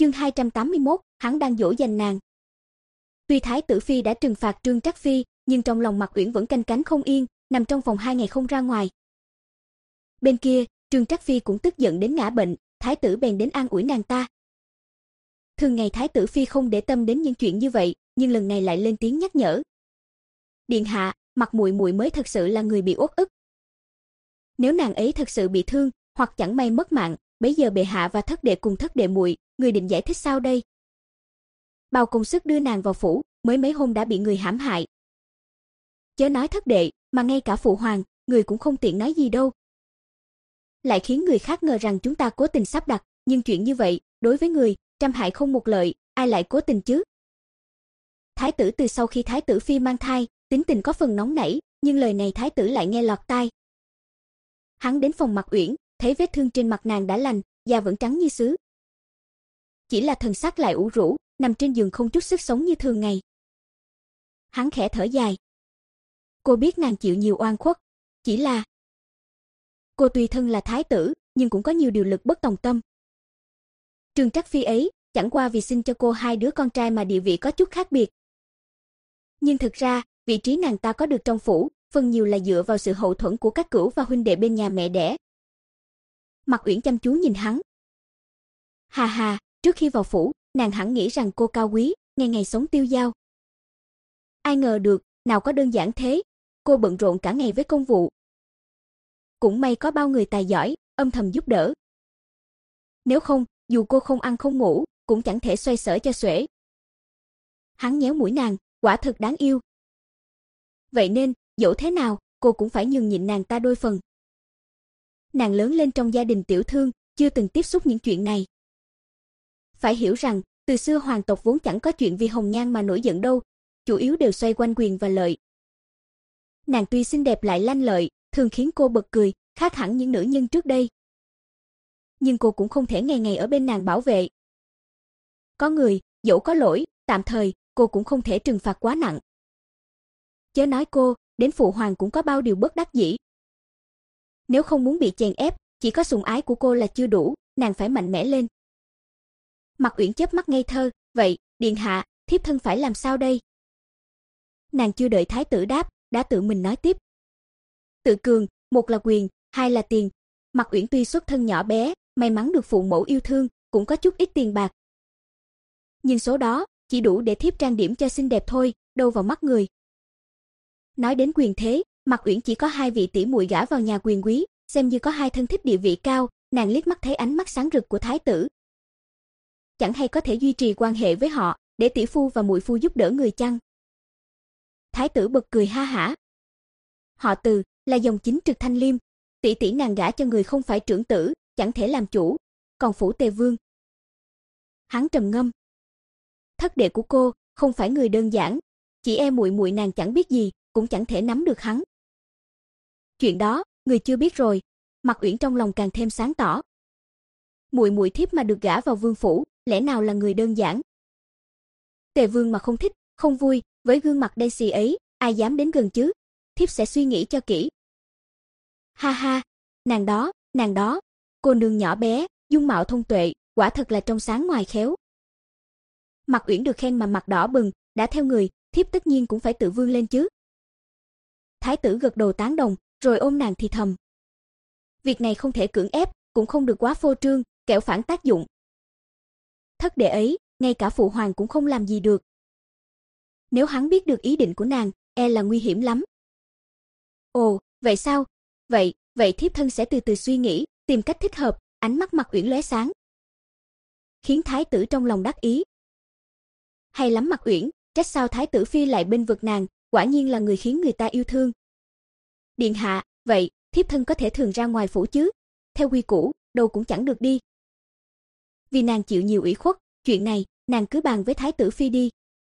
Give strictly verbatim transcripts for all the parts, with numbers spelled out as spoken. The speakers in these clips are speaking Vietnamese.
Chương hai trăm tám mươi mốt, hắn đang dỗ dành nàng. Tuy thái tử phi đã trừng phạt Trương Trắc Phi, nhưng trong lòng Mạc Uyển vẫn canh cánh không yên, nằm trong phòng hai ngày không ra ngoài. Bên kia, Trương Trắc Phi cũng tức giận đến ngã bệnh, thái tử bèn đến an ủi nàng ta. Thường ngày thái tử phi không để tâm đến những chuyện như vậy, nhưng lần này lại lên tiếng nhắc nhở. Điện hạ, Mạc muội muội mới thật sự là người bị uất ức. Nếu nàng ấy thật sự bị thương, hoặc chẳng may mất mạng, bấy giờ bệ hạ và thất đệ cùng thất đệ muội, người định giải thích sao đây? Bao công sức đưa nàng vào phủ, mới mấy hôm đã bị người hãm hại. Chớ nói thất đệ, mà ngay cả phụ hoàng, người cũng không tiện nói gì đâu. Lại khiến người khác ngờ rằng chúng ta cố tình sắp đặt, nhưng chuyện như vậy, đối với người, trăm hại không một lợi, ai lại cố tình chứ? Thái tử từ sau khi thái tử phi mang thai, tính tình có phần nóng nảy, nhưng lời này thái tử lại nghe lọt tai. Hắn đến phòng Mạc Uyển, thấy vết thương trên mặt nàng đã lành, da vẫn trắng như sứ. Chỉ là thần sắc lại ủ rũ, nằm trên giường không chút sức sống như thường ngày. Hắn khẽ thở dài. Cô biết nàng chịu nhiều oan khuất, chỉ là cô tuy thân là thái tử, nhưng cũng có nhiều điều lực bất tòng tâm. Trương Trắc Phi ấy, chẳng qua vì sinh cho cô hai đứa con trai mà địa vị có chút khác biệt. Nhưng thực ra, vị trí nàng ta có được trong phủ, phần nhiều là dựa vào sự hậu thuẫn của các cữu và huynh đệ bên nhà mẹ đẻ. Mạc Uyển chăm chú nhìn hắn. Hà hà, trước khi vào phủ, nàng hẳn nghĩ rằng cô cao quý, ngày ngày sống tiêu dao. Ai ngờ được, nào có đơn giản thế, cô bận rộn cả ngày với công vụ. Cũng may có bao người tài giỏi, âm thầm giúp đỡ. Nếu không, dù cô không ăn không ngủ, cũng chẳng thể xoay sở cho xuể. Hắn nhéo mũi nàng, quả thực đáng yêu. Vậy nên, dẫu thế nào, cô cũng phải nhường nhịn nàng ta đôi phần. Nàng lớn lên trong gia đình tiểu thương, chưa từng tiếp xúc những chuyện này. Phải hiểu rằng, từ xưa hoàng tộc vốn chẳng có chuyện vì hồng nhan mà nổi giận đâu, chủ yếu đều xoay quanh quyền và lợi. Nàng tuy xinh đẹp lại lanh lợi, thường khiến cô bật cười, khác hẳn những nữ nhân trước đây. Nhưng cô cũng không thể ngày ngày ở bên nàng bảo vệ. Có người, dẫu có lỗi, tạm thời, cô cũng không thể trừng phạt quá nặng. Chớ nói cô, đến phụ hoàng cũng có bao điều bất đắc dĩ. Nếu không muốn bị chèn ép, chỉ có sủng ái của cô là chưa đủ, nàng phải mạnh mẽ lên. Mạc Uyển chớp mắt ngây thơ, vậy, điện hạ, thiếp thân phải làm sao đây? Nàng chưa đợi thái tử đáp, đã tự mình nói tiếp. Tự cường, một là quyền, hai là tiền. Mạc Uyển tuy xuất thân nhỏ bé, may mắn được phụ mẫu yêu thương, cũng có chút ít tiền bạc. Nhưng số đó, chỉ đủ để thiếp trang điểm cho xinh đẹp thôi, đâu vào mắt người. Nói đến quyền thế, Mạc Uyển chỉ có hai vị tỷ muội gả vào nhà quyền quý, xem như có hai thân thích địa vị cao, nàng liếc mắt thấy ánh mắt sáng rực của thái tử. Chẳng hay có thể duy trì quan hệ với họ, để tỷ phu và muội phu giúp đỡ người chăng? Thái tử bật cười ha hả. Họ Từ, là dòng chính trực Thanh Liêm, tỷ tỷ nàng gả cho người không phải trưởng tử, chẳng thể làm chủ, còn phủ Tề Vương. Hắn trầm ngâm. Thất đệ của cô, không phải người đơn giản, chỉ e muội muội nàng chẳng biết gì, cũng chẳng thể nắm được hắn. Chuyện đó, người chưa biết rồi. Mạc Uyển trong lòng càng thêm sáng tỏ. Muội muội thiếp mà được gả vào vương phủ, lẽ nào là người đơn giản? Tề Vương mà không thích, không vui, với gương mặt đen xì ấy, ai dám đến gần chứ? Thiếp sẽ suy nghĩ cho kỹ. Ha ha, nàng đó, nàng đó, cô nương nhỏ bé, dung mạo thông tuệ, quả thật là trong sáng ngoài khéo. Mạc Uyển được khen mà mặt đỏ bừng, đã theo người, thiếp tất nhiên cũng phải tự vươn lên chứ. Thái tử gật đầu tán đồng, rồi ôm nàng thì thầm. Việc này không thể cưỡng ép, cũng không được quá phô trương, kẻo phản tác dụng. Thất đệ ấy, ngay cả phụ hoàng cũng không làm gì được. Nếu hắn biết được ý định của nàng, e là nguy hiểm lắm. Ồ, vậy sao? Vậy, vậy thiếp thân sẽ từ từ suy nghĩ, tìm cách thích hợp. Ánh mắt Mạc Uyển lóe sáng, khiến thái tử trong lòng đắc ý. Hay lắm Mạc Uyển, trách sao thái tử phi lại bên vực nàng, quả nhiên là người khiến người ta yêu thương. Điện hạ, vậy, thiếp thân có thể thường ra ngoài phủ chứ? Theo quy củ, đâu cũng chẳng được đi. Vì nàng chịu nhiều ủy khuất, chuyện này, nàng cứ bàn với thái tử phi đi.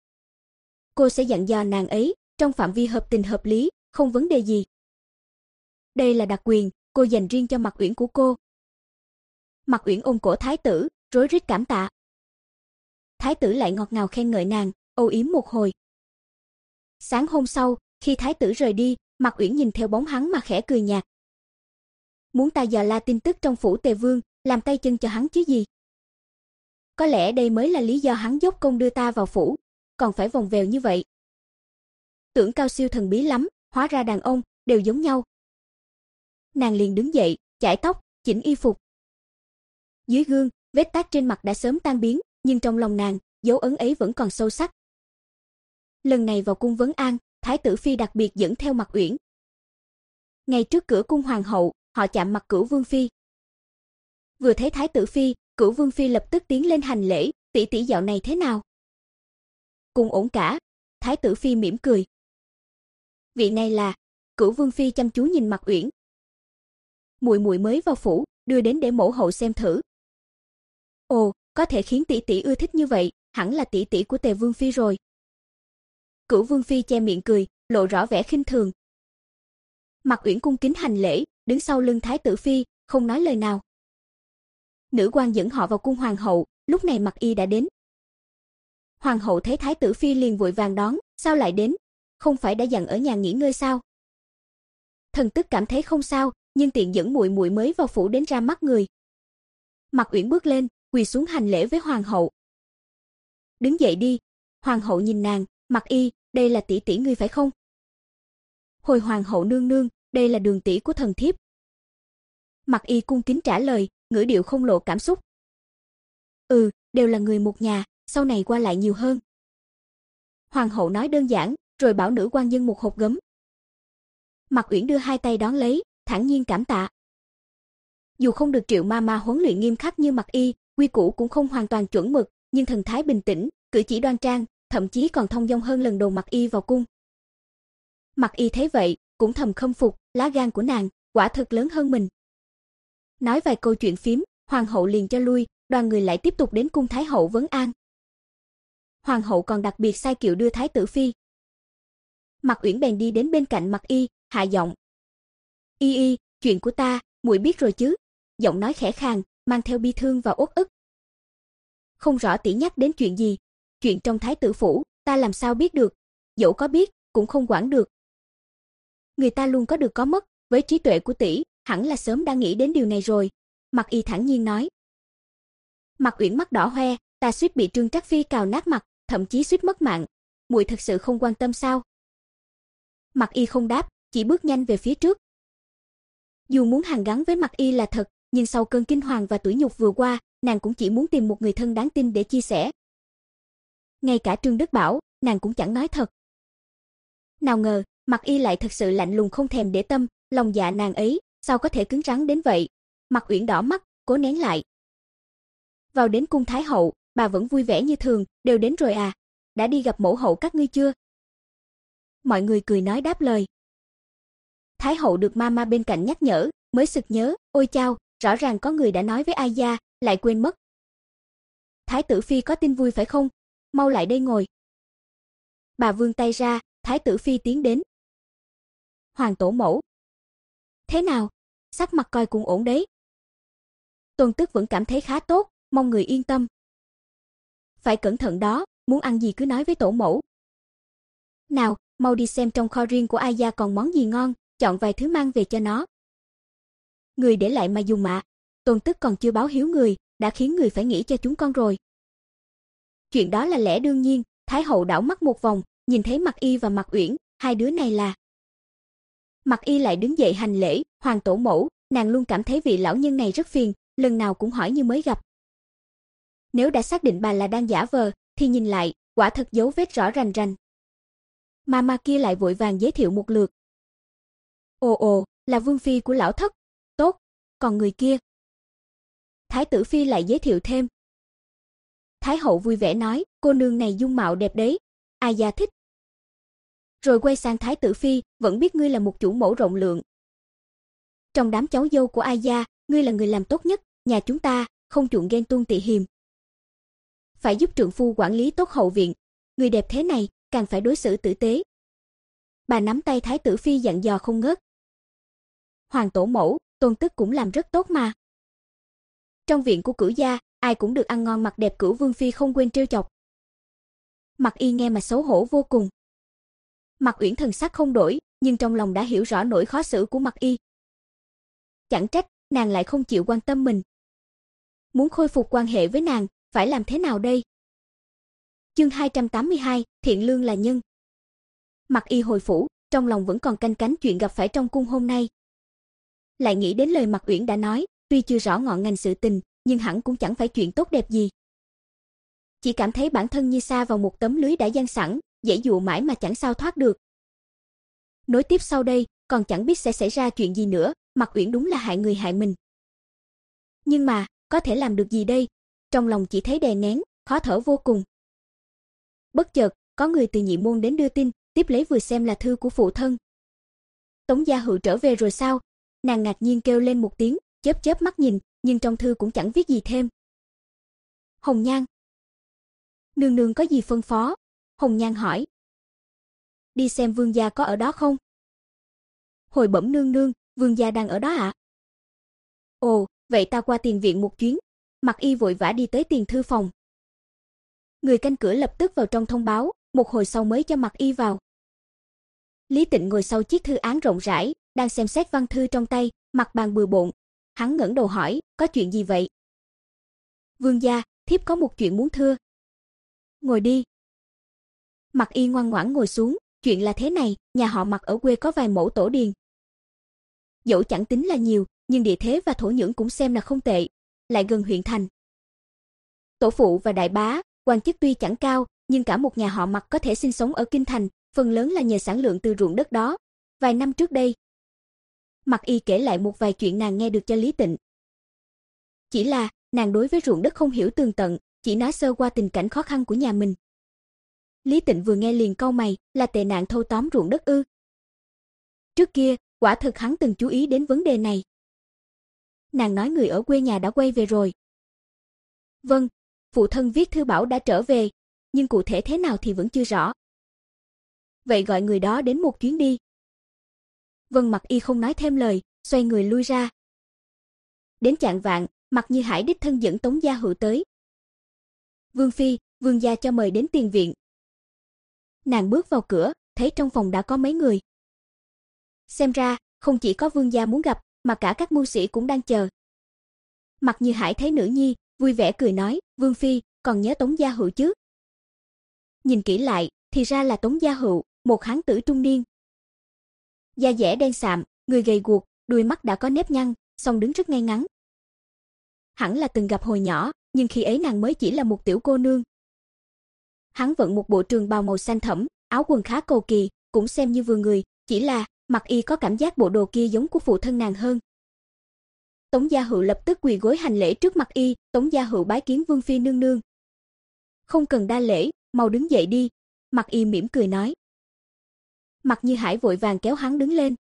Cô sẽ dặn dò nàng ấy, trong phạm vi hợp tình hợp lý, không vấn đề gì. Đây là đặc quyền, cô dành riêng cho Mạc Uyển của cô. Mạc Uyển ôm cổ thái tử, rối rít cảm tạ. Thái tử lại ngọt ngào khen ngợi nàng, âu yếm một hồi. Sáng hôm sau, khi thái tử rời đi, Mạc Uyển nhìn theo bóng hắn mà khẽ cười nhạt. Muốn ta dò la tin tức trong phủ Tề Vương, làm tay chân cho hắn chứ gì? có lẽ đây mới là lý do hắn dốc công đưa ta vào phủ, còn phải vòng vèo như vậy. Tưởng cao siêu thần bí lắm, hóa ra đàn ông đều giống nhau. Nàng liền đứng dậy, chải tóc, chỉnh y phục. Dưới gương, vết tát trên mặt đã sớm tan biến, nhưng trong lòng nàng, dấu ấn ấy vẫn còn sâu sắc. Lần này vào cung vấn an, thái tử phi đặc biệt dẫn theo Mạc Uyển. Ngay trước cửa cung hoàng hậu, họ chạm mặt Cửu Vương phi. Vừa thấy thái tử phi, Cửu Vương phi lập tức tiến lên hành lễ, tỷ tỷ dạo này thế nào? Cùng ổn cả, thái tử phi mỉm cười. Vị này là, Cửu Vương phi chăm chú nhìn Mạc Uyển. Muội muội mới vào phủ, đưa đến để mẫu hậu xem thử. Ồ, có thể khiến tỷ tỷ ưa thích như vậy, hẳn là tỷ tỷ của Tề Vương phi rồi. Cửu Vương phi che miệng cười, lộ rõ vẻ khinh thường. Mạc Uyển cung kính hành lễ, đứng sau lưng thái tử phi, không nói lời nào. Nữ quan dẫn họ vào cung hoàng hậu, lúc này Mạc Y đã đến. Hoàng hậu thấy thái tử phi liền vội vàng đón, sao lại đến? Không phải đã dặn ở nhà nghỉ ngơi sao? Thần tức cảm thấy không sao, nhưng tiện dẫn muội muội mới vào phủ đến ra mắt người. Mạc Uyển bước lên, quỳ xuống hành lễ với hoàng hậu. Đứng dậy đi. Hoàng hậu nhìn nàng, Mạc Y, đây là tỷ tỷ ngươi phải không? Hồi hoàng hậu nương nương, đây là đường tỷ của thần thiếp. Mạc Y cung kính trả lời, ngữ điệu không lộ cảm xúc. Ừ, đều là người một nhà, sau này qua lại nhiều hơn. Hoàng hậu nói đơn giản, rồi bảo nữ quan dân một hộp gấm. Mạc Uyển đưa hai tay đón lấy, thản nhiên cảm tạ. Dù không được Triệu ma ma huấn luyện nghiêm khắc như Mạc Y, quy củ cũng không hoàn toàn chuẩn mực, nhưng thần thái bình tĩnh, cử chỉ đoan trang, thậm chí còn thông dong hơn lần đầu Mạc Y vào cung. Mạc Y thấy vậy, cũng thầm khâm phục, lá gan của nàng quả thực lớn hơn mình. Nói vài câu chuyện phím, hoàng hậu liền cho lui, đoàn người lại tiếp tục đến cung thái hậu vấn an. Hoàng hậu còn đặc biệt sai kiệu đưa thái tử phi. Mạc Uyển bèn đi đến bên cạnh Mạc Y, hạ giọng. Y y, chuyện của ta, muội biết rồi chứ? Giọng nói khẽ khàng, mang theo bi thương và uất ức. Không rõ tỷ nhắc đến chuyện gì, chuyện trong thái tử phủ, ta làm sao biết được, dẫu có biết, cũng không quản được. Người ta luôn có được có mất, với trí tuệ của tỷ, hẳn là sớm đã nghĩ đến điều này rồi. Mạc Y thản nhiên nói. Mạc Uyển mắt đỏ hoe, ta suýt bị Trương Trác Phi cào nát mặt, thậm chí suýt mất mạng. Muội thật sự không quan tâm sao? Mạc Y không đáp, chỉ bước nhanh về phía trước. Dù muốn hàn gắn với Mạc Y là thật, nhưng sau cơn kinh hoàng và tủi nhục vừa qua, nàng cũng chỉ muốn tìm một người thân đáng tin để chia sẻ. Ngay cả Trương Đức Bảo, nàng cũng chẳng nói thật. Nào ngờ, Mạc Y lại thật sự lạnh lùng không thèm để tâm, lòng dạ nàng ấy, sao có thể cứng rắn đến vậy? Mạc Uyển đỏ mắt, cố nén lại. Vào đến cung thái hậu, bà vẫn vui vẻ như thường, đều đến rồi à? Đã đi gặp mẫu hậu các ngươi chưa? Mọi người cười nói đáp lời. Thái hậu được mama bên cạnh nhắc nhở, mới sực nhớ, ôi chao, rõ ràng có người đã nói với Ai gia, lại quên mất. Thái tử phi có tin vui phải không? Mau lại đây ngồi. Bà vươn tay ra, thái tử phi tiến đến. Hoàng tổ mẫu. Thế nào? Sắc mặt coi cũng ổn đấy. Tôn Tức vẫn cảm thấy khá tốt, mong người yên tâm. Phải cẩn thận đó, muốn ăn gì cứ nói với tổ mẫu. Nào, mau đi xem trong kho riêng của Ai gia còn món gì ngon, chọn vài thứ mang về cho nó. Người để lại mà dùng ạ. Tôn Tức còn chưa báo hiếu người, đã khiến người phải nghĩ cho chúng con rồi. Chuyện đó là lẽ đương nhiên. Thái hậu đảo mắt một vòng, nhìn thấy Mạc Y và Mạc Uyển, hai đứa này là. Mạc Y lại đứng dậy hành lễ, hoàng tổ mẫu, nàng luôn cảm thấy vị lão nhân này rất phiền, lần nào cũng hỏi như mới gặp. Nếu đã xác định bà là đang giả vờ, thì nhìn lại, quả thật dấu vết rõ rành rành. Mama kia lại vội vàng giới thiệu một lượt. Ồ ồ, là vương phi của lão thất. Tốt, còn người kia. Thái tử phi lại giới thiệu thêm. Thái hậu vui vẻ nói, cô nương này dung mạo đẹp đấy, Ai gia thích. Rồi quay sang thái tử phi, vẫn biết ngươi là một chủ mẫu rộng lượng. Trong đám cháu dâu của Ai gia, ngươi là người làm tốt nhất, nhà chúng ta không chuộng ghen tuông tị hiềm. Phải giúp trượng phu quản lý tốt hậu viện, người đẹp thế này càng phải đối xử tử tế. Bà nắm tay thái tử phi dặn dò không ngớt. Hoàng tổ mẫu, Tôn Tức cũng làm rất tốt mà. Trong viện của Cửu gia, ai cũng được ăn ngon mặc đẹp, Cửu vương phi không quên trêu chọc. Mạc Y nghe mà xấu hổ vô cùng. Mạc Uyển thần sắc không đổi, nhưng trong lòng đã hiểu rõ nỗi khó xử của Mạc Y. Chẳng trách nàng lại không chịu quan tâm mình. Muốn khôi phục quan hệ với nàng, phải làm thế nào đây? Chương hai trăm tám mươi hai, thiện lương là nhân. Mặc Y hồi phủ, trong lòng vẫn còn canh cánh chuyện gặp phải trong cung hôm nay. Lại nghĩ đến lời Mặc Uyển đã nói, tuy chưa rõ ngọn ngành sự tình, nhưng hẳn cũng chẳng phải chuyện tốt đẹp gì. Chỉ cảm thấy bản thân như sa vào một tấm lưới đã giăng sẵn, giãy dụa mãi mà chẳng sao thoát được. Nối tiếp sau đây, còn chẳng biết sẽ xảy ra chuyện gì nữa, Mặc Uyển đúng là hại người hại mình. Nhưng mà, có thể làm được gì đây? Trong lòng chỉ thấy đè nén, khó thở vô cùng. Bất chợt, có người từ nhị môn đến đưa tin, tiếp lấy vừa xem là thư của phụ thân. Tống Gia Hữu trở về rồi sao? Nàng ngạc nhiên kêu lên một tiếng, chớp chớp mắt nhìn, nhưng trong thư cũng chẳng viết gì thêm. Hồng Nhan. Nương nương có gì phân phó? Hồng Nhan hỏi. Đi xem vương gia có ở đó không? Hồi bẩm nương nương, vương gia đang ở đó ạ. À? Ồ, vậy ta qua tiền viện một chuyến. Mặc Y vội vã đi tới tiền thư phòng. Người canh cửa lập tức vào trong thông báo, một hồi sau mới cho Mặc Y vào. Lý Tịnh ngồi sau chiếc thư án rộng rãi, đang xem xét văn thư trong tay, mặt bàn bừa bộn. Hắn ngẩng đầu hỏi, có chuyện gì vậy? Vương gia, thiếp có một chuyện muốn thưa. Ngồi đi. Mặc Y ngoan ngoãn ngồi xuống, chuyện là thế này, nhà họ Mặc ở quê có vài mẫu tổ điền. Dẫu chẳng tính là nhiều, nhưng địa thế và thổ nhưỡng cũng xem là không tệ, lại gần huyện thành. Tổ phụ và đại bá, quan chức tuy chẳng cao, nhưng cả một nhà họ Mặc có thể sinh sống ở kinh thành, phần lớn là nhờ sản lượng từ ruộng đất đó. Vài năm trước đây, Mặc Y kể lại một vài chuyện nàng nghe được cho Lý Tịnh. Chỉ là, nàng đối với ruộng đất không hiểu tường tận, chỉ nói sơ qua tình cảnh khó khăn của nhà mình. Lý Tịnh vừa nghe liền cau mày, là tệ nạn thâu tóm ruộng đất ư? Trước kia, quả thực hắn từng chú ý đến vấn đề này. Nàng nói người ở quê nhà đã quay về rồi. Vâng, phụ thân viết thư bảo đã trở về, nhưng cụ thể thế nào thì vẫn chưa rõ. Vậy gọi người đó đến một chuyến đi. Vâng, Mặc Y không nói thêm lời, xoay người lui ra. Đến chạng vạng, Mặc Như Hải đích thân dẫn Tống Gia Hữu tới. Vương phi, vương gia cho mời đến tiền viện. Nàng bước vào cửa, thấy trong phòng đã có mấy người. Xem ra, không chỉ có vương gia muốn gặp, mà cả các mưu sĩ cũng đang chờ. Mặc Như Hải thấy nữ nhi, vui vẻ cười nói, Vương phi, còn nhớ Tống Gia Hữu chứ? Nhìn kỹ lại, thì ra là Tống Gia Hữu, một hán tử trung niên. Da dẻ đen sạm, người gầy guộc, đuôi mắt đã có nếp nhăn, song đứng rất ngay ngắn. Hẳn là từng gặp hồi nhỏ, nhưng khi ấy nàng mới chỉ là một tiểu cô nương. Hắn vận một bộ trường bào màu xanh thẫm, áo quần khá cầu kỳ, cũng xem như vừa người, chỉ là Mặc Y có cảm giác bộ đồ kia giống của phụ thân nàng hơn. Tống Gia Hữu lập tức quỳ gối hành lễ trước Mặc Y, Tống Gia Hữu bái kiến vương phi nương nương. Không cần đa lễ, mau đứng dậy đi, Mặc Y mỉm cười nói. Mặc Như Hải vội vàng kéo hắn đứng lên.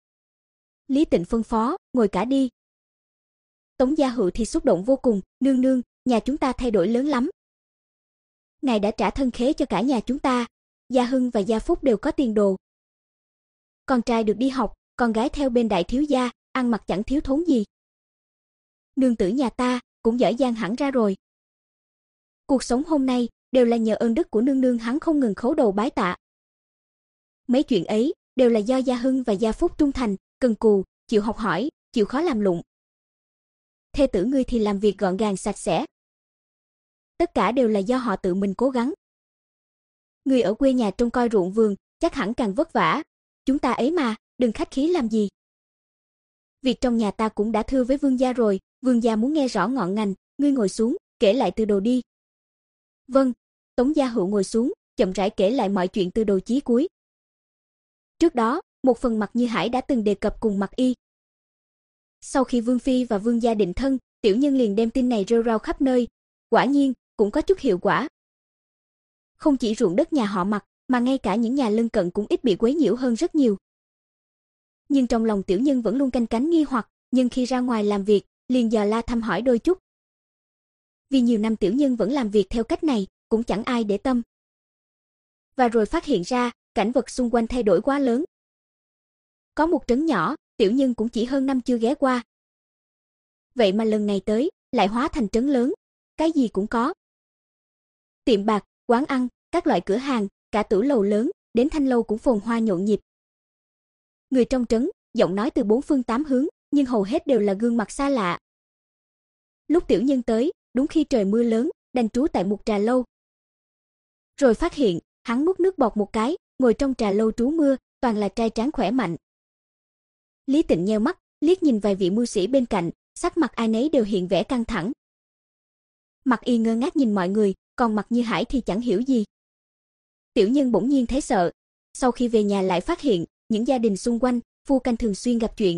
Lý Tịnh phân phó, ngồi cả đi. Tống Gia Hữu thì xúc động vô cùng, nương nương, nhà chúng ta thay đổi lớn lắm. Ngài đã trả thân khế cho cả nhà chúng ta, Gia Hưng và Gia Phúc đều có tiền đồ. Con trai được đi học, con gái theo bên đại thiếu gia, ăn mặc chẳng thiếu thốn gì. Nương tử nhà ta cũng giỏi giang hẳn ra rồi. Cuộc sống hôm nay đều là nhờ ơn đức của nương nương, hắn không ngừng khấu đầu bái tạ. Mấy chuyện ấy đều là do Gia Hưng và Gia Phúc trung thành, cần cù, chịu học hỏi, chịu khó làm lụng. Thê tử ngươi thì làm việc gọn gàng sạch sẽ. Tất cả đều là do họ tự mình cố gắng. Người ở quê nhà trông coi ruộng vườn, chắc hẳn càng vất vả. Chúng ta ấy mà, đừng khách khí làm gì. Việc trong nhà ta cũng đã thưa với vương gia rồi, vương gia muốn nghe rõ ngọn ngành, ngươi ngồi xuống, kể lại từ đầu đi. Vâng, Tống Gia Hữu ngồi xuống, chậm rãi kể lại mọi chuyện từ đầu chí cuối. Trước đó, một phần Mặc Như Hải đã từng đề cập cùng Mặc Y. Sau khi vương phi và vương gia định thân, tiểu nhân liền đem tin này rêu rao khắp nơi, quả nhiên cũng có chút hiệu quả. Không chỉ ruộng đất nhà họ Mặc, mà ngay cả những nhà lân cận cũng ít bị quấy nhiễu hơn rất nhiều. Nhưng trong lòng tiểu nhân vẫn luôn canh cánh nghi hoặc, nhưng khi ra ngoài làm việc, liền dò la thăm hỏi đôi chút. Vì nhiều năm tiểu nhân vẫn làm việc theo cách này, cũng chẳng ai để tâm. Và rồi phát hiện ra, cảnh vật xung quanh thay đổi quá lớn. Có một trấn nhỏ, tiểu nhân cũng chỉ hơn năm chưa ghé qua. Vậy mà lần này tới, lại hóa thành trấn lớn, cái gì cũng có. Tiệm bạc, quán ăn, các loại cửa hàng, cả tửu lầu lớn, đến thanh lâu cũng phồn hoa nhộn nhịp. Người trong trấn, giọng nói từ bốn phương tám hướng, nhưng hầu hết đều là gương mặt xa lạ. Lúc tiểu nhân tới, đúng khi trời mưa lớn, đành trú tại một trà lâu. Rồi phát hiện, hắn nuốt nước bọt một cái, ngồi trong trà lâu trú mưa, toàn là trai tráng khỏe mạnh. Lý Tịnh nheo mắt, liếc nhìn vài vị mưu sĩ bên cạnh, sắc mặt ai nấy đều hiện vẻ căng thẳng. Mặc Y ngơ ngác nhìn mọi người, còn Mặc Như Hải thì chẳng hiểu gì. Tiểu Nhân bỗng nhiên thấy sợ, sau khi về nhà lại phát hiện, những gia đình xung quanh, phu canh thường xuyên gặp chuyện.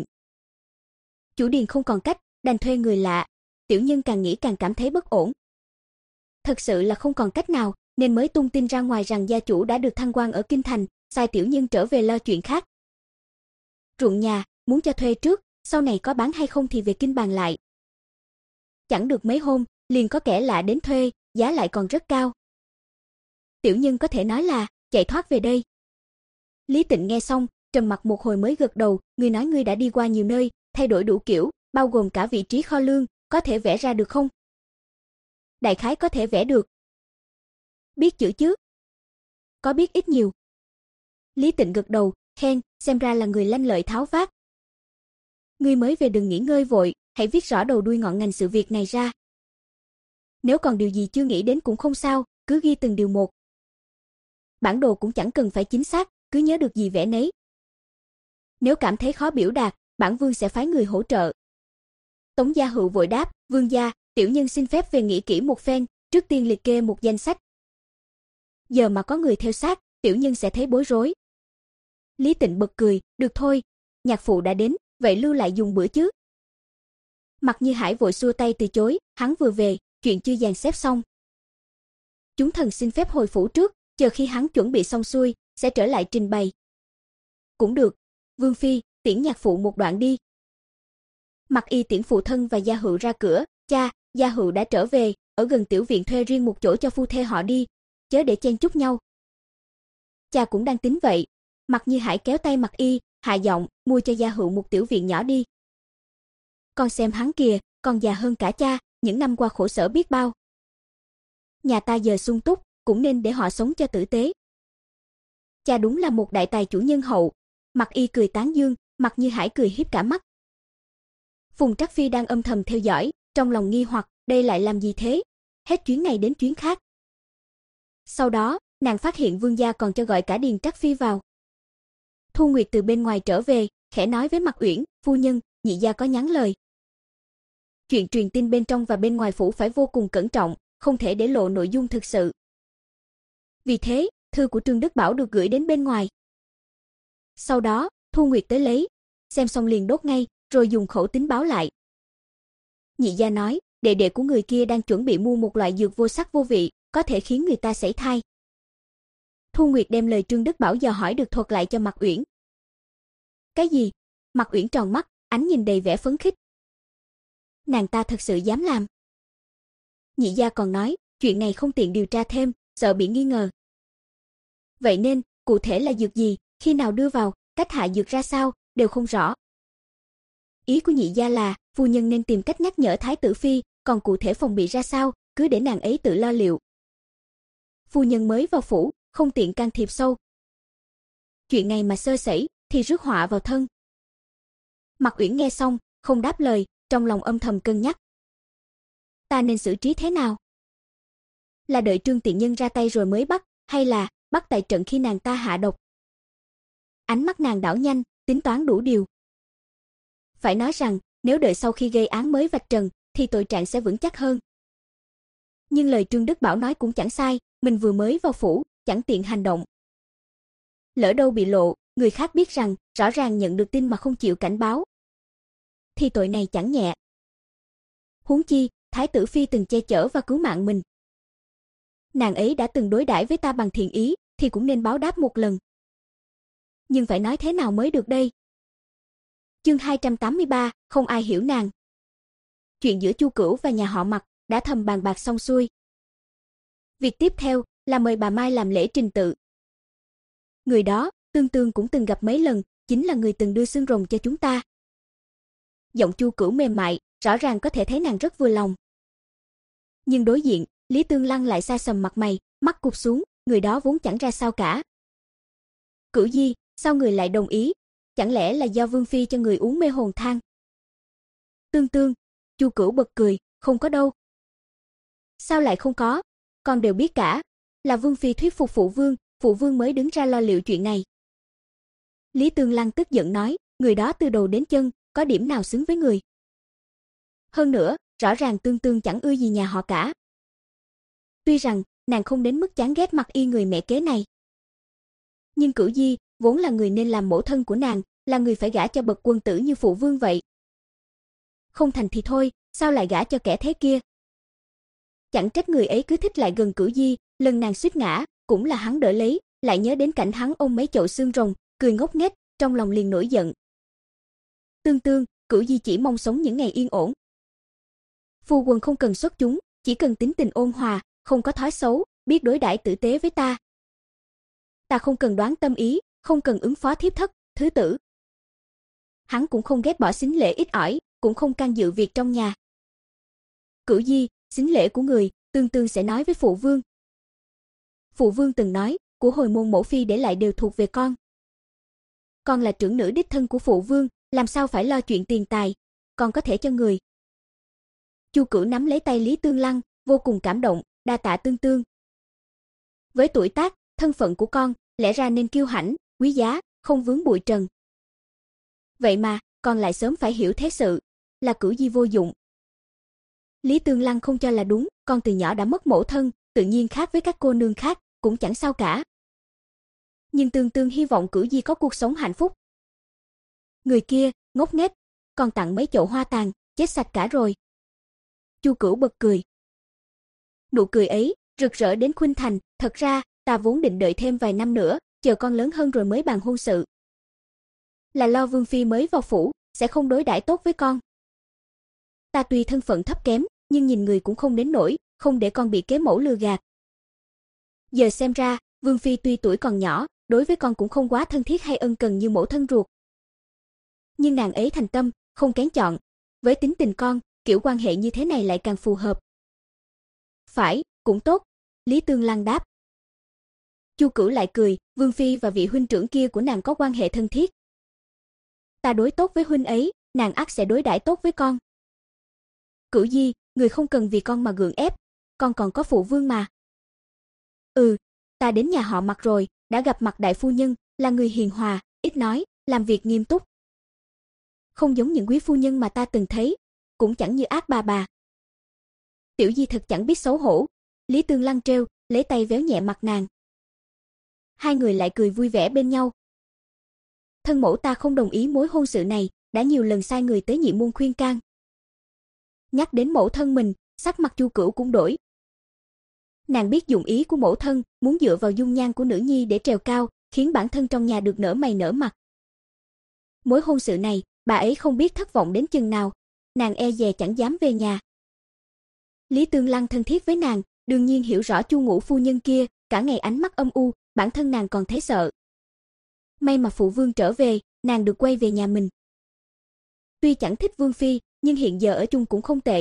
Chủ điền không còn cách, đành thuê người lạ, Tiểu Nhân càng nghĩ càng cảm thấy bất ổn. Thật sự là không còn cách nào, nên mới tung tin ra ngoài rằng gia chủ đã được thăng quan ở Kinh Thành, sai Tiểu Nhân trở về lo chuyện khác. Ruộng nhà, muốn cho thuê trước, sau này có bán hay không thì về kinh bàn lại. Chẳng được mấy hôm, liền có kẻ lạ đến thuê, giá lại còn rất cao. Tiểu Nhân có thể nói là chạy thoát về đây. Lý Tịnh nghe xong, trầm mặc một hồi mới gật đầu, ngươi nói ngươi đã đi qua nhiều nơi, thay đổi đủ kiểu, bao gồm cả vị trí kho lương, có thể vẽ ra được không? Đại khái có thể vẽ được. Biết chữ chứ? Có biết ít nhiều. Lý Tịnh gật đầu, khen, xem ra là người lanh lợi tháo vát. Ngươi mới về đừng nghỉ ngơi vội, hãy viết rõ đầu đuôi ngọn ngành sự việc này ra. Nếu còn điều gì chưa nghĩ đến cũng không sao, cứ ghi từng điều một. Bản đồ cũng chẳng cần phải chính xác, cứ nhớ được gì vẽ nấy. Nếu cảm thấy khó biểu đạt, bản vương sẽ phái người hỗ trợ. Tống Gia Hữu vội đáp, vương gia, Tiểu Nhân xin phép về nghĩ kỹ một phen, trước tiên liệt kê một danh sách. Giờ mà có người theo sát, Tiểu Nhân sẽ thấy bối rối. Lý Tịnh bật cười, được thôi, nhạc phụ đã đến, vậy lưu lại dùng bữa chứ. Mặc Như Hải vội xua tay từ chối, hắn vừa về, chuyện chưa dàn xếp xong. Chúng thần xin phép hồi phủ trước, chờ khi hắn chuẩn bị xong xuôi, sẽ trở lại trình bày. Cũng được, Vương Phi, tiễn nhạc phụ một đoạn đi. Mặc Y tiễn phụ thân và Gia Hữu ra cửa, cha, Gia Hữu đã trở về, ở gần tiểu viện thuê riêng một chỗ cho phu thê họ đi, chớ để chen chúc nhau. Cha cũng đang tính vậy. Mặc Như Hải kéo tay Mặc Y, hạ giọng, mua cho Gia Hữu một tiểu viện nhỏ đi. Con xem hắn kìa, còn già hơn cả cha, những năm qua khổ sở biết bao. Nhà ta giờ sung túc, cũng nên để họ sống cho tử tế. Cha đúng là một đại tài chủ nhân hậu. Mặc Y cười tán dương, Mặc Như Hải cười hiếp cả mắt. Phùng Trắc Phi đang âm thầm theo dõi, trong lòng nghi hoặc, đây lại làm gì thế? Hết chuyến này đến chuyến khác. Sau đó, nàng phát hiện vương gia còn cho gọi cả Điền Trắc Phi vào. Thu Nguyệt từ bên ngoài trở về, khẽ nói với Mặc Uyển, phu nhân, nhị gia có nhắn lời. Chuyện truyền tin bên trong và bên ngoài phủ phải vô cùng cẩn trọng, không thể để lộ nội dung thực sự. Vì thế, thư của Trương Đức Bảo được gửi đến bên ngoài. Sau đó, Thu Nguyệt tới lấy, xem xong liền đốt ngay, rồi dùng khẩu tín báo lại. Nhị gia nói, đệ đệ của người kia đang chuẩn bị mua một loại dược vô sắc vô vị, có thể khiến người ta sảy thai. Thu Nguyệt đem lời Trương Đức Bảo dò hỏi được thuật lại cho Mặc Uyển. Cái gì? Mặc Uyển tròn mắt, ánh nhìn đầy vẻ phấn khích. Nàng ta thật sự dám làm. Nhị gia còn nói, chuyện này không tiện điều tra thêm, sợ bị nghi ngờ. Vậy nên, cụ thể là dược gì, khi nào đưa vào, cách hạ dược ra sao, đều không rõ. Ý của nhị gia là, phu nhân nên tìm cách nhắc nhở Thái tử Phi, còn cụ thể phòng bị ra sao, cứ để nàng ấy tự lo liệu. Phu nhân mới vào phủ, không tiện can thiệp sâu. Chuyện này mà sơ sẩy, thì rước họa vào thân. Mặc Uyển nghe xong, không đáp lời, trong lòng âm thầm cân nhắc. Ta nên xử trí thế nào? Là đợi Trương Tiện Nhân ra tay rồi mới bắt, hay là bắt tại trận khi nàng ta hạ độc? Ánh mắt nàng đảo nhanh, tính toán đủ điều. Phải nói rằng, nếu đợi sau khi gây án mới vạch trần, thì tội trạng sẽ vững chắc hơn. Nhưng lời Trương Đức Bảo nói cũng chẳng sai, mình vừa mới vào phủ, chẳng tiện hành động. Lỡ đâu bị lộ, người khác biết rằng, rõ ràng nhận được tin mà không chịu cảnh báo. Thì tội này chẳng nhẹ. Huống chi, Thái tử Phi từng che chở và cứu mạng mình. Nàng ấy đã từng đối đãi với ta bằng thiện ý, thì cũng nên báo đáp một lần. Nhưng phải nói thế nào mới được đây? Chương hai trăm tám mươi ba, không ai hiểu nàng. Chuyện giữa Chu Cửu và nhà họ Mặc đã thầm bàn bạc xong xuôi. Việc tiếp theo là mời bà Mai làm lễ trình tự. Người đó, Tương Tương cũng từng gặp mấy lần, chính là người từng đưa xương rồng cho chúng ta. Giọng Chu Cửu mềm mại, rõ ràng có thể thấy nàng rất vừa lòng. Nhưng đối diện, Lý Tương Lăng lại xa sầm mặt mày, mắt cụp xuống, người đó vốn chẳng ra sao cả. Cửu Di, sao người lại đồng ý? Chẳng lẽ là do Vương Phi cho người uống mê hồn thang? Tương Tương, Chu Cửu bật cười, không có đâu. Sao lại không có? Con đều biết cả. Là Vương phi thuyết phục phụ vương, phụ vương mới đứng ra lo liệu chuyện này. Lý Tương Lăng tức giận nói, người đó từ đầu đến chân, có điểm nào xứng với người. Hơn nữa, rõ ràng Tương Tương chẳng ưa gì nhà họ cả. Tuy rằng, nàng không đến mức chán ghét mặt y người mẹ kế này. Nhưng Cửu Di, vốn là người nên làm mẫu thân của nàng, là người phải gả cho bậc quân tử như phụ vương vậy. Không thành thì thôi, sao lại gả cho kẻ thế kia? Chẳng trách người ấy cứ thích lại gần Cửu Di, lần nàng suýt ngã, cũng là hắn đỡ lấy, lại nhớ đến cảnh hắn ôm mấy chậu xương rồng, cười ngốc nghếch, trong lòng liền nổi giận. Tương Tương, Cửu Di chỉ mong sống những ngày yên ổn. Phu quân không cần xuất chúng, chỉ cần tính tình ôn hòa, không có thói xấu, biết đối đãi tử tế với ta. Ta không cần đoán tâm ý, không cần ứng phó thiếp thất, thứ tử. Hắn cũng không ghét bỏ sính lễ ít ỏi, cũng không can dự việc trong nhà. Cửu Di, sính lễ của người, Tương Tương sẽ nói với phụ vương. Phụ vương từng nói, của hồi môn mẫu phi để lại đều thuộc về con. Con là trưởng nữ đích thân của phụ vương, làm sao phải lo chuyện tiền tài, con có thể cho người. Chu Cửu nắm lấy tay Lý Tương Lăng, vô cùng cảm động, đa tạ Tương Tương. Với tuổi tác, thân phận của con, lẽ ra nên kiêu hãnh, quý giá, không vướng bụi trần. Vậy mà, con lại sớm phải hiểu thế sự, là Cửu Di vô dụng. Lý Tương Lăng không cho là đúng, con từ nhỏ đã mất mẫu thân, tự nhiên khác với các cô nương khác, cũng chẳng sao cả. Nhưng Tương Tương hy vọng Cửu Di có cuộc sống hạnh phúc. Người kia, ngốc nghếch, còn tặng mấy chậu hoa tàn, chết sạch cả rồi. Chu Cửu bật cười. Nụ cười ấy, rực rỡ đến khuynh thành, thật ra, ta vốn định đợi thêm vài năm nữa, chờ con lớn hơn rồi mới bàn hôn sự. Là lo Vương phi mới vào phủ, sẽ không đối đãi tốt với con. Ta tuy thân phận thấp kém, nhưng nhìn người cũng không đến nỗi, không để con bị kế mẫu lừa gạt. Giờ xem ra, Vương phi tuy tuổi còn nhỏ, đối với con cũng không quá thân thiết hay ân cần như mẫu thân ruột. Nhưng nàng ấy thành tâm, không kén chọn. Với tính tình con, kiểu quan hệ như thế này lại càng phù hợp. Phải, cũng tốt, Lý Tương Lăng đáp. Chu Cửu lại cười, Vương phi và vị huynh trưởng kia của nàng có quan hệ thân thiết. Ta đối tốt với huynh ấy, nàng ắt sẽ đối đãi tốt với con. Cửu Di, người không cần vì con mà gượng ép, con còn có phụ vương mà. Ừ, ta đến nhà họ Mặc rồi, đã gặp mặt đại phu nhân, là người hiền hòa, ít nói, làm việc nghiêm túc. Không giống những quý phu nhân mà ta từng thấy, cũng chẳng như ác bà bà. Tiểu Di thật chẳng biết xấu hổ. Lý Tương Lăng trêu, lấy tay véo nhẹ mặt nàng. Hai người lại cười vui vẻ bên nhau. Thân mẫu ta không đồng ý mối hôn sự này, đã nhiều lần sai người tới nhị môn khuyên can. Nhắc đến mẫu thân mình, sắc mặt Chu Cửu cũng đổi. Nàng biết dụng ý của mẫu thân, muốn dựa vào dung nhan của nữ nhi để trèo cao, khiến bản thân trong nhà được nở mày nở mặt. Mối hôn sự này, bà ấy không biết thất vọng đến chừng nào, nàng e dè chẳng dám về nhà. Lý Tương Lăng thân thiết với nàng, đương nhiên hiểu rõ Chu Ngũ phu nhân kia, cả ngày ánh mắt âm u, bản thân nàng còn thấy sợ. May mà phụ vương trở về, nàng được quay về nhà mình. Tuy chẳng thích Vương phi, nhưng hiện giờ ở chung cũng không tệ.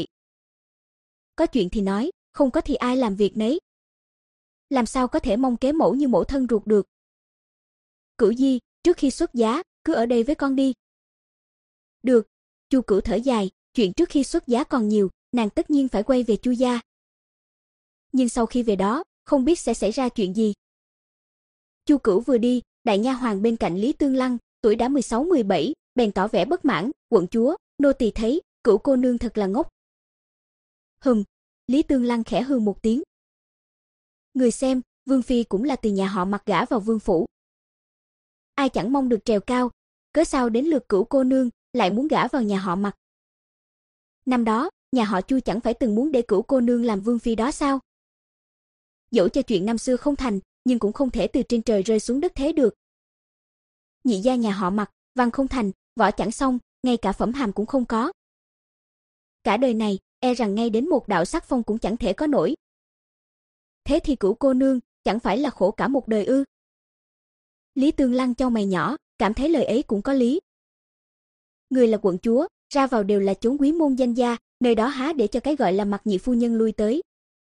Có chuyện thì nói, không có thì ai làm việc nấy. Làm sao có thể mong kế mẫu như mẫu thân ruột được. Cửu Di, trước khi xuất giá, cứ ở đây với con đi. Được, Chu Cửu thở dài, chuyện trước khi xuất giá còn nhiều, nàng tất nhiên phải quay về Chu gia. Nhưng sau khi về đó, không biết sẽ xảy ra chuyện gì. Chu Cửu vừa đi, đại nha hoàn bên cạnh Lý Tương Lăng, tuổi đã mười sáu mười bảy, bèn tỏ vẻ bất mãn, quận chúa, nô tỳ thấy, Cửu cô nương thật là ngốc. Hừm, Lý Tương Lăng khẽ hừ một tiếng. Người xem, Vương phi cũng là từ nhà họ Mặc gả vào vương phủ. Ai chẳng mong được trèo cao, cớ sao đến lượt Cửu cô nương lại muốn gả vào nhà họ Mặc. Năm đó, nhà họ Chu chẳng phải từng muốn để Cửu cô nương làm vương phi đó sao? Dẫu cho chuyện năm xưa không thành, nhưng cũng không thể từ trên trời rơi xuống đất thế được. Nhị gia nhà họ Mặc, văn không thành, võ chẳng xong, ngay cả phẩm hàm cũng không có. Cả đời này, e rằng ngay đến một đạo sắc phong cũng chẳng thể có nổi. Thế thì Cửu cô nương, chẳng phải là khổ cả một đời ư? Lý Tương Lăng chau mày nhỏ, cảm thấy lời ấy cũng có lý. Người là quận chúa, ra vào đều là chốn quý môn danh gia, nơi đó há để cho cái gọi là Mặc nhị phu nhân lui tới.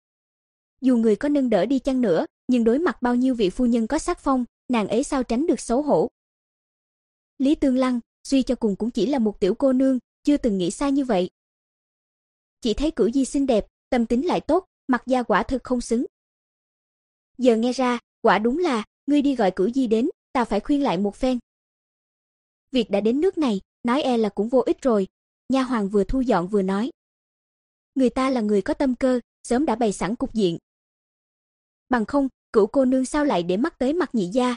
Dù người có nâng đỡ đi chăng nữa, nhưng đối mặt bao nhiêu vị phu nhân có sắc phong, nàng ấy sao tránh được xấu hổ. Lý Tương Lăng, suy cho cùng cũng chỉ là một tiểu cô nương, chưa từng nghĩ xa như vậy. Chỉ thấy Cửu Di xinh đẹp, tâm tính lại tốt, Mặc gia quả thực không xứng. Giờ nghe ra, quả đúng là, ngươi đi gọi Cửu Di đến, ta phải khuyên lại một phen. Việc đã đến nước này, nói e là cũng vô ích rồi. Nha hoàn vừa thu dọn vừa nói. Người ta là người có tâm cơ, sớm đã bày sẵn cục diện. Bằng không, Cửu cô nương sao lại để mắt tới Mặc nhị gia?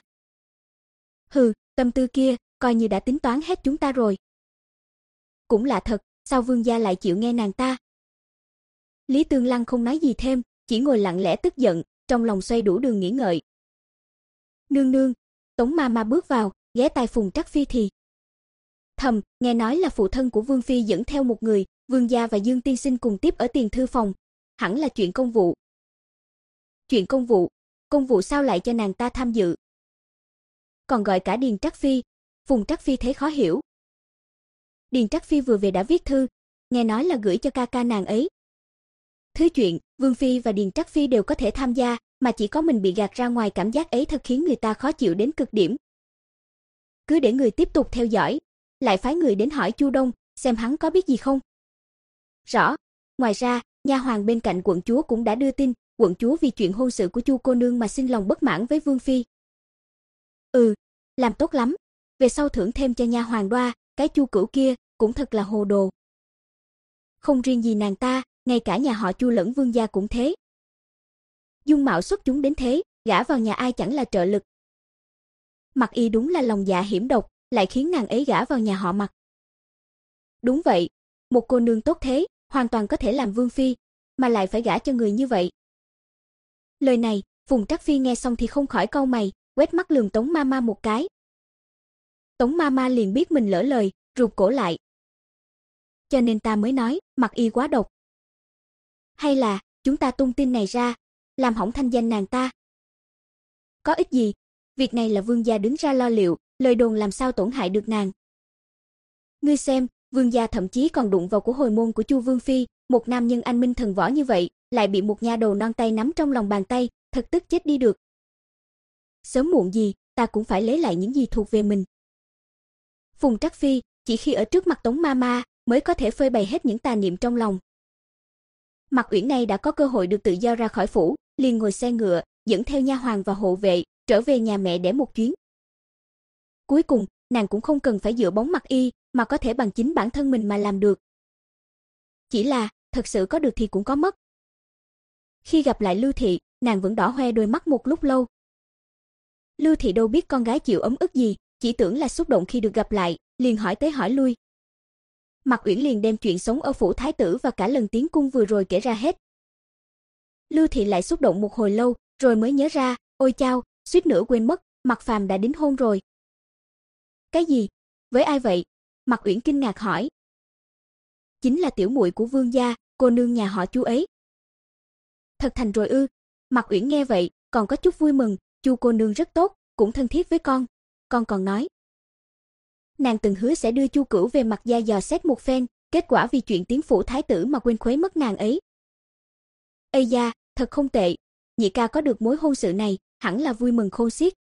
Hừ, tâm tư kia, coi như đã tính toán hết chúng ta rồi. Cũng lạ thật, sao vương gia lại chịu nghe nàng ta? Lý Tương Lăng không nói gì thêm, chỉ ngồi lặng lẽ tức giận, trong lòng xoay đủ đường nghĩ ngợi. Nương nương, Tống ma ma bước vào, ghé tai Phùng Trắc Phi thì thầm, nghe nói là phụ thân của Vương phi dẫn theo một người, Vương gia và Dương tiên sinh cùng tiếp ở tiền thư phòng, hẳn là chuyện công vụ. Chuyện công vụ, công vụ sao lại cho nàng ta tham dự? Còn gọi cả Điền Trắc Phi, Phùng Trắc Phi thấy khó hiểu. Điền Trắc Phi vừa về đã viết thư, nghe nói là gửi cho ca ca nàng ấy. Thứ chuyện, Vương phi và Điền Trắc Phi đều có thể tham gia, mà chỉ có mình bị gạt ra ngoài, cảm giác ấy thật khiến người ta khó chịu đến cực điểm. Cứ để người tiếp tục theo dõi, lại phái người đến hỏi Chu Đông, xem hắn có biết gì không. Rõ, ngoài ra, nha hoàn bên cạnh quận chúa cũng đã đưa tin, quận chúa vì chuyện hôn sự của Chu cô nương mà sinh lòng bất mãn với Vương phi. Ừ, làm tốt lắm, về sau thưởng thêm cho nha hoàn Đoa, cái Chu Cửu kia cũng thật là hồ đồ. Không riêng gì nàng ta, ngay cả nhà họ Chu lẫn Vương gia cũng thế. Dung mạo xuất chúng đến thế, gả vào nhà ai chẳng là trợ lực. Mặc Y đúng là lòng dạ hiểm độc, lại khiến nàng ấy gả vào nhà họ Mặc. Đúng vậy, một cô nương tốt thế, hoàn toàn có thể làm vương phi, mà lại phải gả cho người như vậy. Lời này, Phùng Trắc Phi nghe xong thì không khỏi cau mày, quét mắt lườm Tống ma ma một cái. Tống ma ma liền biết mình lỡ lời, rụt cổ lại. Cho nên ta mới nói, Mặc Y quá độc. Hay là, chúng ta tung tin này ra, làm hỏng thanh danh nàng ta? Có ích gì, việc này là vương gia đứng ra lo liệu, lời đồn làm sao tổn hại được nàng. Ngươi xem, vương gia thậm chí còn đụng vào của hồi môn của Chu Vương phi, một nam nhân anh minh thần võ như vậy, lại bị một nha đầu non tay nắm trong lòng bàn tay, thật tức chết đi được. Sớm muộn gì, ta cũng phải lấy lại những gì thuộc về mình. Phùng Trắc Phi, chỉ khi ở trước mặt Tống ma ma, mới có thể phơi bày hết những tà niệm trong lòng. Mặc Uyển này đã có cơ hội được tự do ra khỏi phủ, liền ngồi xe ngựa, dẫn theo nha hoàn và hộ vệ, trở về nhà mẹ đẻ một chuyến. Cuối cùng, nàng cũng không cần phải dựa bóng Mặc Y, mà có thể bằng chính bản thân mình mà làm được. Chỉ là, thật sự có được thì cũng có mất. Khi gặp lại Lưu Thị, nàng vẫn đỏ hoe đôi mắt một lúc lâu. Lưu Thị đâu biết con gái chịu ấm ức gì, chỉ tưởng là xúc động khi được gặp lại, liền hỏi tới hỏi lui. Mặc Uyển liền đem chuyện sống ở phủ thái tử và cả lần tiến cung vừa rồi kể ra hết. Lưu Thị lại xúc động một hồi lâu, rồi mới nhớ ra, ôi chao, suýt nữa quên mất, Mặc Phàm đã đính hôn rồi. Cái gì? Với ai vậy? Mặc Uyển kinh ngạc hỏi. Chính là tiểu muội của vương gia, cô nương nhà họ Chu ấy. Thật thành rồi ư? Mặc Uyển nghe vậy, còn có chút vui mừng, Chu cô nương rất tốt, cũng thân thiết với con. Con còn nói, nàng từng hứa sẽ đưa Chu Cửu về Mặc gia dò xét một phen, kết quả vì chuyện tiến phủ thái tử mà quên khuấy mất nàng ấy. Ây da, thật không tệ, nhị ca có được mối hôn sự này, hẳn là vui mừng khôn xiết.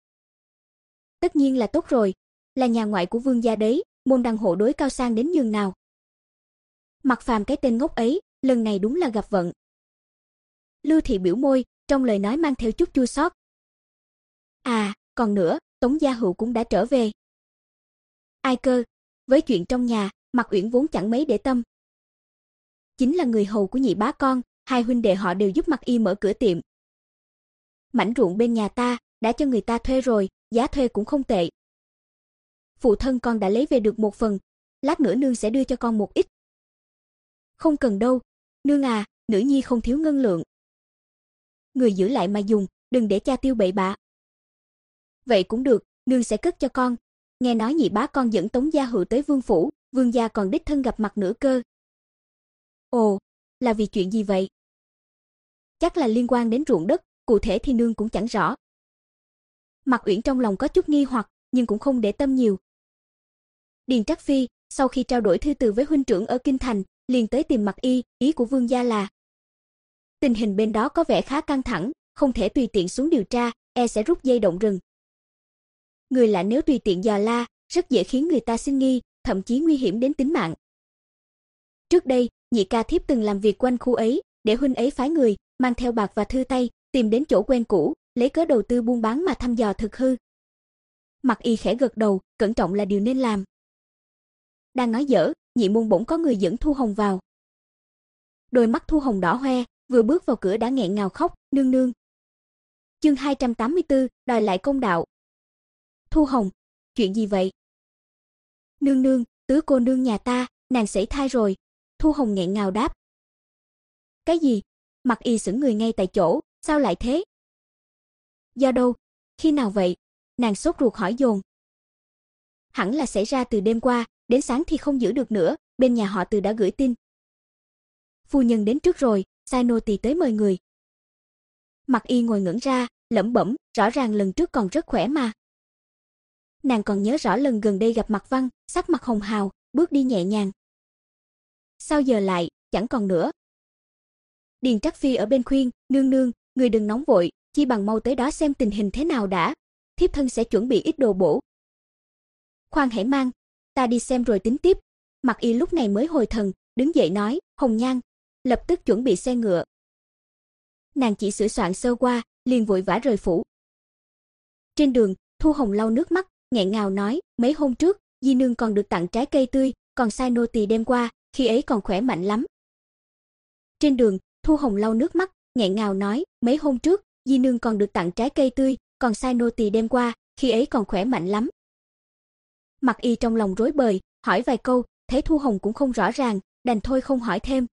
Tất nhiên là tốt rồi, là nhà ngoại của vương gia đấy, môn đăng hộ đối cao sang đến nhường nào. Mặc Phàm cái tên ngốc ấy, lần này đúng là gặp vận. Lưu Thị biểu môi, trong lời nói mang theo chút chua xót. À, còn nữa, Tống gia hữu cũng đã trở về. Ai cơ? Với chuyện trong nhà, Mặc Uyển vốn chẳng mấy để tâm. Chính là người hầu của nhị bá con, hai huynh đệ họ đều giúp Mặc Y mở cửa tiệm. Mảnh ruộng bên nhà ta, đã cho người ta thuê rồi, giá thuê cũng không tệ. Phụ thân con đã lấy về được một phần, lát nữa nương sẽ đưa cho con một ít. Không cần đâu, nương à, nữ nhi không thiếu ngân lượng. Người giữ lại mà dùng, đừng để cha tiêu bậy bạ. Vậy cũng được, nương sẽ cất cho con. Nghe nói nhị bá con dẫn Tống gia hữu tới vương phủ, vương gia còn đích thân gặp mặt nữa cơ. Ồ, là vì chuyện gì vậy? Chắc là liên quan đến ruộng đất, cụ thể thì nương cũng chẳng rõ. Mặc Uyển trong lòng có chút nghi hoặc, nhưng cũng không để tâm nhiều. Điền Trắc Phi, sau khi trao đổi thư từ với huynh trưởng ở Kinh Thành, liền tới tìm Mặc Y, ý của vương gia là tình hình bên đó có vẻ khá căng thẳng, không thể tùy tiện xuống điều tra, e sẽ rút dây động rừng. Người lạ nếu tùy tiện dò la, rất dễ khiến người ta sinh nghi, thậm chí nguy hiểm đến tính mạng. Trước đây, nhị ca thiếp từng làm việc quanh khu ấy, để huynh ấy phái người, mang theo bạc và thư tay, tìm đến chỗ quen cũ, lấy cớ đầu tư buôn bán mà thăm dò thực hư. Mặc Y khẽ gật đầu, cẩn trọng là điều nên làm. Đang nói dở, nhị môn bỗng có người dẫn Thu Hồng vào. Đôi mắt Thu Hồng đỏ hoe, vừa bước vào cửa đã nghẹn ngào khóc, "Nương nương." Chương hai trăm tám mươi tư, đòi lại công đạo. Thu Hồng, chuyện gì vậy? Nương nương, tứ cô nương nhà ta, nàng sảy thai rồi. Thu Hồng nghẹn ngào đáp. Cái gì? Mặc Y sững người ngay tại chỗ, sao lại thế? Do đâu? Khi nào vậy? Nàng sốt ruột hỏi dồn. Hẳn là xảy ra từ đêm qua, đến sáng thì không giữ được nữa, bên nhà họ Từ đã gửi tin. Phu nhân đến trước rồi, sai nô tỳ tới mời người. Mặc Y ngồi ngẩn ra, lẩm bẩm, rõ ràng lần trước còn rất khỏe mà. Nàng còn nhớ rõ lần gần đây gặp Mạc Văn, sắc mặt hồng hào, bước đi nhẹ nhàng. Sao giờ lại, chẳng còn nữa. Điền Trắc Phi ở bên khuyên, "Nương nương, người đừng nóng vội, chi bằng mau tới đó xem tình hình thế nào đã, thiếp thân sẽ chuẩn bị ít đồ bổ." "Khoan hãy mang, ta đi xem rồi tính tiếp." Mặc Y lúc này mới hồi thần, đứng dậy nói, "Hồng Nhan." Lập tức chuẩn bị xe ngựa. Nàng chỉ sửa soạn sơ qua, liền vội vã rời phủ. Trên đường, Thu Hồng lau nước mắt, nghẹn ngào nói, "Mấy hôm trước, di nương còn được tặng trái cây tươi, còn sai nô tỳ đem qua, khi ấy còn khỏe mạnh lắm." Trên đường, Thu Hồng lau nước mắt, nghẹn ngào nói, "Mấy hôm trước, di nương còn được tặng trái cây tươi, còn sai nô tỳ đem qua, khi ấy còn khỏe mạnh lắm." Mặc Y trong lòng rối bời, hỏi vài câu, thấy Thu Hồng cũng không rõ ràng, đành thôi không hỏi thêm.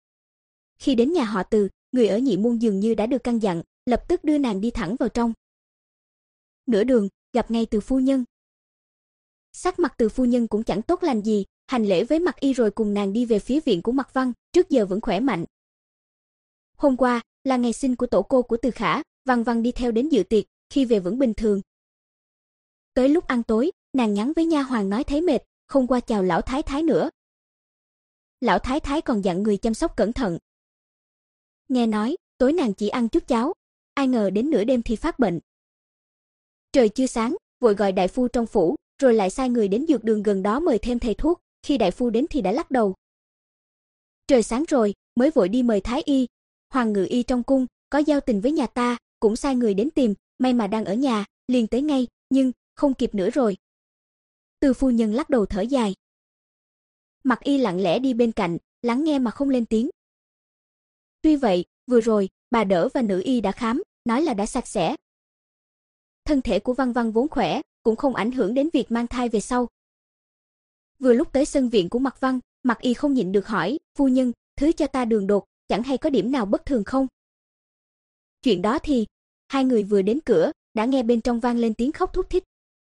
Khi đến nhà họ Từ, người ở nhị môn dường như đã được căn dặn, lập tức đưa nàng đi thẳng vào trong. Nửa đường, gặp ngay Từ phu nhân. Sắc mặt Từ phu nhân cũng chẳng tốt lành gì, hành lễ với Mặc Y rồi cùng nàng đi về phía viện của Mạc Văn, trước giờ vẫn khỏe mạnh. Hôm qua là ngày sinh của tổ cô của Từ Khả, Văn Văn đi theo đến dự tiệc, khi về vẫn bình thường. Tới lúc ăn tối, nàng nhắn với nha hoàn nói thấy mệt, không qua chào lão thái thái nữa. Lão thái thái còn dặn người chăm sóc cẩn thận. Nghe nói, tối nàng chỉ ăn chút cháo, ai ngờ đến nửa đêm thì phát bệnh. Trời chưa sáng, vội gọi đại phu trong phủ, rồi lại sai người đến dược đường gần đó mời thêm thầy thuốc, khi đại phu đến thì đã lắc đầu. Trời sáng rồi, mới vội đi mời thái y. Hoàng ngự y trong cung, có giao tình với nhà ta, cũng sai người đến tìm, may mà đang ở nhà, liền tới ngay, nhưng không kịp nữa rồi. Từ phu nhân lắc đầu thở dài. Mặc Y lặng lẽ đi bên cạnh, lắng nghe mà không lên tiếng. Tuy vậy, vừa rồi, bà đỡ và nữ y đã khám, nói là đã sạch sẽ. Thân thể của Văn Văn vốn khỏe, cũng không ảnh hưởng đến việc mang thai về sau. Vừa lúc tới sân viện của Mạc Văn, Mặc Y không nhịn được hỏi, "Phu nhân, thứ cho ta đường đột, chẳng hay có điểm nào bất thường không?" Chuyện đó thì, hai người vừa đến cửa, đã nghe bên trong vang lên tiếng khóc thút thít.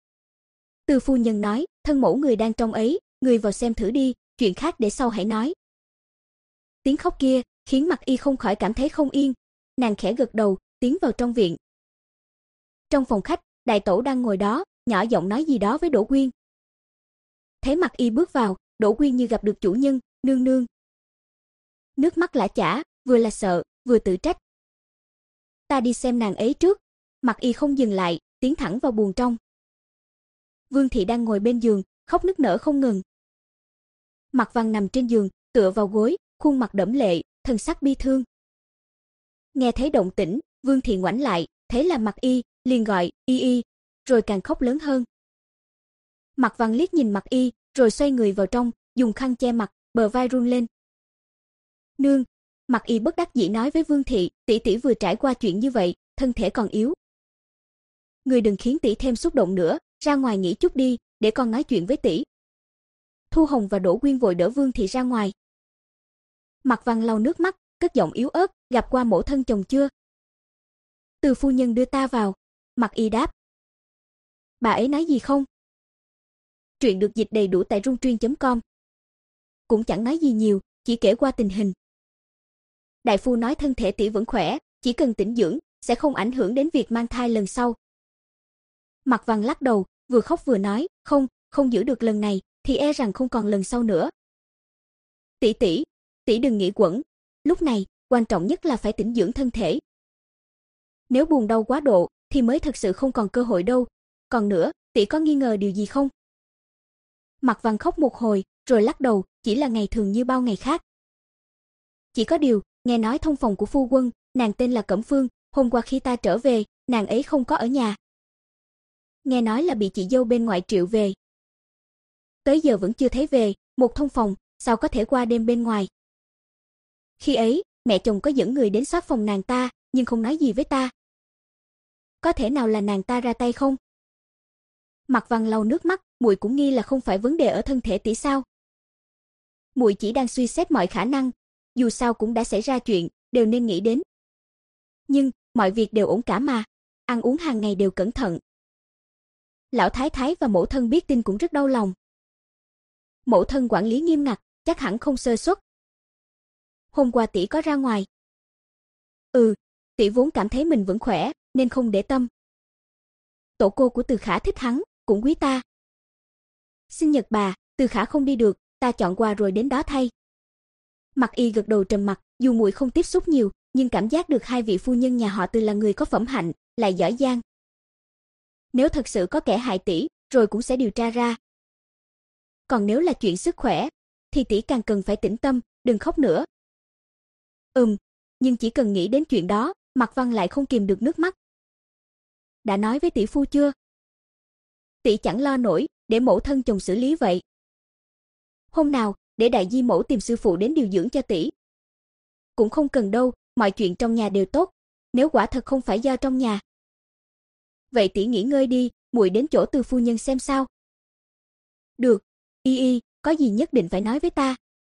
Từ phu nhân nói, "Thân mẫu người đang trong ấy, người vào xem thử đi, chuyện khác để sau hãy nói." Tiếng khóc kia khiến Mặc Y không khỏi cảm thấy không yên, nàng khẽ gật đầu, tiến vào trong viện. Trong phòng khách, đại tẩu đang ngồi đó, nhỏ giọng nói gì đó với Đỗ Quyên. Thấy Mặc Y bước vào, Đỗ Quyên như gặp được chủ nhân, "Nương nương." Nước mắt lã chã, vừa là sợ, vừa tự trách. "Ta đi xem nàng ấy trước." Mặc Y không dừng lại, tiến thẳng vào buồng trong. Vương thị đang ngồi bên giường, khóc nức nở không ngừng. Mạc Văn nằm trên giường, tựa vào gối, khuôn mặt đẫm lệ, thần sắc bi thương. Nghe thấy động tĩnh, Vương thị ngoảnh lại, thấy là Mạc Y, liền gọi, "Y Y", rồi càng khóc lớn hơn. Mạc Văn liếc nhìn Mạc Y, rồi xoay người vào trong, dùng khăn che mặt, bờ vai run lên. "Nương." Mạc Y bất đắc dĩ nói với Vương thị, "Tỷ tỷ vừa trải qua chuyện như vậy, thân thể còn yếu. Người đừng khiến tỷ thêm xúc động nữa, ra ngoài nghỉ chút đi, để con nói chuyện với tỷ." Thu Hồng và Đỗ Quyên vội đỡ Vương thị ra ngoài. Mạc Văn lau nước mắt, cất giọng yếu ớt, "Gặp qua mẫu thân chồng chưa?" "Từ phu nhân đưa ta vào." Mạc Y đáp. "Bà ấy nói gì không?" Truyện được dịch đầy đủ tại rung chấm com. Cũng chẳng nói gì nhiều, chỉ kể qua tình hình. Đại phu nói thân thể tỷ vẫn khỏe, chỉ cần tĩnh dưỡng, sẽ không ảnh hưởng đến việc mang thai lần sau. Mạc Văn lắc đầu, vừa khóc vừa nói, "Không, không giữ được lần này, thì e rằng không còn lần sau nữa. Tỷ tỷ, tỷ đừng nghĩ quẩn, lúc này, quan trọng nhất là phải tĩnh dưỡng thân thể. Nếu buồn đau quá độ, thì mới thật sự không còn cơ hội đâu. Còn nữa, tỷ có nghi ngờ điều gì không?" Mạc Văn khóc một hồi, rồi lắc đầu, "Chỉ là ngày thường như bao ngày khác. Chỉ có điều, nghe nói thông phòng của phu quân, nàng tên là Cẩm Phương, hôm qua khi ta trở về, nàng ấy không có ở nhà. Nghe nói là bị chị dâu bên ngoại triệu về. Tới giờ vẫn chưa thấy về, một thông phòng, sao có thể qua đêm bên ngoài. Khi ấy, mẹ chồng có dẫn người đến soát phòng nàng ta, nhưng không nói gì với ta. Có thể nào là nàng ta ra tay không? Mạc Văn lau nước mắt, muội cũng nghi là không phải vấn đề ở thân thể tỷ sao? Muội chỉ đang suy xét mọi khả năng, dù sao cũng đã xảy ra chuyện, đều nên nghĩ đến. Nhưng, mọi việc đều ổn cả mà, ăn uống hàng ngày đều cẩn thận. Lão thái thái và mẫu thân biết tin cũng rất đau lòng. Mẫu thân quản lý nghiêm ngặt, chắc hẳn không sơ suất. Hôm qua tỷ có ra ngoài. Ừ, tỷ vốn cảm thấy mình vẫn khỏe, nên không để tâm. Tổ cô của Từ Khả thích hắn, cũng quý ta. Sinh nhật bà, Từ Khả không đi được, ta chọn quà rồi đến đó thay. Mặc Y gật đầu trầm mặc, dù muội không tiếp xúc nhiều, nhưng cảm giác được hai vị phu nhân nhà họ Từ là người có phẩm hạnh, lại giỏi giang. Nếu thật sự có kẻ hại tỷ, rồi cũng sẽ điều tra ra. Còn nếu là chuyện sức khỏe, thì tỷ càng cần phải tĩnh tâm, đừng khóc nữa. Ừm, nhưng chỉ cần nghĩ đến chuyện đó, Mạc Văn lại không kìm được nước mắt. Đã nói với tỷ phu chưa? Tỷ chẳng lo nổi, để mẫu thân chồng xử lý vậy. Hôm nào, để đại di mẫu tìm sư phụ đến điều dưỡng cho tỷ. Cũng không cần đâu, mọi chuyện trong nhà đều tốt, nếu quả thật không phải do trong nhà. Vậy tỷ nghỉ ngơi đi, muội đến chỗ Từ phu nhân xem sao. Được, Y Y, có gì nhất định phải nói với ta.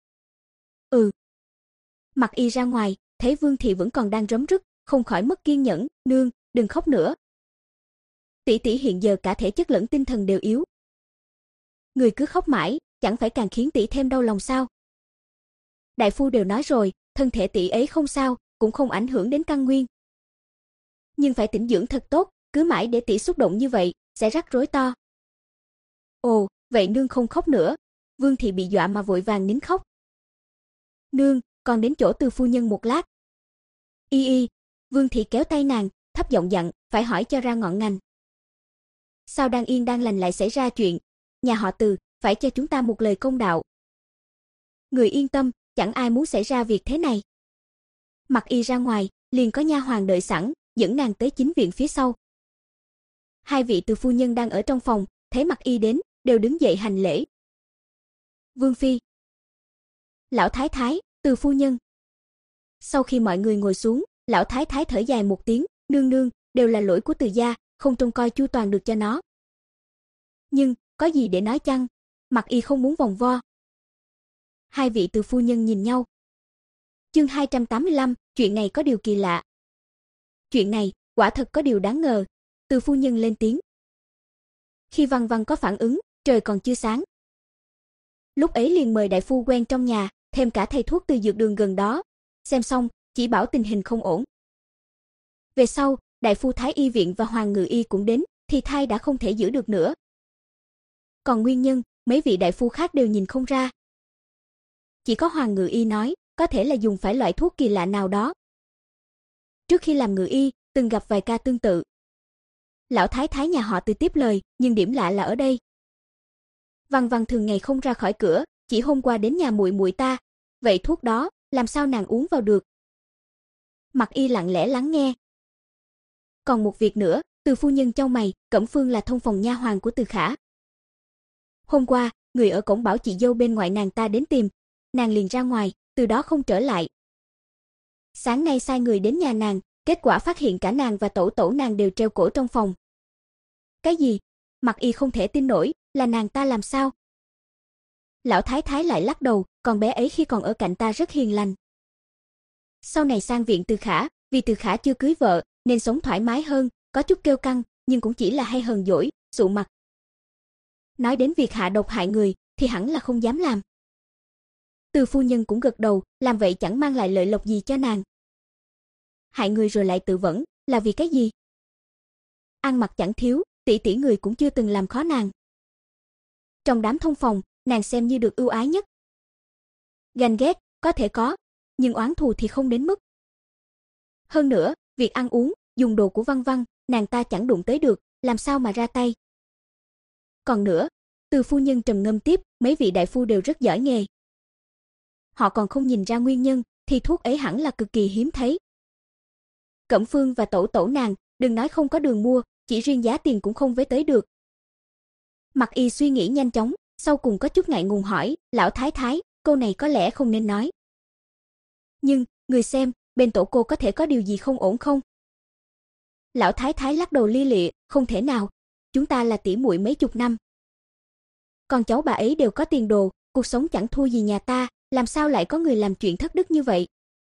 Ừ. Mặc Y ra ngoài, thấy Vương Thị vẫn còn đang rấm rứt, không khỏi mất kiên nhẫn, nương, đừng khóc nữa. Tỷ tỷ hiện giờ cả thể chất lẫn tinh thần đều yếu. Người cứ khóc mãi, chẳng phải càng khiến tỷ thêm đau lòng sao? Đại phu đều nói rồi, thân thể tỷ ấy không sao, cũng không ảnh hưởng đến căn nguyên. Nhưng phải tĩnh dưỡng thật tốt, cứ mãi để tỷ xúc động như vậy, sẽ rắc rối to. Ồ, vậy nương không khóc nữa. Vương Thị bị dọa mà vội vàng nín khóc. Nương, còn đến chỗ Từ phu nhân một lát. Y Y, Vương Thị kéo tay nàng, thấp giọng dặn, phải hỏi cho ra ngọn ngành. Sao đang yên đang lành lại xảy ra chuyện? Nhà họ Từ, phải cho chúng ta một lời công đạo. Người yên tâm, chẳng ai muốn xảy ra việc thế này. Mặc Y ra ngoài, liền có nha hoàn đợi sẵn, dẫn nàng tới chính viện phía sau. Hai vị Từ phu nhân đang ở trong phòng, thấy Mặc Y đến, đều đứng dậy hành lễ. Vương phi, lão thái thái, Từ phu nhân. Sau khi mọi người ngồi xuống, lão thái thái thở dài một tiếng, nương nương, đều là lỗi của Từ gia, không trông coi chu toàn được cho nó. Nhưng, có gì để nói chăng? Mặc Y không muốn vòng vo. Hai vị Từ phu nhân nhìn nhau. Chương hai trăm tám mươi lăm, chuyện này có điều kỳ lạ. Chuyện này, quả thật có điều đáng ngờ. Từ phu nhân lên tiếng. Khi Văn Văn có phản ứng, trời còn chưa sáng. Lúc ấy liền mời đại phu quen trong nhà, thêm cả thầy thuốc từ dược đường gần đó. Xem xong, chỉ bảo tình hình không ổn. Về sau, đại phu Thái y viện và Hoàng ngự y cũng đến, thì thai đã không thể giữ được nữa. Còn nguyên nhân, mấy vị đại phu khác đều nhìn không ra. Chỉ có Hoàng ngự y nói, có thể là dùng phải loại thuốc kỳ lạ nào đó. Trước khi làm ngự y, từng gặp vài ca tương tự. Lão thái thái nhà họ Từ tiếp lời, nhưng điểm lạ là ở đây. Văn Văn thường ngày không ra khỏi cửa, chỉ hôm qua đến nhà muội muội ta, vậy thuốc đó, làm sao nàng uống vào được? Mặc Y lặng lẽ lắng nghe. Còn một việc nữa, Từ phu nhân chau mày, Cẩm Phương là thông phòng nha hoàn của Từ Khả. Hôm qua, người ở cổng bảo chị dâu bên ngoại nàng ta đến tìm, nàng liền ra ngoài, từ đó không trở lại. Sáng nay sai người đến nhà nàng, kết quả phát hiện cả nàng và tẩu tẩu nàng đều treo cổ trong phòng. Cái gì? Mặc Y không thể tin nổi, là nàng ta làm sao? Lão thái thái lại lắc đầu, con bé ấy khi còn ở cạnh ta rất hiền lành. Sau này sang viện Từ Khả, vì Từ Khả chưa cưới vợ, nên sống thoải mái hơn, có chút kêu căng, nhưng cũng chỉ là hay hờn dỗi, sụ mặt. Nói đến việc hạ độc hại người, thì hẳn là không dám làm. Từ phu nhân cũng gật đầu, làm vậy chẳng mang lại lợi lộc gì cho nàng. Hại người rồi lại tự vẫn, là vì cái gì? Ăn mặc chẳng thiếu, tỷ tỷ người cũng chưa từng làm khó nàng. Trong đám thông phòng, nàng xem như được ưu ái nhất. Ganh ghét, có thể có, nhưng oán thù thì không đến mức. Hơn nữa, việc ăn uống, dùng đồ của Văn Văn, nàng ta chẳng đụng tới được, làm sao mà ra tay. Còn nữa, Từ phu nhân trầm ngâm tiếp, mấy vị đại phu đều rất giỏi nghề. Họ còn không nhìn ra nguyên nhân, thì thuốc ấy hẳn là cực kỳ hiếm thấy. Cẩm Phương và tẩu tẩu nàng, đừng nói không có đường mua, chỉ riêng giá tiền cũng không với tới được. Mặc Y suy nghĩ nhanh chóng, sau cùng có chút ngại ngùng hỏi, lão thái thái, câu này có lẽ không nên nói. Nhưng, người xem, bên tổ cô có thể có điều gì không ổn không? Lão thái thái lắc đầu li lịa, không thể nào, chúng ta là tỷ muội mấy chục năm. Con cháu bà ấy đều có tiền đồ, cuộc sống chẳng thua gì nhà ta, làm sao lại có người làm chuyện thất đức như vậy?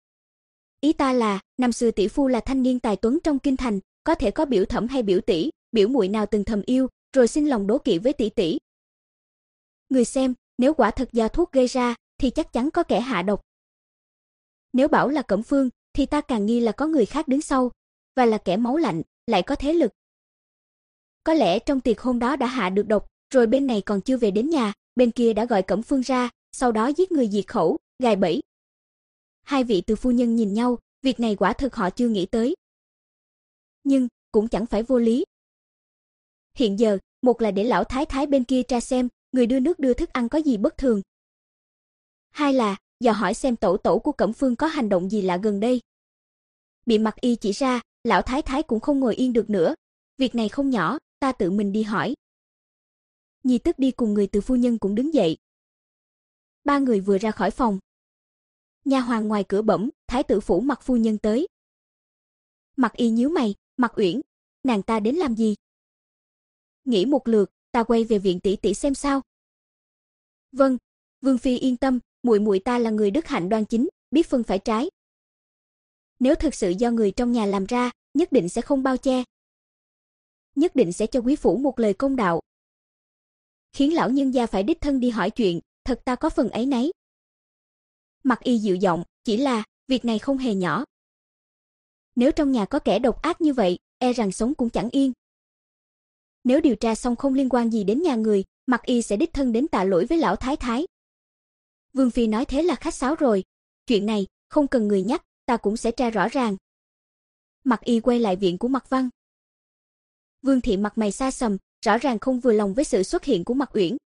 Ý ta là, năm xưa tỷ phu là thanh niên tài tuấn trong kinh thành, có thể có biểu thẩm hay biểu tỷ, biểu muội nào từng thầm yêu, rồi sinh lòng đố kỵ với tỷ tỷ. Người xem, nếu quả thật do thuốc gây ra, thì chắc chắn có kẻ hạ độc. Nếu bảo là Cẩm Phương, thì ta càng nghi là có người khác đứng sau, và là kẻ máu lạnh, lại có thế lực. Có lẽ trong tiệc hôm đó đã hạ được độc, rồi bên này còn chưa về đến nhà, bên kia đã gọi Cẩm Phương ra, sau đó giết người diệt khẩu, gài bẫy. Hai vị từ phu nhân nhìn nhau, việc này quả thực họ chưa nghĩ tới. Nhưng, cũng chẳng phải vô lý. Hiện giờ, một là để lão thái thái bên kia tra xem, người đưa nước đưa thức ăn có gì bất thường. Hai là, dò hỏi xem tẩu tẩu của Cẩm Phương có hành động gì lạ gần đây. Bị Mặc Y chỉ ra, lão thái thái cũng không ngồi yên được nữa. Việc này không nhỏ, ta tự mình đi hỏi. Nhi tức đi cùng người từ phu nhân cũng đứng dậy. Ba người vừa ra khỏi phòng. Nha hoàn ngoài cửa bẩm, thái tử phủ Mặc phu nhân tới. Mặc Y nhíu mày, Mặc Uyển, nàng ta đến làm gì? Nghĩ một lượt, ta quay về viện tỷ tỷ xem sao. Vâng, Vương phi yên tâm, muội muội ta là người đức hạnh đoan chính, biết phân phải trái. Nếu thực sự do người trong nhà làm ra, nhất định sẽ không bao che. Nhất định sẽ cho quý phủ một lời công đạo. Khiến lão nhân gia phải đích thân đi hỏi chuyện, thật ta có phần áy náy. Mặc Y dịu giọng, chỉ là, việc này không hề nhỏ. Nếu trong nhà có kẻ độc ác như vậy, e rằng sống cũng chẳng yên. Nếu điều tra xong không liên quan gì đến nhà người, Mặc Y sẽ đích thân đến tạ lỗi với lão thái thái. Vương phi nói thế là khách sáo rồi, chuyện này không cần người nhắc, ta cũng sẽ tra rõ ràng. Mặc Y quay lại viện của Mặc Văn. Vương thị mặt mày xa sầm, rõ ràng không vừa lòng với sự xuất hiện của Mặc Uyển.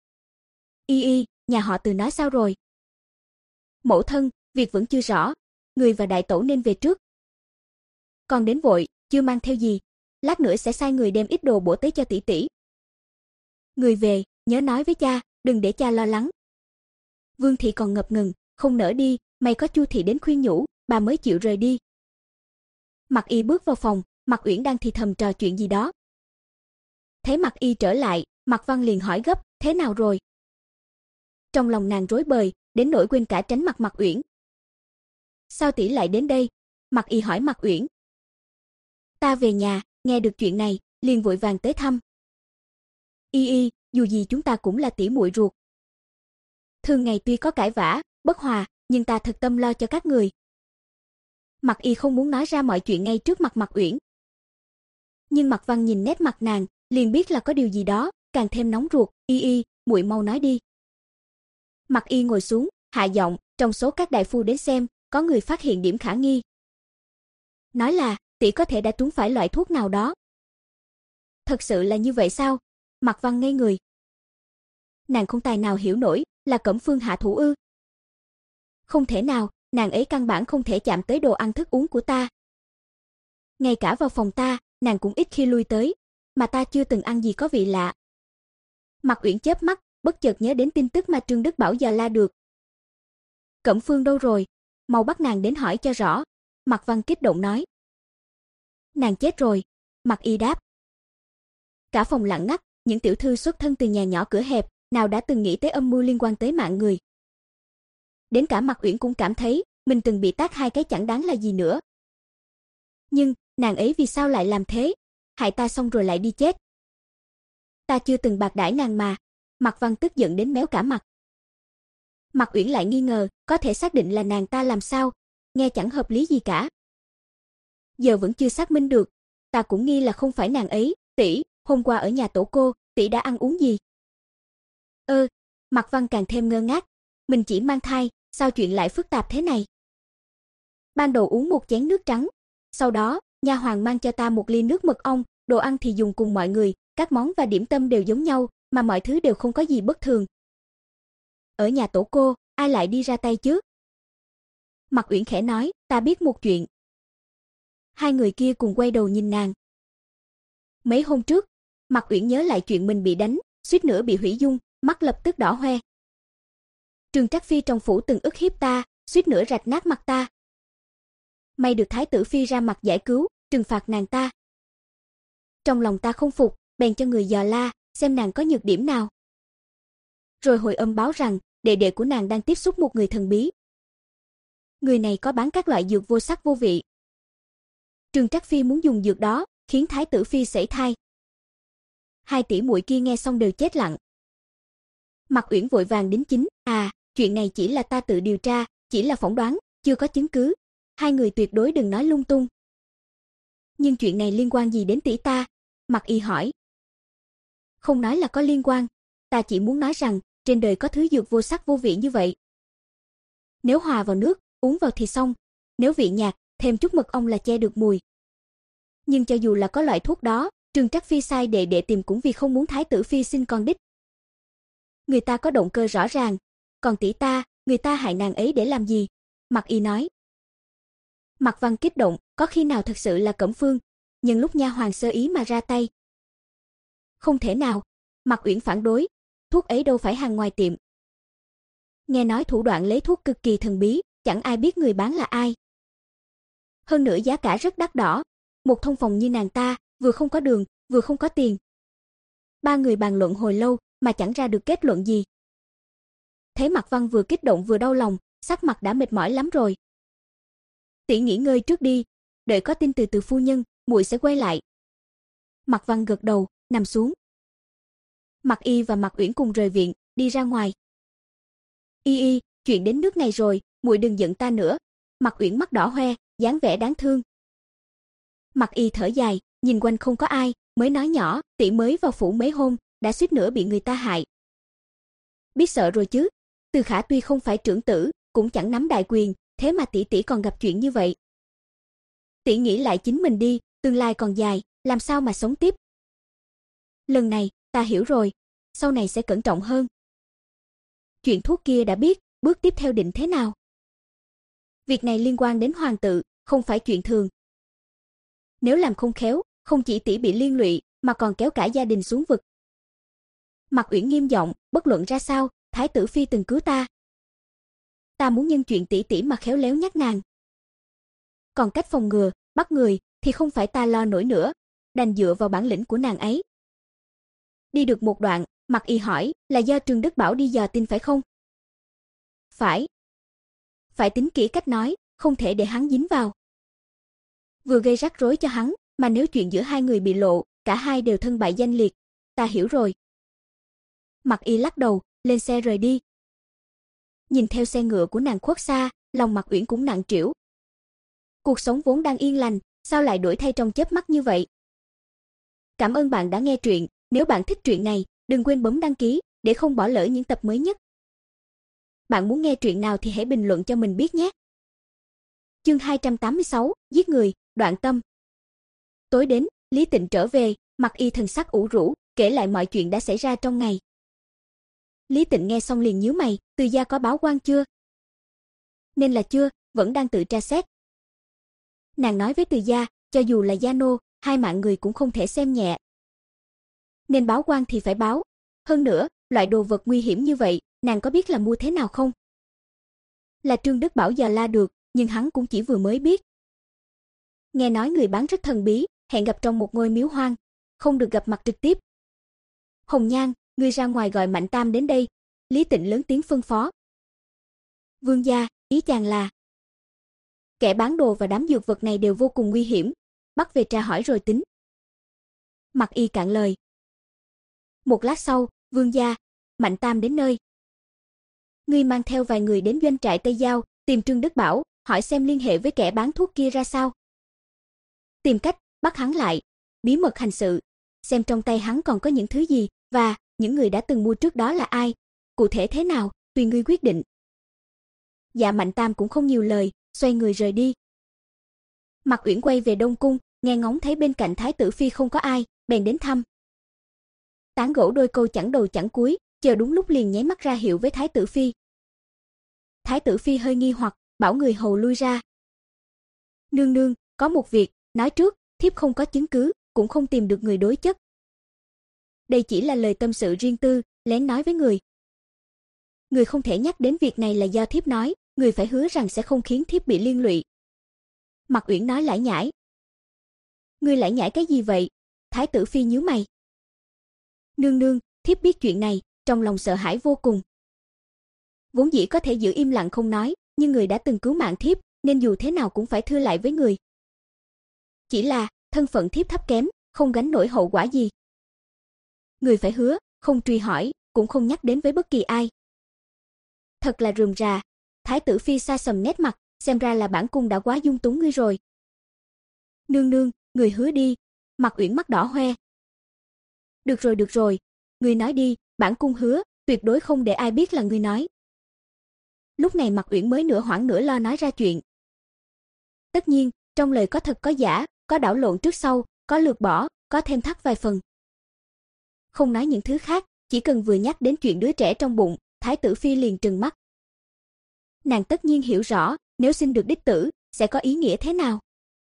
Y y, nhà họ Từ nói sao rồi? Mẫu thân, việc vẫn chưa rõ, người và đại tẩu nên về trước. Còn đến vội, chưa mang theo gì, lát nữa sẽ sai người đem ít đồ bổ tới cho tỷ tỷ. Người về, nhớ nói với cha, đừng để cha lo lắng. Vương thị còn ngập ngừng, không nỡ đi, may có Chu thị đến khuyên nhủ, bà mới chịu rời đi. Mặc Y bước vào phòng, Mặc Uyển đang thì thầm trò chuyện gì đó. Thấy Mặc Y trở lại, Mặc Văn liền hỏi gấp, thế nào rồi? Trong lòng nàng rối bời, đến nỗi quên cả tránh mặt Mặc Uyển. Sao tỷ lại đến đây? Mặc Y hỏi Mặc Uyển. Ta về nhà, nghe được chuyện này, liền vội vàng tới thăm. Y y, dù gì chúng ta cũng là tỷ muội ruột. Thường ngày tuy có cãi vã, bất hòa, nhưng ta thật tâm lo cho các người. Mặc Y không muốn nói ra mọi chuyện ngay trước mặt Mặc Uyển. Nhưng Mặc Văn nhìn nét mặt nàng, liền biết là có điều gì đó, càng thêm nóng ruột, Y y, muội mau nói đi. Mặc Y ngồi xuống, hạ giọng, trong số các đại phu đến xem, có người phát hiện điểm khả nghi. Nói là, tỷ có thể đã trúng phải loại thuốc nào đó. Thật sự là như vậy sao? Mặc Văn ngây người. Nàng không tài nào hiểu nổi, là Cẩm Phương hạ thủ ư? Không thể nào, nàng ấy căn bản không thể chạm tới đồ ăn thức uống của ta. Ngay cả vào phòng ta, nàng cũng ít khi lui tới, mà ta chưa từng ăn gì có vị lạ. Mặc Uyển chớp mắt, bất chợt nhớ đến tin tức mà Trương Đức Bảo dò la được. Cẩm Phương đâu rồi? Mau bắt nàng đến hỏi cho rõ. Mặc Văn kích động nói. Nàng chết rồi. Mặc Y đáp. Cả phòng lặng ngắt, những tiểu thư xuất thân từ nhà nhỏ cửa hẹp, nào đã từng nghĩ tới âm mưu liên quan tới mạng người. Đến cả Mặc Uyển cũng cảm thấy, mình từng bị tát hai cái chẳng đáng là gì nữa. Nhưng, nàng ấy vì sao lại làm thế? Hại ta xong rồi lại đi chết. Ta chưa từng bạc đãi nàng mà. Mặc Văn tức giận đến méo cả mặt. Mặc Uyển lại nghi ngờ, có thể xác định là nàng ta làm sao, nghe chẳng hợp lý gì cả. Giờ vẫn chưa xác minh được, ta cũng nghi là không phải nàng ấy, tỷ, hôm qua ở nhà tổ cô, tỷ đã ăn uống gì? Ơ, Mặc Văn càng thêm ngơ ngác, mình chỉ mang thai, sao chuyện lại phức tạp thế này? Ban đầu uống một chén nước trắng, sau đó, nha hoàn mang cho ta một ly nước mật ong, đồ ăn thì dùng cùng mọi người, các món và điểm tâm đều giống nhau, mà mọi thứ đều không có gì bất thường. Ở nhà tổ cô, ai lại đi ra tay chứ? Mặc Uyển khẽ nói, ta biết một chuyện. Hai người kia cùng quay đầu nhìn nàng. Mấy hôm trước, Mạc Uyển nhớ lại chuyện mình bị đánh, suýt nữa bị hủy dung, mắt lập tức đỏ hoe. Trương Trác Phi trong phủ từng ức hiếp ta, suýt nữa rạch nát mặt ta. May được thái tử phi ra mặt giải cứu, trừng phạt nàng ta. Trong lòng ta không phục, bèn cho người dò la, xem nàng có nhược điểm nào. Rồi hồi âm báo rằng, đệ đệ của nàng đang tiếp xúc một người thần bí. Người này có bán các loại dược vô sắc vô vị. Trương Trác Phi muốn dùng dược đó, khiến thái tử phi sảy thai. Hai tỷ muội kia nghe xong đều chết lặng. Mạc Uyển vội vàng đính chính, "À, chuyện này chỉ là ta tự điều tra, chỉ là phỏng đoán, chưa có chứng cứ, hai người tuyệt đối đừng nói lung tung." "Nhưng chuyện này liên quan gì đến tỷ ta?" Mạc Y hỏi. "Không nói là có liên quan, ta chỉ muốn nói rằng, trên đời có thứ dược vô sắc vô vị như vậy. Nếu hòa vào nước, uống vào thì xong, nếu vị nhạt, thêm chút mật ong là che được mùi. Nhưng cho dù là có loại thuốc đó, Trương Trác Phi sai đệ đệ tìm cũng vì không muốn thái tử phi sinh con đích. Người ta có động cơ rõ ràng, còn tỷ ta, người ta hại nàng ấy để làm gì?" Mạc Y nói. Mạc Văn kích động, có khi nào thật sự là Cẩm Phương, nhưng lúc nha hoàn sơ ý mà ra tay. Không thể nào, Mạc Uyển phản đối, thuốc ấy đâu phải hàng ngoài tiệm. Nghe nói thủ đoạn lấy thuốc cực kỳ thần bí, chẳng ai biết người bán là ai. Hơn nữa giá cả rất đắt đỏ, một thông phòng như nàng ta, vừa không có đường, vừa không có tiền. Ba người bàn luận hồi lâu mà chẳng ra được kết luận gì. Thấy Mạc Văn vừa kích động vừa đau lòng, sắc mặt đã mệt mỏi lắm rồi. "Tỷ nghỉ ngơi trước đi, đợi có tin từ từ phu nhân, muội sẽ quay lại." Mạc Văn gật đầu, nằm xuống. Mạc Y và Mạc Uyển cùng rời viện, đi ra ngoài. "Y Y, chuyện đến nước này rồi, muội đừng giận ta nữa." Mạc Uyển mắt đỏ hoe, dáng vẻ đáng thương. Mạc Y thở dài, nhìn quanh không có ai, mới nói nhỏ, "Tỷ mới vào phủ mấy hôm, đã suýt nữa bị người ta hại. Biết sợ rồi chứ, Từ Khả tuy không phải trưởng tử, cũng chẳng nắm đại quyền, thế mà tỷ tỷ còn gặp chuyện như vậy. Tỷ nghĩ lại chính mình đi, tương lai còn dài, làm sao mà sống tiếp." "Lần này, ta hiểu rồi, sau này sẽ cẩn trọng hơn." "Chuyện thuốc kia đã biết, bước tiếp theo định thế nào?" "Việc này liên quan đến hoàng tự, không phải chuyện thường. Nếu làm không khéo, không chỉ tỷ bị liên lụy, mà còn kéo cả gia đình xuống vực." Mạc Uyển nghiêm giọng, "Bất luận ra sao, thái tử phi từng cứu ta. Ta muốn nhân chuyện tỷ tỷ mà khéo léo nhắc nàng. Còn cách phòng ngừa, bắt người thì không phải ta lo nổi nữa, đành dựa vào bản lĩnh của nàng ấy." Đi được một đoạn, Mạc Y hỏi, "Là do Trương Đức Bảo đi dò tin phải không?" "Phải. Phải tính kỹ cách nói, không thể để hắn dính vào. Vừa gây rắc rối cho hắn, mà nếu chuyện giữa hai người bị lộ, cả hai đều thân bại danh liệt." "Ta hiểu rồi." Mạc Y lắc đầu, lên xe rời đi. Nhìn theo xe ngựa của nàng khuất xa, lòng Mạc Uyển cũng nặng trĩu. Cuộc sống vốn đang yên lành, sao lại đổi thay trong chớp mắt như vậy? Cảm ơn bạn đã nghe truyện, nếu bạn thích truyện này, đừng quên bấm đăng ký để không bỏ lỡ những tập mới nhất. Bạn muốn nghe truyện nào thì hãy bình luận cho mình biết nhé. Chương hai trăm tám mươi sáu, giết người, Đoạn Tâm. Tối đến, Lý Tịnh trở về, Mạc Y thần sắc ủ rũ, kể lại mọi chuyện đã xảy ra trong ngày. Lý Tịnh nghe xong liền nhíu mày, "Từ gia có báo quan chưa?" "Nên là chưa, vẫn đang tự tra xét." Nàng nói với Từ gia, cho dù là gia nô, hai mạng người cũng không thể xem nhẹ. Nên báo quan thì phải báo. Hơn nữa, loại đồ vật nguy hiểm như vậy, nàng có biết là mua thế nào không? Là Trương Đức Bảo dò la được, nhưng hắn cũng chỉ vừa mới biết. Nghe nói người bán rất thần bí, hẹn gặp trong một ngôi miếu hoang, không được gặp mặt trực tiếp. "Hồng Nhan, ngươi ra ngoài gọi Mạnh Tam đến đây." Lý Tịnh lớn tiếng phân phó. "Vương gia, ý chàng là?" "Kẻ bán đồ và đám dược vật này đều vô cùng nguy hiểm, bắt về tra hỏi rồi tính." Mạc Y cạn lời. Một lát sau, "Vương gia, Mạnh Tam đến nơi. Ngươi mang theo vài người đến doanh trại Tây Giao, tìm Trương Đức Bảo, hỏi xem liên hệ với kẻ bán thuốc kia ra sao. Tìm cách bắt hắn lại, bí mật hành sự, xem trong tay hắn còn có những thứ gì, và những người đã từng mua trước đó là ai, cụ thể thế nào, tùy ngươi quyết định." Dạ Mạnh Tam cũng không nhiều lời, xoay người rời đi. Mạc Uyển quay về Đông cung, nghe ngóng thấy bên cạnh thái tử phi không có ai, bèn đến thăm. Tán gẫu đôi câu chẳng đầu chẳng cuối, chờ đúng lúc liền nháy mắt ra hiệu với thái tử phi. Thái tử phi hơi nghi hoặc, bảo người hầu lui ra. "Nương nương, có một việc, nói trước, thiếp không có chứng cứ, cũng không tìm được người đối chất. Đây chỉ là lời tâm sự riêng tư, lén nói với người. Người không thể nhắc đến việc này là do thiếp nói, người phải hứa rằng sẽ không khiến thiếp bị liên lụy. Mạc Uyển nói lải nhải. Ngươi lải nhải cái gì vậy? Thái tử phi nhíu mày. Nương nương, thiếp biết chuyện này, trong lòng sợ hãi vô cùng. Vốn dĩ có thể giữ im lặng không nói, nhưng người đã từng cứu mạng thiếp, nên dù thế nào cũng phải thưa lại với người. Chỉ là, thân phận thiếp thấp kém, không gánh nổi hậu quả gì. Người phải hứa, không truy hỏi, cũng không nhắc đến với bất kỳ ai. Thật là rườm rà. Thái tử phi xa sầm nét mặt, xem ra là bản cung đã quá dung túng ngươi rồi. Nương nương, người hứa đi. Mạc Uyển mắt đỏ hoe. Được rồi được rồi, ngươi nói đi, bản cung hứa, tuyệt đối không để ai biết là ngươi nói. Lúc này Mạc Uyển mới nửa hoảng nửa lo nói ra chuyện. Tất nhiên, trong lời có thật có giả, có đảo lộn trước sau, có lược bỏ, có thêm thắt vài phần. Không nói những thứ khác, chỉ cần vừa nhắc đến chuyện đứa trẻ trong bụng, Thái tử phi liền trừng mắt. Nàng tất nhiên hiểu rõ, nếu sinh được đích tử, sẽ có ý nghĩa thế nào.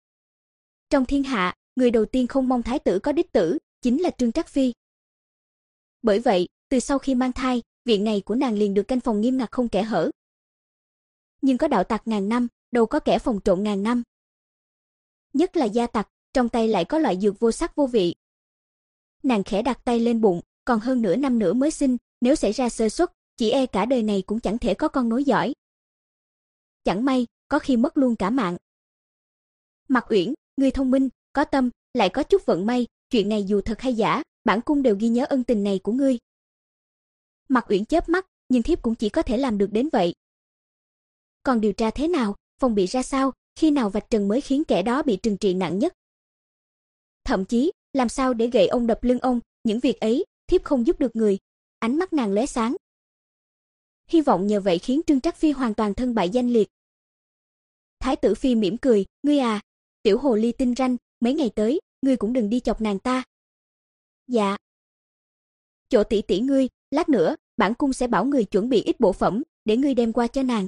Trong thiên hạ, người đầu tiên không mong thái tử có đích tử, chính là Trương Trắc Phi. Bởi vậy, từ sau khi mang thai, viện này của nàng liền được canh phòng nghiêm ngặt không kẽ hở. Nhưng có đạo tặc ngàn năm, đâu có kẻ phòng trộn ngàn năm. Nhất là gia tặc, trong tay lại có loại dược vô sắc vô vị. Nàng khẽ đặt tay lên bụng, còn hơn nửa năm nữa mới sinh, nếu xảy ra sơ suất, chỉ e cả đời này cũng chẳng thể có con nối dõi. Chẳng may, có khi mất luôn cả mạng. Mạc Uyển, người thông minh, có tâm, lại có chút vận may, chuyện này dù thật hay giả, bản cung đều ghi nhớ ân tình này của ngươi. Mạc Uyển chớp mắt, nhưng thiếp cũng chỉ có thể làm được đến vậy. Còn điều tra thế nào, phòng bị ra sao, khi nào vạch trần mới khiến kẻ đó bị trừng trị nặng nhất. Thậm chí, làm sao để gậy ông đập lưng ông, những việc ấy, thiếp không giúp được người. Ánh mắt nàng lóe sáng. Hy vọng nhờ vậy khiến Trương Trắc Phi hoàn toàn thân bại danh liệt. Thái tử phi mỉm cười, ngươi à, tiểu hồ ly tinh ranh, mấy ngày tới, ngươi cũng đừng đi chọc nàng ta. Dạ. Chỗ tỷ tỷ ngươi, lát nữa, bản cung sẽ bảo người chuẩn bị ít bổ phẩm, để ngươi đem qua cho nàng.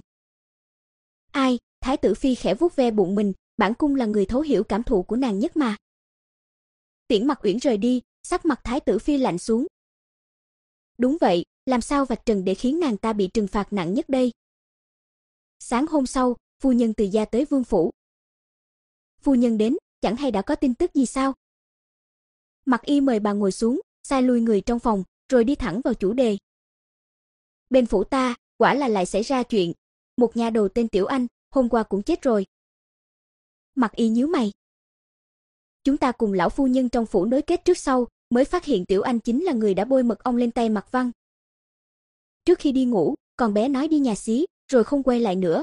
Ai, thái tử phi khẽ vuốt ve bụng mình, bản cung là người thấu hiểu cảm thụ của nàng nhất mà. Tiễn Mạc Uyển rời đi, sắc mặt thái tử phi lạnh xuống. Đúng vậy, làm sao vạch trần để khiến nàng ta bị trừng phạt nặng nhất đây? Sáng hôm sau, phu nhân từ gia tới vương phủ. Phu nhân đến, chẳng hay đã có tin tức gì sao? Mặc Y mời bà ngồi xuống, sai lui người trong phòng, rồi đi thẳng vào chủ đề. Bên phủ ta, quả là lại xảy ra chuyện, một nha đầu tên Tiểu Anh, hôm qua cũng chết rồi. Mặc Y nhíu mày. Chúng ta cùng lão phu nhân trong phủ nối kết trước sau, mới phát hiện Tiểu Anh chính là người đã bôi mật ong lên tay Mạc Văn. Trước khi đi ngủ, con bé nói đi nhà xí, rồi không quay lại nữa.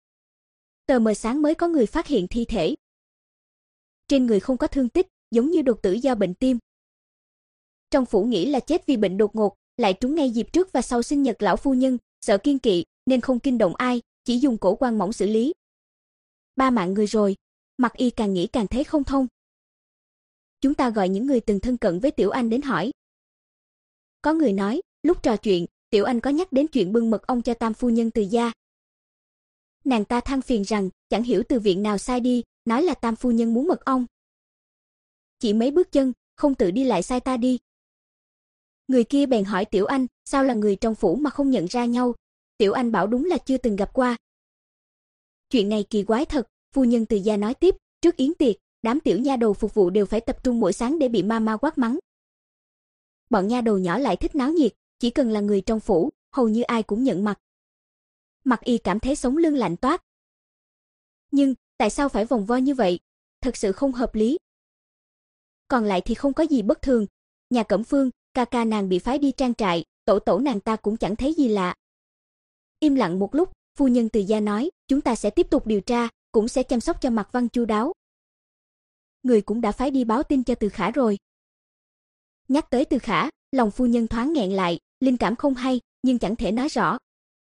Tờ mờ sáng mới có người phát hiện thi thể. Trên người không có thương tích, giống như đột tử do bệnh tim. Trong phủ nghĩ là chết vì bệnh đột ngột, lại trúng ngay dịp trước và sau sinh nhật lão phu nhân, sợ kiêng kỵ nên không kinh động ai, chỉ dùng cổ quan mỏng xử lý. Ba mạng người rồi, Mặc Y càng nghĩ càng thấy không thông. Chúng ta gọi những người từng thân cận với Tiểu Anh đến hỏi. Có người nói, lúc trò chuyện, Tiểu Anh có nhắc đến chuyện bưng mật ong cho tam phu nhân từ gia. Nàng ta than phiền rằng, chẳng hiểu từ viện nào sai đi, nói là tam phu nhân muốn mật ong. Chỉ mấy bước chân, không tự đi lại sai ta đi. Người kia bèn hỏi Tiểu Anh, sao là người trong phủ mà không nhận ra nhau? Tiểu Anh bảo đúng là chưa từng gặp qua. Chuyện này kỳ quái thật, phu nhân từ gia nói tiếp, trước yến tiệc, đám tiểu nha đầu phục vụ đều phải tập trung mỗi sáng để bị mama quát mắng. Bọn nha đầu nhỏ lại thích náo nhiệt, chỉ cần là người trong phủ, hầu như ai cũng nhận mặt. Mặc Y cảm thấy sống lưng lạnh toát. Nhưng, tại sao phải vòng vo như vậy? Thật sự không hợp lý. Còn lại thì không có gì bất thường. Nhà Cẩm Phương, ca ca nàng bị phái đi trang trại, tổ tổ nàng ta cũng chẳng thấy gì lạ. Im lặng một lúc, phu nhân từ gia nói, chúng ta sẽ tiếp tục điều tra, cũng sẽ chăm sóc cho Mạc Văn chu đáo. Người cũng đã phái đi báo tin cho Từ Khả rồi. Nhắc tới Từ Khả, lòng phu nhân thoáng nghẹn lại, linh cảm không hay, nhưng chẳng thể nói rõ.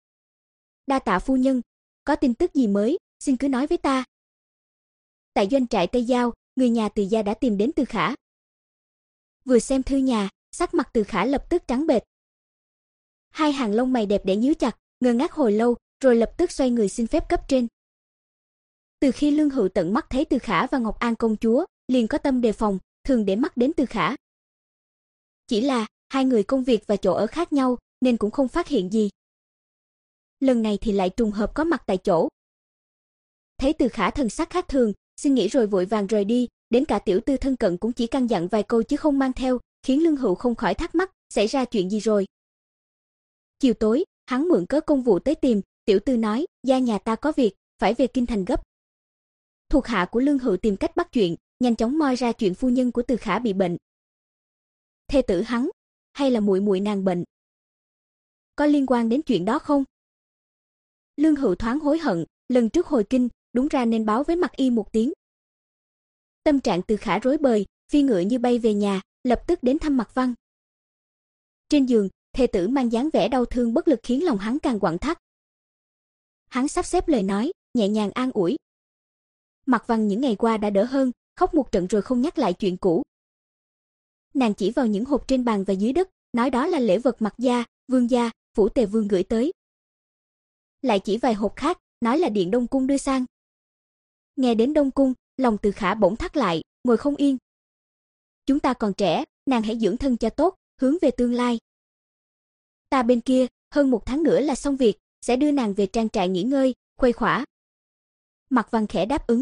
Đa tạ phu nhân, có tin tức gì mới, xin cứ nói với ta. Tại doanh trại Tây Giao, người nhà Từ gia đã tìm đến Từ Khả. Vừa xem thư nhà, sắc mặt Từ Khả lập tức trắng bệch. Hai hàng lông mày đẹp đẽ nhíu chặt, ngơ ngác hồi lâu, rồi lập tức xoay người xin phép cấp trên. Từ khi Lương Hữu tận mắt thấy Từ Khả và Ngọc An công chúa, liền có tâm đề phòng, thường để mắt đến Từ Khả. Chỉ là, hai người công việc và chỗ ở khác nhau, nên cũng không phát hiện gì. Lần này thì lại trùng hợp có mặt tại chỗ. Thấy Từ Khả thần sắc khác thường, xin nghỉ rồi vội vàng rời đi, đến cả tiểu tư thân cận cũng chỉ căn dặn vài câu chứ không mang theo, khiến Lương Hữu không khỏi thắc mắc, xảy ra chuyện gì rồi. Chiều tối, hắn mượn cớ công vụ tới tìm, tiểu tư nói, gia nhà ta có việc, phải về kinh thành gấp. Thuộc hạ của Lương Hữu tìm cách bắt chuyện, nhanh chóng moi ra chuyện phu nhân của Từ Khả bị bệnh. Thê tử hắn, hay là muội muội nàng bệnh? Có liên quan đến chuyện đó không? Lương Hữu thoáng hối hận, lần trước hồi kinh, đúng ra nên báo với Mặc Y một tiếng. Tâm trạng Từ Khả rối bời, phi ngựa như bay về nhà, lập tức đến thăm Mặc Văn. Trên giường, thê tử mang dáng vẻ đau thương bất lực khiến lòng hắn càng quặn thắt. Hắn sắp xếp lời nói, nhẹ nhàng an ủi. Mặc Văn những ngày qua đã đỡ hơn, khóc một trận rồi không nhắc lại chuyện cũ. Nàng chỉ vào những hộp trên bàn và dưới đất, nói đó là lễ vật Mặc gia, Vương gia, phủ Tề Vương gửi tới. Lại chỉ vài hộp khác, nói là Điện Đông cung đưa sang. Nghe đến Đông cung, lòng Từ Khả bỗng thắt lại, ngồi không yên. Chúng ta còn trẻ, nàng hãy dưỡng thân cho tốt, hướng về tương lai. Ta bên kia, hơn một tháng nữa là xong việc, sẽ đưa nàng về trang trại nghỉ ngơi, khuây khỏa. Mặc Văn khẽ đáp ứng.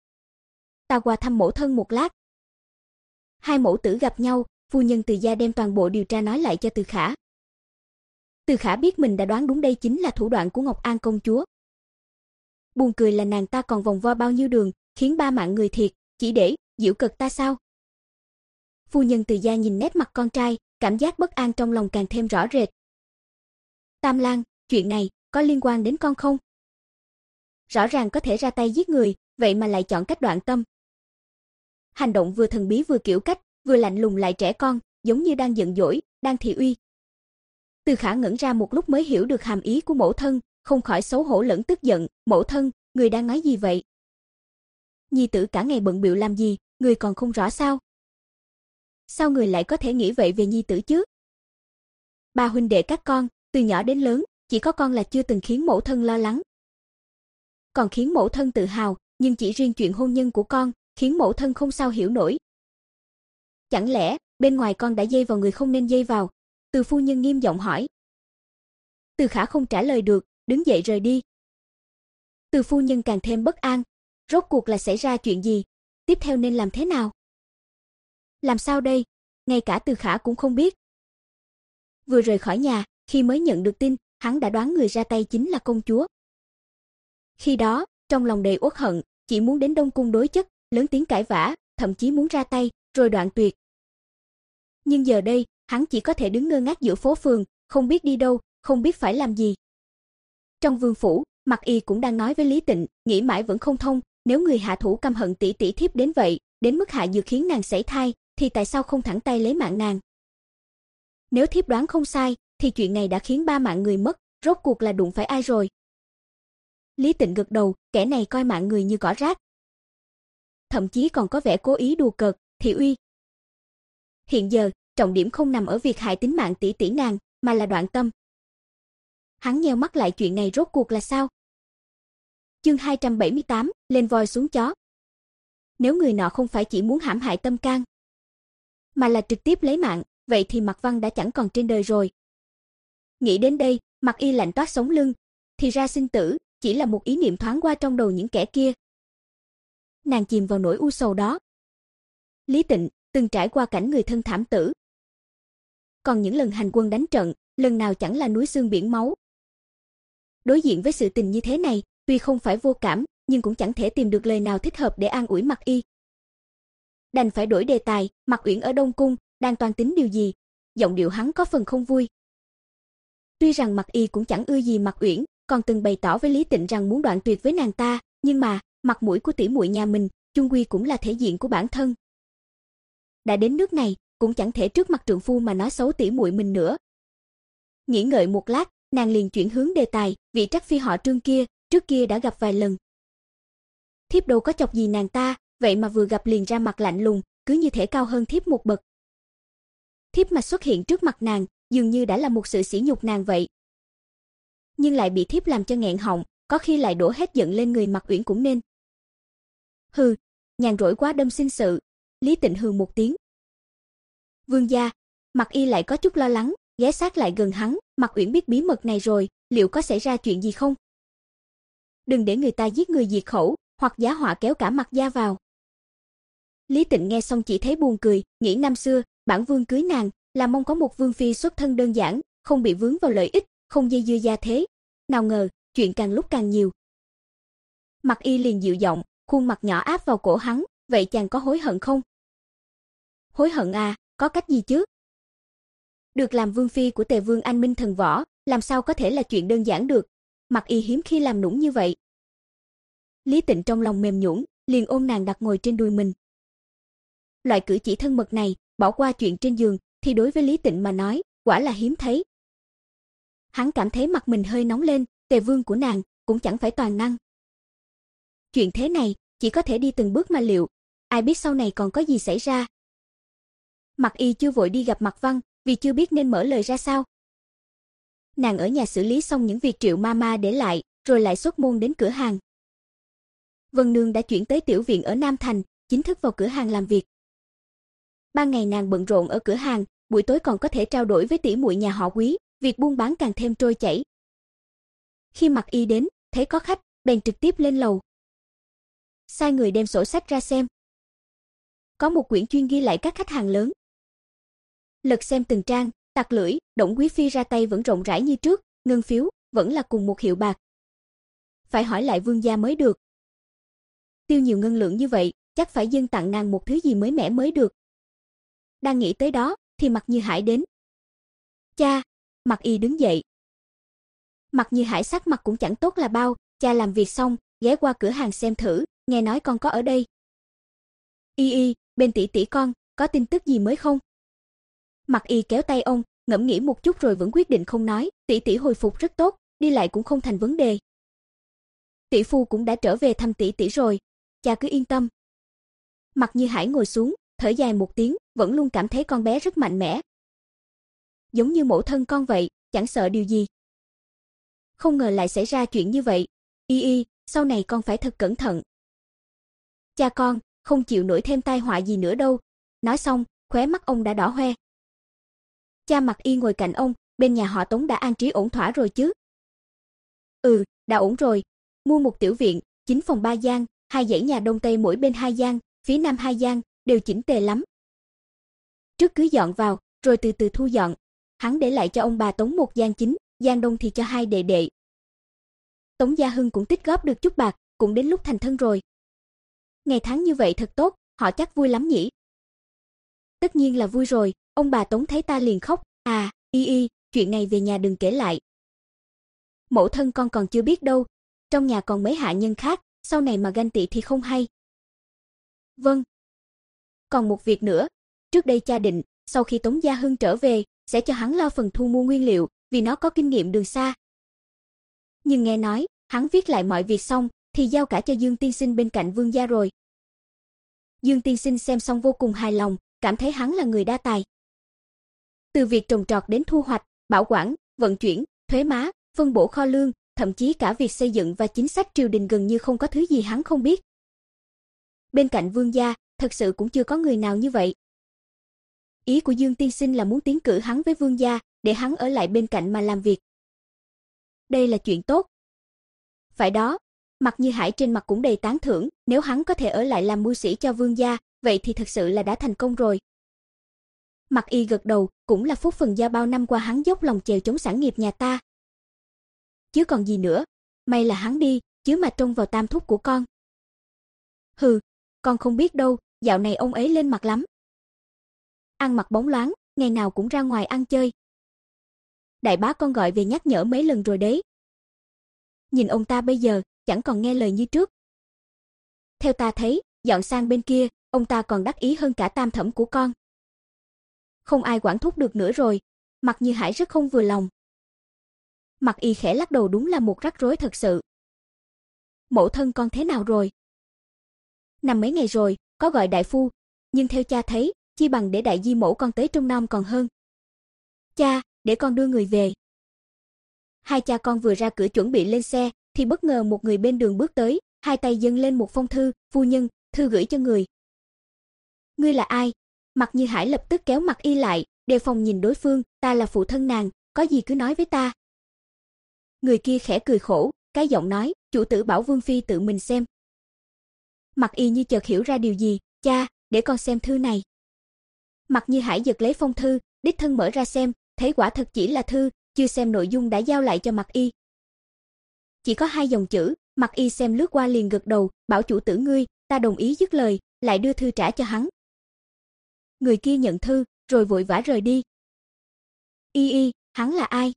Ta qua thăm mẫu thân một lát. Hai mẫu tử gặp nhau, phu nhân Từ gia đem toàn bộ điều tra nói lại cho Từ Khả. Từ Khả biết mình đã đoán đúng đây chính là thủ đoạn của Ngọc An công chúa. Buồn cười là nàng ta còn vòng vo bao nhiêu đường, khiến ba mạng người thiệt, chỉ để giễu cợt ta sao? Phu nhân Từ gia nhìn nét mặt con trai, cảm giác bất an trong lòng càng thêm rõ rệt. Tam Lang, chuyện này có liên quan đến con không? Rõ ràng có thể ra tay giết người, vậy mà lại chọn cách đoạn tâm. Hành động vừa thần bí vừa kiểu cách, vừa lạnh lùng lại trẻ con, giống như đang giận dỗi, đang thị uy. Từ Khả ngẩn ra một lúc mới hiểu được hàm ý của mẫu thân, không khỏi xấu hổ lẫn tức giận, "Mẫu thân, người đang nói gì vậy? Nhi tử cả ngày bận bịu làm gì, người còn không rõ sao? Sao người lại có thể nghĩ vậy về nhi tử chứ? Ba huynh đệ các con, từ nhỏ đến lớn, chỉ có con là chưa từng khiến mẫu thân lo lắng. Còn khiến mẫu thân tự hào, nhưng chỉ riêng chuyện hôn nhân của con, khiến mẫu thân không sao hiểu nổi. Chẳng lẽ, bên ngoài con đã dây vào người không nên dây vào?" Từ phu nhân nghiêm giọng hỏi. Từ Khả không trả lời được, đứng dậy rời đi. Từ phu nhân càng thêm bất an, rốt cuộc là xảy ra chuyện gì? Tiếp theo nên làm thế nào? Làm sao đây? Ngay cả Từ Khả cũng không biết. Vừa rời khỏi nhà, khi mới nhận được tin, hắn đã đoán người ra tay chính là công chúa. Khi đó, trong lòng đầy uất hận, chỉ muốn đến Đông cung đối chất, lớn tiếng cãi vã, thậm chí muốn ra tay, rồi đoạn tuyệt. Nhưng giờ đây, hắn chỉ có thể đứng ngơ ngác giữa phố phường, không biết đi đâu, không biết phải làm gì. Trong vương phủ, Mặc Y cũng đang nói với Lý Tịnh, nghĩ mãi vẫn không thông, nếu người hạ thủ căm hận tỷ tỷ thiếp đến vậy, đến mức hạ dược khiến nàng sảy thai, thì tại sao không thẳng tay lấy mạng nàng? Nếu thiếp đoán không sai, thì chuyện này đã khiến ba mạng người mất, rốt cuộc là đụng phải ai rồi? Lý Tịnh gật đầu, kẻ này coi mạng người như cỏ rác. Thậm chí còn có vẻ cố ý đùa cợt, thị uy. Hiện giờ, trọng điểm không nằm ở việc hại tính mạng tỷ tỷ nàng, mà là đoạn tâm. Hắn nheo mắt lại, chuyện này rốt cuộc là sao? Chương hai trăm bảy mươi tám, lên voi xuống chó. Nếu người nọ không phải chỉ muốn hãm hại Tâm Can, mà là trực tiếp lấy mạng, vậy thì Mặc Văn đã chẳng còn trên đời rồi. Nghĩ đến đây, Mặc Y lạnh toát sống lưng, thì ra sinh tử chỉ là một ý niệm thoáng qua trong đầu những kẻ kia. Nàng chìm vào nỗi u sầu đó. Lý Tịnh từng trải qua cảnh người thân thảm tử. Còn những lần hành quân đánh trận, lần nào chẳng là núi xương biển máu. Đối diện với sự tình như thế này, tuy không phải vô cảm, nhưng cũng chẳng thể tìm được lời nào thích hợp để an ủi Mặc Y. Đành phải đổi đề tài, Mặc Uyển ở Đông cung, đang toan tính điều gì? Giọng điệu hắn có phần không vui. Tuy rằng Mặc Y cũng chẳng ưa gì Mặc Uyển, còn từng bày tỏ với Lý Tịnh rằng muốn đoạn tuyệt với nàng ta, nhưng mà, mặt mũi của tỷ muội nhà mình, chung quy cũng là thể diện của bản thân. Đã đến nước này, cũng chẳng thể trước mặt trượng phu mà nói xấu tỷ muội mình nữa. Nghĩ ngợi một lát, nàng liền chuyển hướng đề tài, vị Trắc phi họ Trương kia, trước kia đã gặp vài lần. Thiếp đâu có chọc gì nàng ta, vậy mà vừa gặp liền ra mặt lạnh lùng, cứ như thể cao hơn thiếp một bậc. Thiếp mà xuất hiện trước mặt nàng, dường như đã là một sự sỉ nhục nàng vậy. Nhưng lại bị thiếp làm cho nghẹn họng, có khi lại đổ hết giận lên người Mặc Uyển cũng nên. Hừ, nhàn rỗi quá đâm sinh sự. Lý Tịnh hừ một tiếng. Vương gia, Mặc Y lại có chút lo lắng, ghé sát lại gần hắn, Mặc Uyển biết bí mật này rồi, liệu có xảy ra chuyện gì không? Đừng để người ta giết người diệt khẩu, hoặc giá họa kéo cả Mặc gia vào. Lý Tịnh nghe xong chỉ thấy buồn cười, nghĩ năm xưa, bản vương cưới nàng, là mong có một vương phi xuất thân đơn giản, không bị vướng vào lợi ích, không dây dưa gia thế. Nào ngờ, chuyện càng lúc càng nhiều. Mặc Y liền dịu giọng, khuôn mặt nhỏ áp vào cổ hắn, vậy chàng có hối hận không? Hối hận à, có cách gì chứ? Được làm vương phi của Tề vương anh minh thần võ, làm sao có thể là chuyện đơn giản được. Mặc Y hiếm khi làm nũng như vậy. Lý Tịnh trong lòng mềm nhũn, liền ôm nàng đặt ngồi trên đùi mình. Loại cử chỉ thân mật này, bỏ qua chuyện trên giường, thì đối với Lý Tịnh mà nói, quả là hiếm thấy. Hắn cảm thấy mặt mình hơi nóng lên, Tề vương của nàng cũng chẳng phải toàn năng. Chuyện thế này, chỉ có thể đi từng bước mà liệu, ai biết sau này còn có gì xảy ra. Mặc Y chưa vội đi gặp Mặc Văn, vì chưa biết nên mở lời ra sao. Nàng ở nhà xử lý xong những việc Triệu Mama để lại, rồi lại xuất môn đến cửa hàng. Vân Nương đã chuyển tới tiểu viện ở Nam Thành, chính thức vào cửa hàng làm việc. Ban ngày nàng bận rộn ở cửa hàng, buổi tối còn có thể trao đổi với tỷ muội nhà họ Quý, việc buôn bán càng thêm trôi chảy. Khi Mặc Y đến, thấy có khách, bèn trực tiếp lên lầu. Sai người đem sổ sách ra xem. Có một quyển chuyên ghi lại các khách hàng lớn. Lật xem từng trang, tặc lưỡi, Đổng quý phi ra tay vẫn rộng rãi như trước, ngân phiếu vẫn là cùng một hiệu bạc. Phải hỏi lại vương gia mới được. Tiêu nhiều ngân lượng như vậy, chắc phải dâng tặng nàng một thứ gì mới mẻ mới được. Đang nghĩ tới đó, thì Mặc Như Hải đến. Cha, Mặc Y đứng dậy. Mặc Như Hải sắc mặt cũng chẳng tốt là bao, cha làm việc xong, ghé qua cửa hàng xem thử, nghe nói con có ở đây. Y Y, bên tỷ tỷ con, có tin tức gì mới không? Mặc Y kéo tay ông, ngẫm nghĩ một chút rồi vẫn quyết định không nói, tỷ tỷ hồi phục rất tốt, đi lại cũng không thành vấn đề. Tỷ phu cũng đã trở về thăm tỷ tỷ rồi, cha cứ yên tâm. Mặc Như Hải ngồi xuống, thở dài một tiếng, vẫn luôn cảm thấy con bé rất mạnh mẽ. Giống như mẫu thân con vậy, chẳng sợ điều gì. Không ngờ lại xảy ra chuyện như vậy. Y Y, sau này con phải thật cẩn thận. Cha con, không chịu nổi thêm tai họa gì nữa đâu. Nói xong, khóe mắt ông đã đỏ hoe. Cha Mặc Y ngồi cạnh ông, bên nhà họ Tống đã an trí ổn thỏa rồi chứ? Ừ, đã ổn rồi. Mua một tiểu viện, chín phòng ba gian, hai dãy nhà đông tây mỗi bên hai gian, phía nam hai gian, đều chỉnh tề lắm. Trước cứ dọn vào, rồi từ từ thu dọn. Hắn để lại cho ông bà Tống một gian chính, gian đông thì cho hai đệ đệ. Tống Gia Hưng cũng tích góp được chút bạc, cũng đến lúc thành thân rồi. Ngày tháng như vậy thật tốt, họ chắc vui lắm nhỉ? Tất nhiên là vui rồi, ông bà Tống thấy ta liền khóc, à, Y Y, chuyện này về nhà đừng kể lại. Mẫu thân con còn chưa biết đâu, trong nhà còn mấy hạ nhân khác, sau này mà ganh tị thì không hay. Vâng. Còn một việc nữa, trước đây cha định, sau khi Tống Gia Hưng trở về, sẽ cho hắn lo phần thu mua nguyên liệu, vì nó có kinh nghiệm đường xa. Nhưng nghe nói, hắn viết lại mọi việc xong, thì giao cả cho Dương tiên sinh bên cạnh vương gia rồi. Dương tiên sinh xem xong vô cùng hài lòng, cảm thấy hắn là người đa tài. Từ việc trồng trọt đến thu hoạch, bảo quản, vận chuyển, thuế má, phân bổ kho lương, thậm chí cả việc xây dựng và chính sách triều đình gần như không có thứ gì hắn không biết. Bên cạnh vương gia, thật sự cũng chưa có người nào như vậy. Ý của Dương tiên sinh là muốn tiến cử hắn với vương gia, để hắn ở lại bên cạnh mà làm việc. Đây là chuyện tốt. Phải đó, Mặc Như Hải trên mặt cũng đầy tán thưởng, nếu hắn có thể ở lại làm mưu sĩ cho vương gia, vậy thì thật sự là đã thành công rồi. Mặc Y gật đầu, cũng là phúc phần do bao năm qua hắn dốc lòng chèo chống sản nghiệp nhà ta. Chứ còn gì nữa, may là hắn đi, chứ mà trông vào tam thúc của con. Hừ, con không biết đâu, dạo này ông ấy lên mặt lắm. Ăn mặc bóng loáng, ngày nào cũng ra ngoài ăn chơi. Đại bá con gọi về nhắc nhở mấy lần rồi đấy. Nhìn ông ta bây giờ, chẳng còn nghe lời như trước. Theo ta thấy, dọn sang bên kia, ông ta còn đắc ý hơn cả tam thẩm của con. Không ai quản thúc được nữa rồi, Mặc Như Hải rất không vừa lòng. Mặc Y khẽ lắc đầu, đúng là một rắc rối thật sự. Mẫu thân con thế nào rồi? Nằm mấy ngày rồi, có gọi đại phu, nhưng theo cha thấy, chi bằng để đại di mẫu con tới trông nom còn hơn. Cha, để con đưa người về. Hai cha con vừa ra cửa chuẩn bị lên xe, thì bất ngờ một người bên đường bước tới, hai tay dâng lên một phong thư, phu nhân, thư gửi cho người. Ngươi là ai? Mạc Như Hải lập tức kéo Mạc Y lại, đề phòng nhìn đối phương, ta là phụ thân nàng, có gì cứ nói với ta. Người kia khẽ cười khổ, cái giọng nói, chủ tử bảo Vương phi tự mình xem. Mạc Y như chợt hiểu ra điều gì, cha, để con xem thư này. Mạc Như Hải giật lấy phong thư, đích thân mở ra xem, thấy quả thật chỉ là thư, chưa xem nội dung đã giao lại cho Mạc Y. Chỉ có hai dòng chữ, Mạc Y xem lướt qua liền gật đầu, bảo chủ tử ngươi, ta đồng ý dứt lời, lại đưa thư trả cho hắn. Người kia nhận thư, rồi vội vã rời đi. Y y, hắn là ai?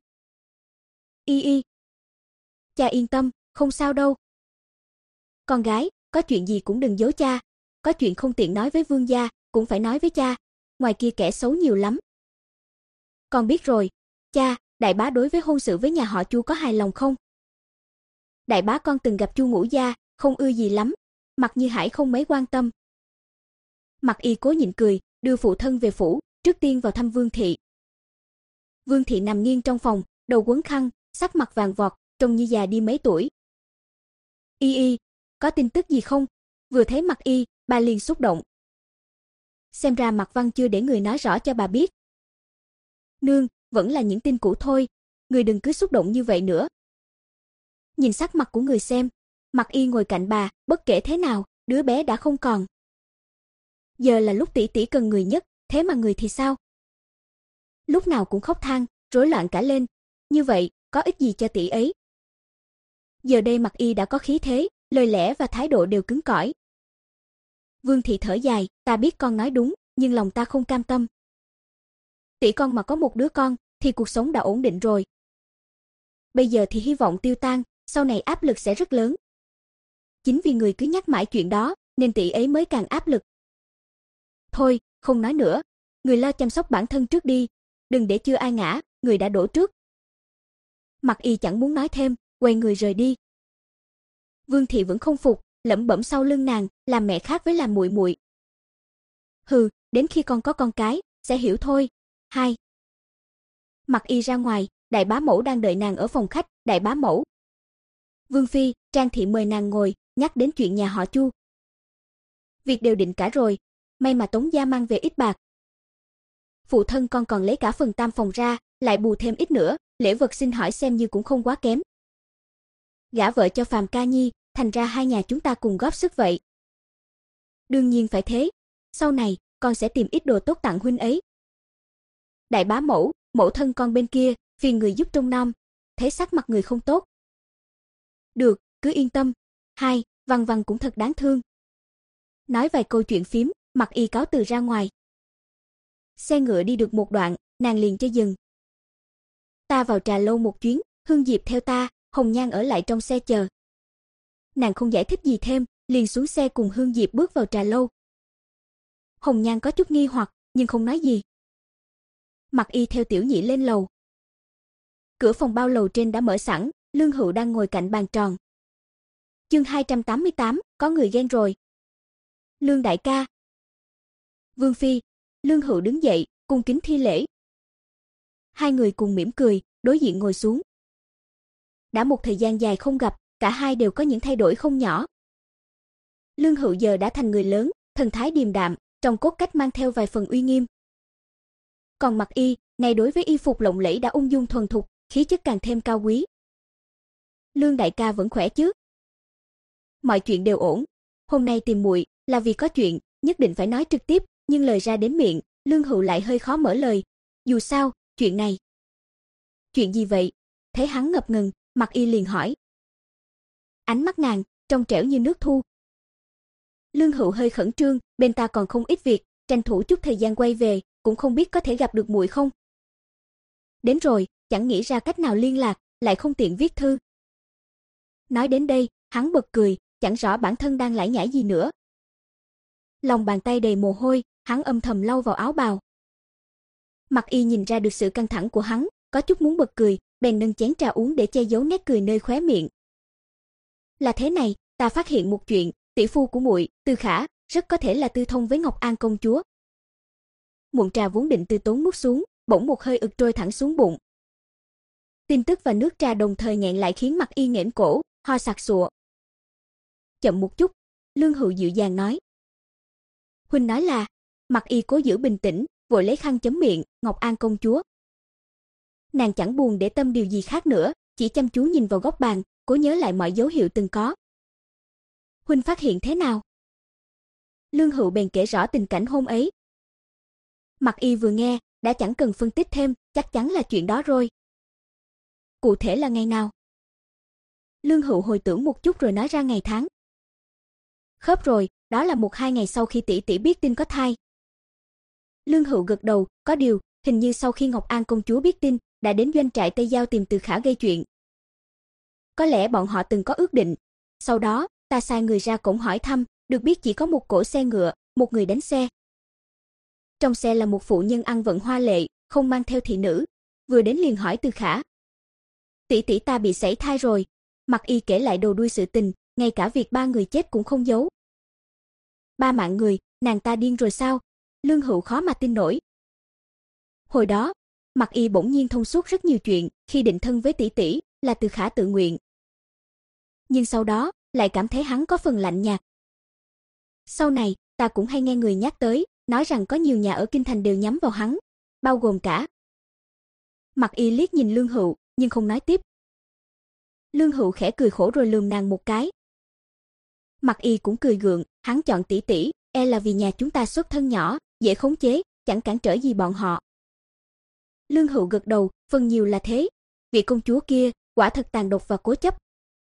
Y y. Cha yên tâm, không sao đâu. Con gái, có chuyện gì cũng đừng giấu cha, có chuyện không tiện nói với vương gia, cũng phải nói với cha, ngoài kia kẻ xấu nhiều lắm. Con biết rồi, cha, đại bá đối với hôn sự với nhà họ Chu có hài lòng không? Đại bá con từng gặp Chu Ngũ gia, không ưa gì lắm, Mạc Như Hải không mấy quan tâm. Mạc Y cố nhịn cười, đưa phụ thân về phủ, trước tiên vào thăm Vương thị. Vương thị nằm nghiêng trong phòng, đầu quấn khăn, sắc mặt vàng vọt, trông như già đi mấy tuổi. Y y, có tin tức gì không? Vừa thấy Mạc Y, bà liền xúc động. Xem ra Mạc Văn chưa để người nói rõ cho bà biết. Nương, vẫn là những tin cũ thôi, người đừng cứ xúc động như vậy nữa. Nhìn sắc mặt của người xem, Mạc Y ngồi cạnh bà, bất kể thế nào, đứa bé đã không còn. Giờ là lúc tỷ tỷ cần người nhất, thế mà người thì sao? Lúc nào cũng khóc than, rối loạn cả lên, như vậy, có ích gì cho tỷ ấy? Giờ đây Mạc Y đã có khí thế, lời lẽ và thái độ đều cứng cỏi. Vương thị thở dài, ta biết con nói đúng, nhưng lòng ta không cam tâm. Tỷ con mà có một đứa con, thì cuộc sống đã ổn định rồi. Bây giờ thì hy vọng tiêu tan, sau này áp lực sẽ rất lớn. Chính vì người cứ nhắc mãi chuyện đó, nên tỷ ấy mới càng áp lực. Thôi, không nói nữa, người lo chăm sóc bản thân trước đi, đừng để chưa ai ngã, người đã đổ trước. Mạc Y chẳng muốn nói thêm, quay người rời đi. Vương thị vẫn không phục, lẩm bẩm sau lưng nàng, làm mẹ khác với làm muội muội. Hừ, đến khi con có con cái, sẽ hiểu thôi. Hai. Mạc Y ra ngoài, đại bá mẫu đang đợi nàng ở phòng khách, đại bá mẫu. Vương phi, Trang thị mời nàng ngồi, nhắc đến chuyện nhà họ Chu. Việc đều định cả rồi, may mà Tống gia mang về ít bạc. Phụ thân con còn lấy cả phần tam phòng ra, lại bù thêm ít nữa, lễ vật xin hỏi xem như cũng không quá kém. Gả vợ cho Phàm Ca Nhi, thành ra hai nhà chúng ta cùng góp sức vậy. Đương nhiên phải thế, sau này con sẽ tìm ít đồ tốt tặng huynh ấy. Đại bá mẫu, mẫu thân con bên kia, phiền người giúp trông nom, thấy sắc mặt người không tốt. Được, cứ yên tâm. Hai, Văn Văn cũng thật đáng thương. Nói vài câu chuyện phím, Mạc Y cáo từ ra ngoài. Xe ngựa đi được một đoạn, nàng liền cho dừng. Ta vào trà lâu một chuyến, Hương Diệp theo ta, Hồng Nhan ở lại trong xe chờ. Nàng không giải thích gì thêm, liền xuống xe cùng Hương Diệp bước vào trà lâu. Hồng Nhan có chút nghi hoặc, nhưng không nói gì. Mạc Y theo Tiểu Nhị lên lầu. Cửa phòng bao lầu trên đã mở sẵn, Lương Hữu đang ngồi cạnh bàn tròn. Chương hai trăm tám mươi tám, có người ghen rồi. Lương đại ca. Vương phi. Lương Hữu đứng dậy, cung kính thi lễ. Hai người cùng mỉm cười, đối diện ngồi xuống. Đã một thời gian dài không gặp, cả hai đều có những thay đổi không nhỏ. Lương Hữu giờ đã thành người lớn, thần thái điềm đạm, trong cốt cách mang theo vài phần uy nghiêm. Còn Mạc Y, này đối với y phục lộng lẫy đã ung dung thuần thục, khí chất càng thêm cao quý. Lương đại ca vẫn khỏe chứ? Mọi chuyện đều ổn. Hôm nay tìm muội là vì có chuyện, nhất định phải nói trực tiếp, nhưng lời ra đến miệng, Lương Hữu lại hơi khó mở lời. Dù sao, chuyện này. Chuyện gì vậy? Thấy hắn ngập ngừng, Mạc Y liền hỏi. Ánh mắt nàng trong trẻo như nước thu. Lương Hữu hơi khẩn trương, bên ta còn không ít việc, tranh thủ chút thời gian quay về, cũng không biết có thể gặp được muội không. Đến rồi, chẳng nghĩ ra cách nào liên lạc, lại không tiện viết thư. Nói đến đây, hắn bật cười, chẳng rõ bản thân đang lải nhải gì nữa. Lòng bàn tay đầy mồ hôi, hắn âm thầm lau vào áo bào. Mạc Y nhìn ra được sự căng thẳng của hắn, có chút muốn bật cười, bèn nâng chén trà uống để che giấu nét cười nơi khóe miệng. Là thế này, ta phát hiện một chuyện, tỷ phu của muội, Tư Khả, rất có thể là tư thông với Ngọc An công chúa. Muỗng trà vốn định từ tốn nuốt xuống, bỗng một hơi ực trôi thẳng xuống bụng. Tin tức và nước trà đồng thời nghẹn lại khiến Mạc Y nghẹn cổ, ho sặc sụa. Chậm một chút, Lương Hữu dịu dàng nói, Huynh nói là, Mặc Y cố giữ bình tĩnh, vội lấy khăn chấm miệng, Ngọc An công chúa. Nàng chẳng buồn để tâm điều gì khác nữa, chỉ chăm chú nhìn vào góc bàn, cố nhớ lại mọi dấu hiệu từng có. Huynh phát hiện thế nào? Lương Hựu bèn kể rõ tình cảnh hôm ấy. Mặc Y vừa nghe, đã chẳng cần phân tích thêm, chắc chắn là chuyện đó rồi. Cụ thể là ngày nào? Lương Hựu hồi tưởng một chút rồi nói ra ngày tháng. Khớp rồi, đó là một hai ngày sau khi tỷ tỷ biết tin có thai. Lương Hựu gật đầu, có điều, hình như sau khi Ngọc An công chúa biết tin, đã đến doanh trại Tây Giao tìm Từ Khả gây chuyện. Có lẽ bọn họ từng có ước định. Sau đó, ta sai người ra cổng hỏi thăm, được biết chỉ có một cỗ xe ngựa, một người đánh xe. Trong xe là một phụ nhân ăn vận hoa lệ, không mang theo thị nữ, vừa đến liền hỏi Từ Khả. Tỷ tỷ ta bị sảy thai rồi. Mặc Y kể lại đầu đuôi sự tình, ngay cả việc ba người chết cũng không giấu. Ba mạng người, nàng ta điên rồi sao? Lương Hựu khó mà tin nổi. Hồi đó, Mặc Y bỗng nhiên thông suốt rất nhiều chuyện, khi định thân với tỷ tỷ, là Từ Khả tự nguyện. Nhưng sau đó, lại cảm thấy hắn có phần lạnh nhạt. Sau này, ta cũng hay nghe người nhắc tới, nói rằng có nhiều nhà ở kinh thành đều nhắm vào hắn, bao gồm cả. Mặc Y liếc nhìn Lương Hựu, nhưng không nói tiếp. Lương Hựu khẽ cười khổ rồi lườm nàng một cái. Mặc Y cũng cười gượng, hắn chọn tỷ tỷ, e là vì nhà chúng ta xuất thân nhỏ, dễ khống chế, chẳng cản trở gì bọn họ. Lương Hựu gật đầu, phần nhiều là thế. Vị công chúa kia, quả thật tàn độc và cố chấp.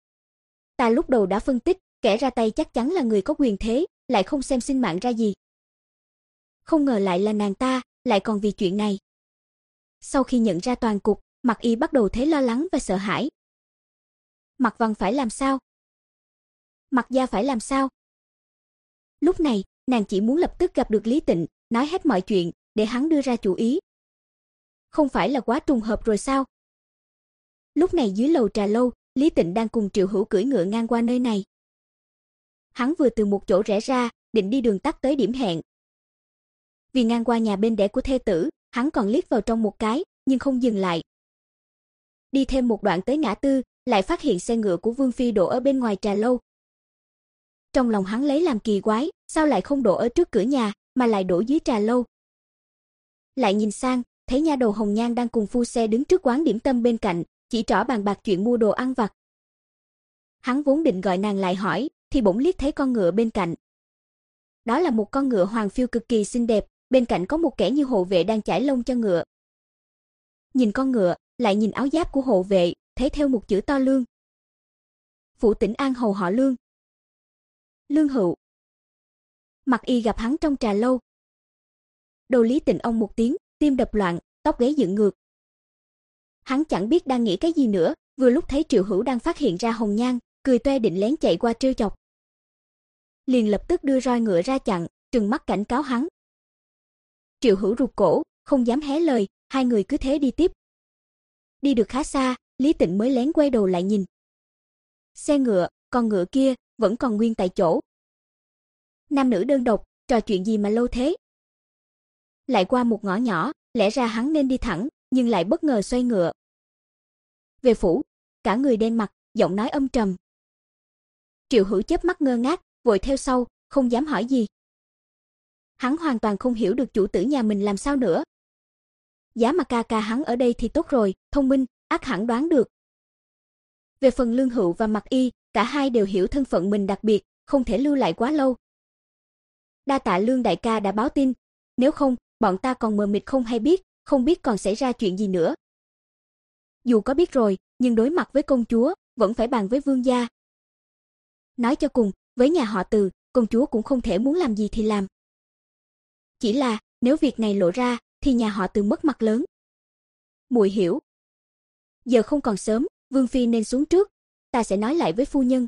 Ta lúc đầu đã phân tích, kẻ ra tay chắc chắn là người có quyền thế, lại không xem sinh mạng ra gì. Không ngờ lại là nàng ta, lại còn vì chuyện này. Sau khi nhận ra toàn cục, Mặc Y bắt đầu thấy lo lắng và sợ hãi. Mặc Văn phải làm sao? Mặc gia phải làm sao? Lúc này, nàng chỉ muốn lập tức gặp được Lý Tịnh, nói hết mọi chuyện, để hắn đưa ra chủ ý. Không phải là quá trùng hợp rồi sao? Lúc này dưới lầu trà lâu, Lý Tịnh đang cùng Triệu Hữu cưỡi ngựa ngang qua nơi này. Hắn vừa từ một chỗ rẽ ra, định đi đường tắt tới điểm hẹn. Vì ngang qua nhà bên đẻ của thê tử, hắn còn liếc vào trong một cái, nhưng không dừng lại. Đi thêm một đoạn tới ngã tư, lại phát hiện xe ngựa của Vương phi đổ ở bên ngoài trà lâu. Trong lòng hắn lấy làm kỳ quái, sao lại không đổ ở trước cửa nhà, mà lại đổ dưới trà lâu. Lại nhìn sang, thấy nha đầu Hồng Nhan đang cùng phu xe đứng trước quán điểm tâm bên cạnh, chỉ trỏ bàn bạc chuyện mua đồ ăn vặt. Hắn vốn định gọi nàng lại hỏi, thì bỗng liếc thấy con ngựa bên cạnh. Đó là một con ngựa hoàng phiêu cực kỳ xinh đẹp, bên cạnh có một kẻ như hộ vệ đang chải lông cho ngựa. Nhìn con ngựa, lại nhìn áo giáp của hộ vệ, thấy theo một chữ to Lương. Phủ Tĩnh An hầu họ Lương. Lương Hựu. Mặc Y gặp hắn trong trà lâu. Đầu Lý Tịnh ông một tiếng, tim đập loạn, tóc gáy dựng ngược. Hắn chẳng biết đang nghĩ cái gì nữa, vừa lúc thấy Triệu Hữu đang phát hiện ra Hồng Nhan, cười toe định lén chạy qua trêu chọc. Liền lập tức đưa roi ngựa ra chặn, trừng mắt cảnh cáo hắn. Triệu Hữu rụt cổ, không dám hé lời, hai người cứ thế đi tiếp. Đi được khá xa, Lý Tịnh mới lén quay đầu lại nhìn. Xe ngựa, con ngựa kia, vẫn còn nguyên tại chỗ. Nam nữ đơn độc, trò chuyện gì mà lâu thế? Lại qua một ngõ nhỏ, lẽ ra hắn nên đi thẳng, nhưng lại bất ngờ xoay ngựa. Về phủ, cả người đen mặt, giọng nói âm trầm. Triệu Hữu chớp mắt ngơ ngác, vội theo sau, không dám hỏi gì. Hắn hoàn toàn không hiểu được chủ tử nhà mình làm sao nữa. Giá mà ca ca hắn ở đây thì tốt rồi, thông minh, ắt hẳn đoán được. Về phần Lương Hựu và Mặc Y, cả hai đều hiểu thân phận mình đặc biệt, không thể lưu lại quá lâu. Đa tạ Lương đại ca đã báo tin, nếu không, bọn ta còn mờ mịt không hay biết, không biết còn xảy ra chuyện gì nữa. Dù có biết rồi, nhưng đối mặt với công chúa, vẫn phải bàn với vương gia. Nói cho cùng, với nhà họ Từ, công chúa cũng không thể muốn làm gì thì làm. Chỉ là, nếu việc này lộ ra, thì nhà họ Từ mất mặt lớn. Muội hiểu. Giờ không còn sớm, Vương phi nên xuống trước, ta sẽ nói lại với phu nhân.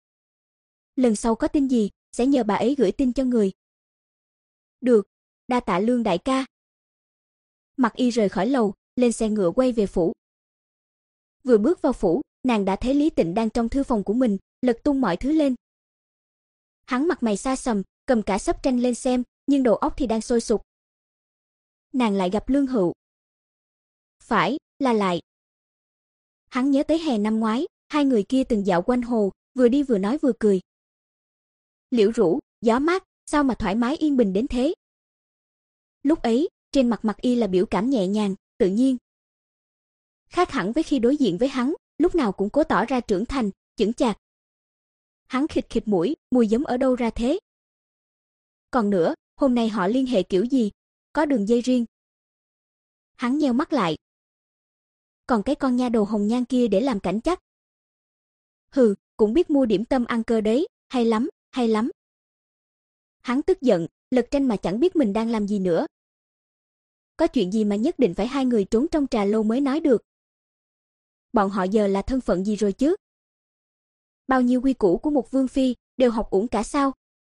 Lần sau có tin gì, sẽ nhờ bà ấy gửi tin cho người. Được, đa tạ Lương đại ca. Mặc Y rời khỏi lầu, lên xe ngựa quay về phủ. Vừa bước vào phủ, nàng đã thấy Lý Tịnh đang trong thư phòng của mình, lật tung mọi thứ lên. Hắn mặt mày xa sầm, cầm cả sấp tranh lên xem, nhưng đầu óc thì đang sôi sục. Nàng lại gặp Lương Hựu. Phải, là lại. Hắn nhớ tới hè năm ngoái, hai người kia từng dạo quanh hồ, vừa đi vừa nói vừa cười. Liễu rũ, gió mát, sao mà thoải mái yên bình đến thế? Lúc ấy, trên mặt Mặc Y là biểu cảm nhẹ nhàng, tự nhiên. Khác hẳn với khi đối diện với hắn, lúc nào cũng cố tỏ ra trưởng thành, chững chạc. Hắn khịt khịt mũi, mùi giấm ở đâu ra thế? Còn nữa, hôm nay họ liên hệ kiểu gì? Có đường dây riêng. Hắn nheo mắt lại. Còn cái con nha đầu hồng nhan kia để làm cảnh chắc. Hừ, cũng biết mua điểm tâm ăn cơ đấy, hay lắm, hay lắm. Hắn tức giận, lật tranh mà chẳng biết mình đang làm gì nữa. Có chuyện gì mà nhất định phải hai người trốn trong trà lâu mới nói được? Bọn họ giờ là thân phận gì rồi chứ? Bao nhiêu quy củ của một vương phi đều học uổng cả sao?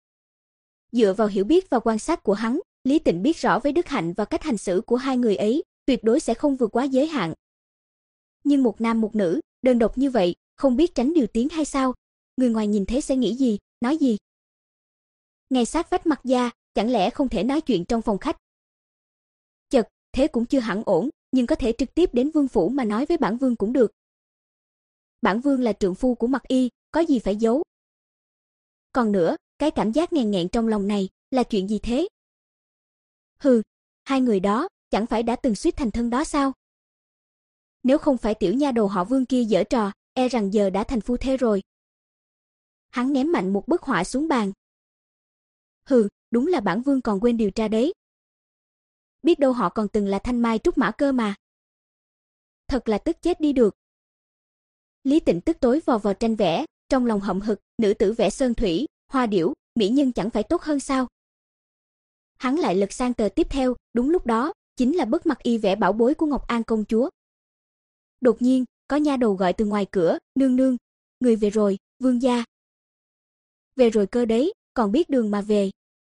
Dựa vào hiểu biết và quan sát của hắn, Lý Tịnh biết rõ với đức hạnh và cách hành xử của hai người ấy, tuyệt đối sẽ không vượt quá giới hạn. Nhưng một nam một nữ, đơn độc như vậy, không biết tránh điều tiếng hay sao? Người ngoài nhìn thấy sẽ nghĩ gì, nói gì? Ngay sát vách Mặc gia, chẳng lẽ không thể nói chuyện trong phòng khách? Chật, thế cũng chưa hẳn ổn, nhưng có thể trực tiếp đến vương phủ mà nói với bản vương cũng được. Bản vương là trượng phu của Mặc Y, có gì phải giấu? Còn nữa, cái cảm giác nghẹn nghẹn trong lòng này, là chuyện gì thế? Hừ, hai người đó, chẳng phải đã từng suýt thành thân đó sao? Nếu không phải tiểu nha đầu họ Vương kia giở trò, e rằng giờ đã thành phu thê rồi. Hắn ném mạnh một bức họa xuống bàn. Hừ, đúng là bản vương còn quên điều tra đấy. Biết đâu họ còn từng là thanh mai trúc mã cơ mà. Thật là tức chết đi được. Lý Tịnh tức tối vò vò tranh vẽ, trong lòng hậm hực, nữ tử vẽ sơn thủy, hoa điểu, mỹ nhân chẳng phải tốt hơn sao? Hắn lại lật sang tờ tiếp theo, đúng lúc đó, chính là bức Mặc Y vẽ bảo bối của Ngọc An công chúa. Đột nhiên, có nha đầu gọi từ ngoài cửa, "Nương nương, người về rồi, vương gia." Về rồi cơ đấy, còn biết đường mà về.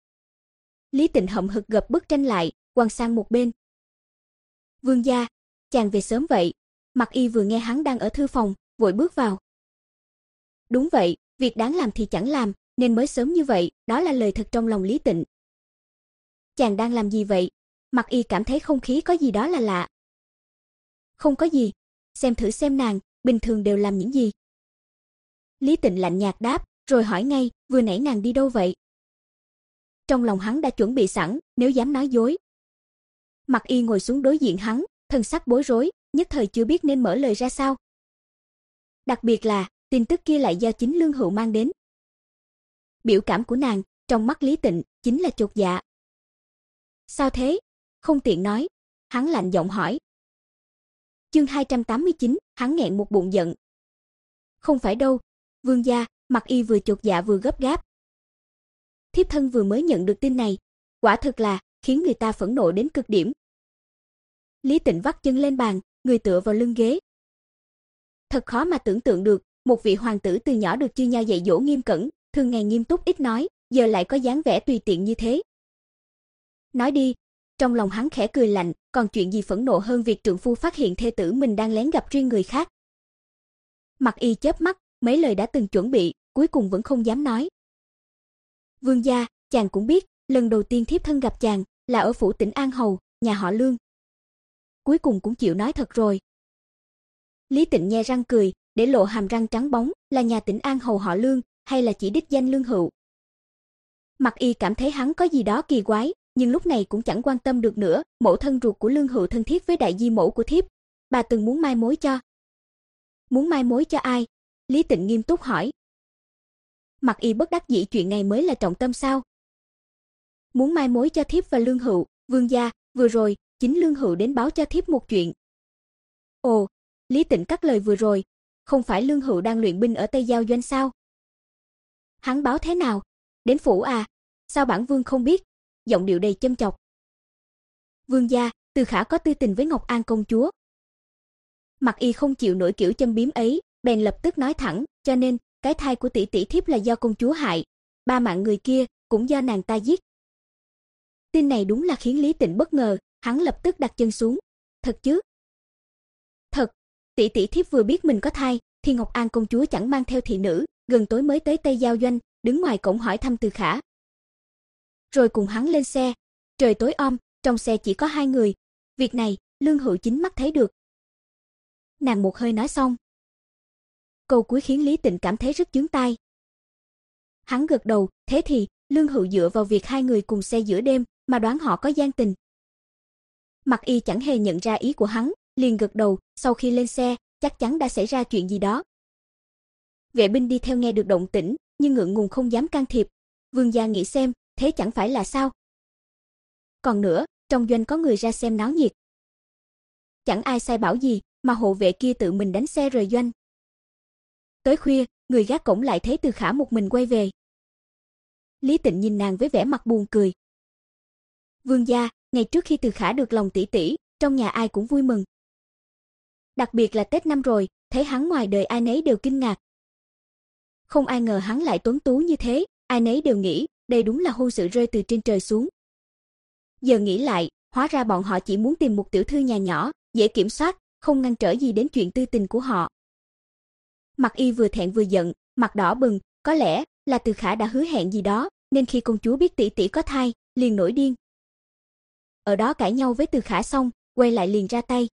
Lý Tịnh hậm hực gập bức tranh lại, quăng sang một bên. "Vương gia, chàng về sớm vậy?" Mặc Y vừa nghe hắn đang ở thư phòng, vội bước vào. Đúng vậy, việc đáng làm thì chẳng làm, nên mới sớm như vậy, đó là lời thật trong lòng Lý Tịnh. Chàng đang làm gì vậy? Mặc Y cảm thấy không khí có gì đó là lạ. Không có gì, xem thử xem nàng, bình thường đều làm những gì. Lý Tịnh lạnh nhạt đáp, rồi hỏi ngay, vừa nãy nàng đi đâu vậy? Trong lòng hắn đã chuẩn bị sẵn, nếu dám nói dối. Mặc Y ngồi xuống đối diện hắn, thần sắc bối rối, nhất thời chưa biết nên mở lời ra sao. Đặc biệt là, tin tức kia lại do chính Lương Hữu mang đến. Biểu cảm của nàng, trong mắt Lý Tịnh, chính là chột dạ. Sao thế? Không tiện nói. Hắn lạnh giọng hỏi. Chương hai trăm tám mươi chín, hắn nghẹn một bụng giận. Không phải đâu, vương gia, Mặc Y vừa chột dạ vừa gấp gáp. Thiếp thân vừa mới nhận được tin này, quả thực là khiến người ta phẫn nộ đến cực điểm. Lý Tịnh vắt chân lên bàn, người tựa vào lưng ghế. Thật khó mà tưởng tượng được, một vị hoàng tử từ nhỏ được chư nho dạy dỗ nghiêm cẩn, thường ngày nghiêm túc ít nói, giờ lại có dáng vẻ tùy tiện như thế. Nói đi. Trong lòng hắn khẽ cười lạnh, còn chuyện gì phẫn nộ hơn việc trượng phu phát hiện thê tử mình đang lén gặp riêng người khác. Mặc Y chớp mắt, mấy lời đã từng chuẩn bị, cuối cùng vẫn không dám nói. Vương gia, chàng cũng biết, lần đầu tiên thiếp thân gặp chàng là ở phủ Tỉnh An Hầu, nhà họ Lương. Cuối cùng cũng chịu nói thật rồi. Lý Tịnh nhe răng cười, để lộ hàm răng trắng bóng, là nhà Tỉnh An Hầu họ Lương, hay là chỉ đích danh Lương Hữu? Mặc Y cảm thấy hắn có gì đó kỳ quái, nhưng lúc này cũng chẳng quan tâm được nữa, mẫu thân ruột của Lương Hữu thân thiết với đại di mẫu của thiếp, bà từng muốn mai mối cho. Muốn mai mối cho ai? Lý Tịnh nghiêm túc hỏi. Mặc Y bất đắc dĩ, chuyện này mới là trọng tâm sao? Muốn mai mối cho thiếp và Lương Hữu, vương gia, vừa rồi, chính Lương Hữu đến báo cho thiếp một chuyện. Ồ, Lý Tịnh cắt lời vừa rồi, không phải Lương Hữu đang luyện binh ở Tây Giao Doanh sao? Hắn báo thế nào? Đến phủ à? Sao bản vương không biết? Giọng điệu đầy châm chọc. Vương gia, Từ Khả có tư tình với Ngọc An công chúa. Mặc Y không chịu nổi kiểu châm biếm ấy, bèn lập tức nói thẳng, cho nên cái thai của tỷ tỷ thiếp là do công chúa hại, ba mạng người kia cũng do nàng ta giết. Tin này đúng là khiến Lý Tịnh bất ngờ, hắn lập tức đặt chân xuống. Thật chứ? Thật, tỷ tỷ thiếp vừa biết mình có thai, thì Ngọc An công chúa chẳng mang theo thị nữ, gần tối mới tới Tây Giao Doanh, đứng ngoài cổng hỏi thăm Từ Khả. Rồi cùng hắn lên xe. Trời tối om, trong xe chỉ có hai người. Việc này, Lương Hữu chính mắt thấy được. Nàng một hơi nói xong. Câu cuối khiến Lý Tịnh cảm thấy rất chướng tai. Hắn gật đầu, thế thì, Lương Hựu dựa vào việc hai người cùng xe giữa đêm mà đoán họ có gian tình. Mặc Y chẳng hề nhận ra ý của hắn, liền gật đầu, sau khi lên xe, chắc chắn đã xảy ra chuyện gì đó. Vệ binh đi theo nghe được động tĩnh, nhưng ngượng ngùng không dám can thiệp. Vương gia nghĩ xem, thế chẳng phải là sao? Còn nữa, trong doanh có người ra xem náo nhiệt. Chẳng ai sai bảo gì, mà hộ vệ kia tự mình đánh xe rời doanh. Tới khuya, người gác cổng lại thấy Từ Khả một mình quay về. Lý Tịnh nhìn nàng với vẻ mặt buồn cười. Vương gia, ngày trước khi Từ Khả được lòng tỷ tỷ, trong nhà ai cũng vui mừng. Đặc biệt là Tết năm rồi, thấy hắn ngoài đời ai nấy đều kinh ngạc. Không ai ngờ hắn lại tuấn tú như thế, ai nấy đều nghĩ, đây đúng là hôn sự rơi từ trên trời xuống. Giờ nghĩ lại, hóa ra bọn họ chỉ muốn tìm một tiểu thư nhà nhỏ, dễ kiểm soát, không ngăn trở gì đến chuyện tư tình của họ. Mặc Y vừa thẹn vừa giận, mặt đỏ bừng, có lẽ là Từ Khả đã hứa hẹn gì đó, nên khi công chúa biết tỷ tỷ có thai, liền nổi điên. Ở đó cãi nhau với Từ Khả xong, quay lại liền ra tay.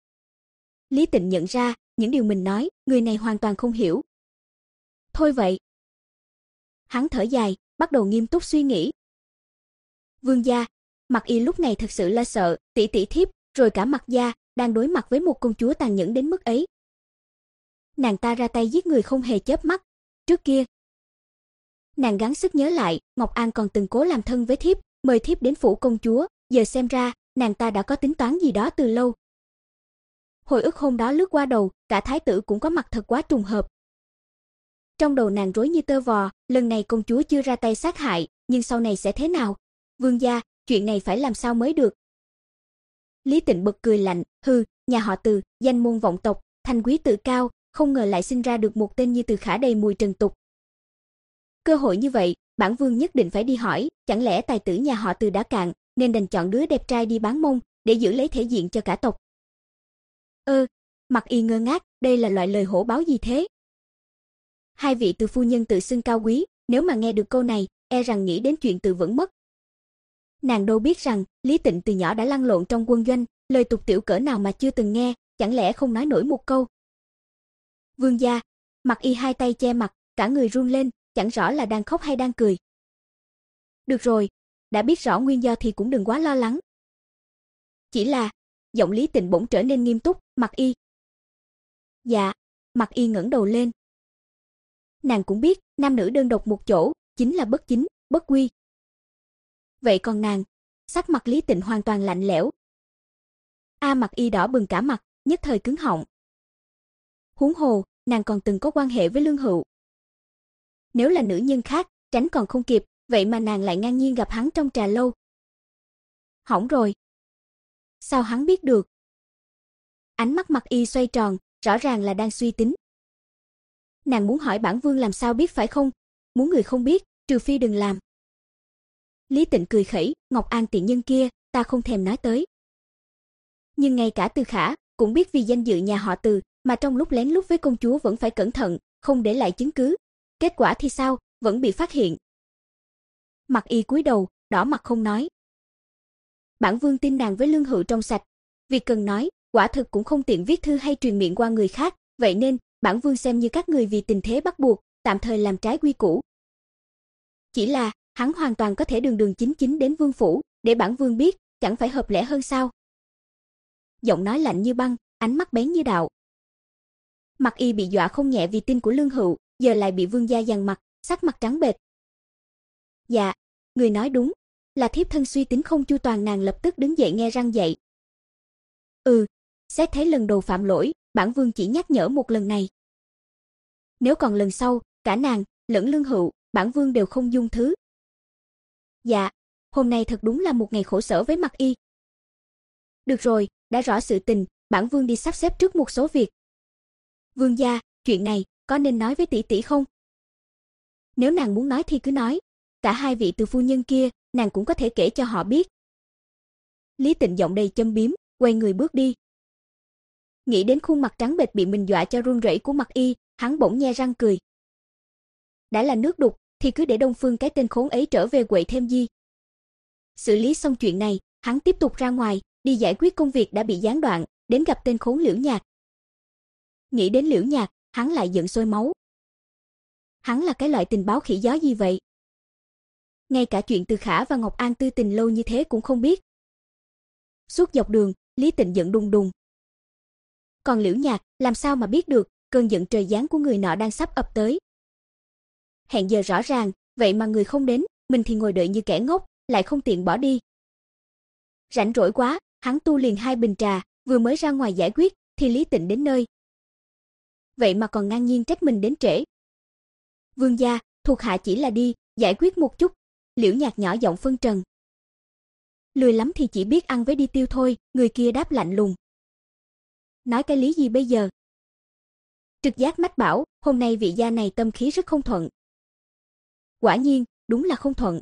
Lý Tịnh nhận ra, những điều mình nói, người này hoàn toàn không hiểu. Thôi vậy. Hắn thở dài, bắt đầu nghiêm túc suy nghĩ. Vương gia, Mặc Y lúc này thật sự là sợ, tỷ tỷ thiếp, rồi cả Mặc gia, đang đối mặt với một công chúa tàn nhẫn đến mức ấy. Nàng ta ra tay giết người không hề chớp mắt. Trước kia, nàng gắng sức nhớ lại, Ngọc An còn từng cố làm thân với thiếp, mời thiếp đến phủ công chúa, giờ xem ra, nàng ta đã có tính toán gì đó từ lâu. Hồi ức hôm đó lướt qua đầu, cả thái tử cũng có mặt thật quá trùng hợp. Trong đầu nàng rối như tơ vò, lần này công chúa chưa ra tay sát hại, nhưng sau này sẽ thế nào? Vương gia, chuyện này phải làm sao mới được? Lý Tịnh bật cười lạnh, hừ, nhà họ Từ, danh môn vọng tộc, thanh quý tự cao, không ngờ lại sinh ra được một tên như Từ Khả đầy mùi trần tục. Cơ hội như vậy, bản vương nhất định phải đi hỏi, chẳng lẽ tài tử nhà họ Từ đã cạn, nên đành chọn đứa đẹp trai đi bán mông, để giữ lấy thể diện cho cả tộc. Ơ, Mặc Y ngơ ngác, đây là loại lời hổ báo gì thế? Hai vị Từ phu nhân tự xưng cao quý, nếu mà nghe được câu này, e rằng nghĩ đến chuyện tự vẫn mất. Nàng đâu biết rằng, Lý Tịnh từ nhỏ đã lăn lộn trong quân doanh, lời tục tiểu cỡ nào mà chưa từng nghe, chẳng lẽ không nói nổi một câu. Vương gia, Mặc Y hai tay che mặt, cả người run lên, chẳng rõ là đang khóc hay đang cười. Được rồi, đã biết rõ nguyên do thì cũng đừng quá lo lắng. Chỉ là, giọng Lý Tịnh bỗng trở nên nghiêm túc, Mặc Y. Dạ, Mặc Y ngẩng đầu lên. Nàng cũng biết, nam nữ đơn độc một chỗ, chính là bất chính, bất quy. Vậy còn nàng? Sắc mặt Lý Tịnh hoàn toàn lạnh lẽo. A Mặc Y đỏ bừng cả mặt, nhất thời cứng họng. Huống hồ, nàng còn từng có quan hệ với Lương Hựu. Nếu là nữ nhân khác, tránh còn không kịp, vậy mà nàng lại ngang nhiên gặp hắn trong trà lâu. Hỏng rồi. Sao hắn biết được? Ánh mắt Mặc Y xoay tròn, rõ ràng là đang suy tính. Nàng muốn hỏi bản vương làm sao biết phải không? Muốn người không biết, trừ phi đừng làm. Lý Tịnh cười khẩy, Ngọc An tiện nhân kia, ta không thèm nói tới. Nhưng ngay cả Từ Khả, cũng biết vì danh dự nhà họ Từ, mà trong lúc lén lút với công chúa vẫn phải cẩn thận, không để lại chứng cứ. Kết quả thì sao, vẫn bị phát hiện. Mặc Y cúi đầu, đỏ mặt không nói. Bản vương tin nàng với Lương Hựu trong sạch. Việc cần nói, quả thực cũng không tiện viết thư hay truyền miệng qua người khác, vậy nên, bản vương xem như các người vì tình thế bắt buộc, tạm thời làm trái quy củ. Chỉ là, hắn hoàn toàn có thể đường đường chính chính đến vương phủ, để bản vương biết, chẳng phải hợp lẽ hơn sao? Giọng nói lạnh như băng, ánh mắt bén như đạo. Mặc Y bị dọa không nhẹ vì tin của Lương Hựu, giờ lại bị vương gia giằng mặt, sắc mặt trắng bệch. Dạ, người nói đúng, là thiếp thân suy tính không chu toàn. Nàng lập tức đứng dậy nghe răng dậy. Ừ, xét thấy lần đầu phạm lỗi, bản vương chỉ nhắc nhở một lần này. Nếu còn lần sau, cả nàng, lẫn Lương Hựu, bản vương đều không dung thứ. Dạ, hôm nay thật đúng là một ngày khổ sở với Mặc Y. Được rồi, đã rõ sự tình, bản vương đi sắp xếp trước một số việc. Vương gia, chuyện này, có nên nói với tỷ tỷ không? Nếu nàng muốn nói thì cứ nói, cả hai vị Từ phu nhân kia, nàng cũng có thể kể cho họ biết. Lý Tịnh giọng đầy châm biếm, quay người bước đi. Nghĩ đến khuôn mặt trắng bệch bị mình dọa cho run rẩy của Mặc Y, hắn bỗng nhe răng cười. Đã là nước đục, thì cứ để Đông Phương cái tên khốn ấy trở về quậy thêm gì. Xử lý xong chuyện này, hắn tiếp tục ra ngoài, đi giải quyết công việc đã bị gián đoạn, đến gặp tên khốn Liễu Nhạc. Nghĩ đến Liễu Nhạc, hắn lại giận sôi máu. Hắn là cái loại tình báo khỉ gió gì vậy? ngay cả chuyện Từ Khả và Ngọc An tư tình lâu như thế cũng không biết. Suốt dọc đường, Lý Tịnh giận đùng đùng. Còn Liễu Nhạc, làm sao mà biết được, cơn giận trời giáng của người nọ đang sắp ập tới. Hẹn giờ rõ ràng, vậy mà người không đến, mình thì ngồi đợi như kẻ ngốc, lại không tiện bỏ đi. Rảnh rỗi quá, hắn tu liền hai bình trà, vừa mới ra ngoài giải quyết, thì Lý Tịnh đến nơi. Vậy mà còn ngang nhiên trách mình đến trễ. Vương gia, thuộc hạ chỉ là đi, giải quyết một chút, Liễu Nhạc nhỏ giọng phân trần. Lười lắm thì chỉ biết ăn với đi tiêu thôi, người kia đáp lạnh lùng. Nói cái lý gì bây giờ? Trực giác mách bảo, hôm nay vị gia này tâm khí rất không thuận. Quả nhiên, đúng là không thuận.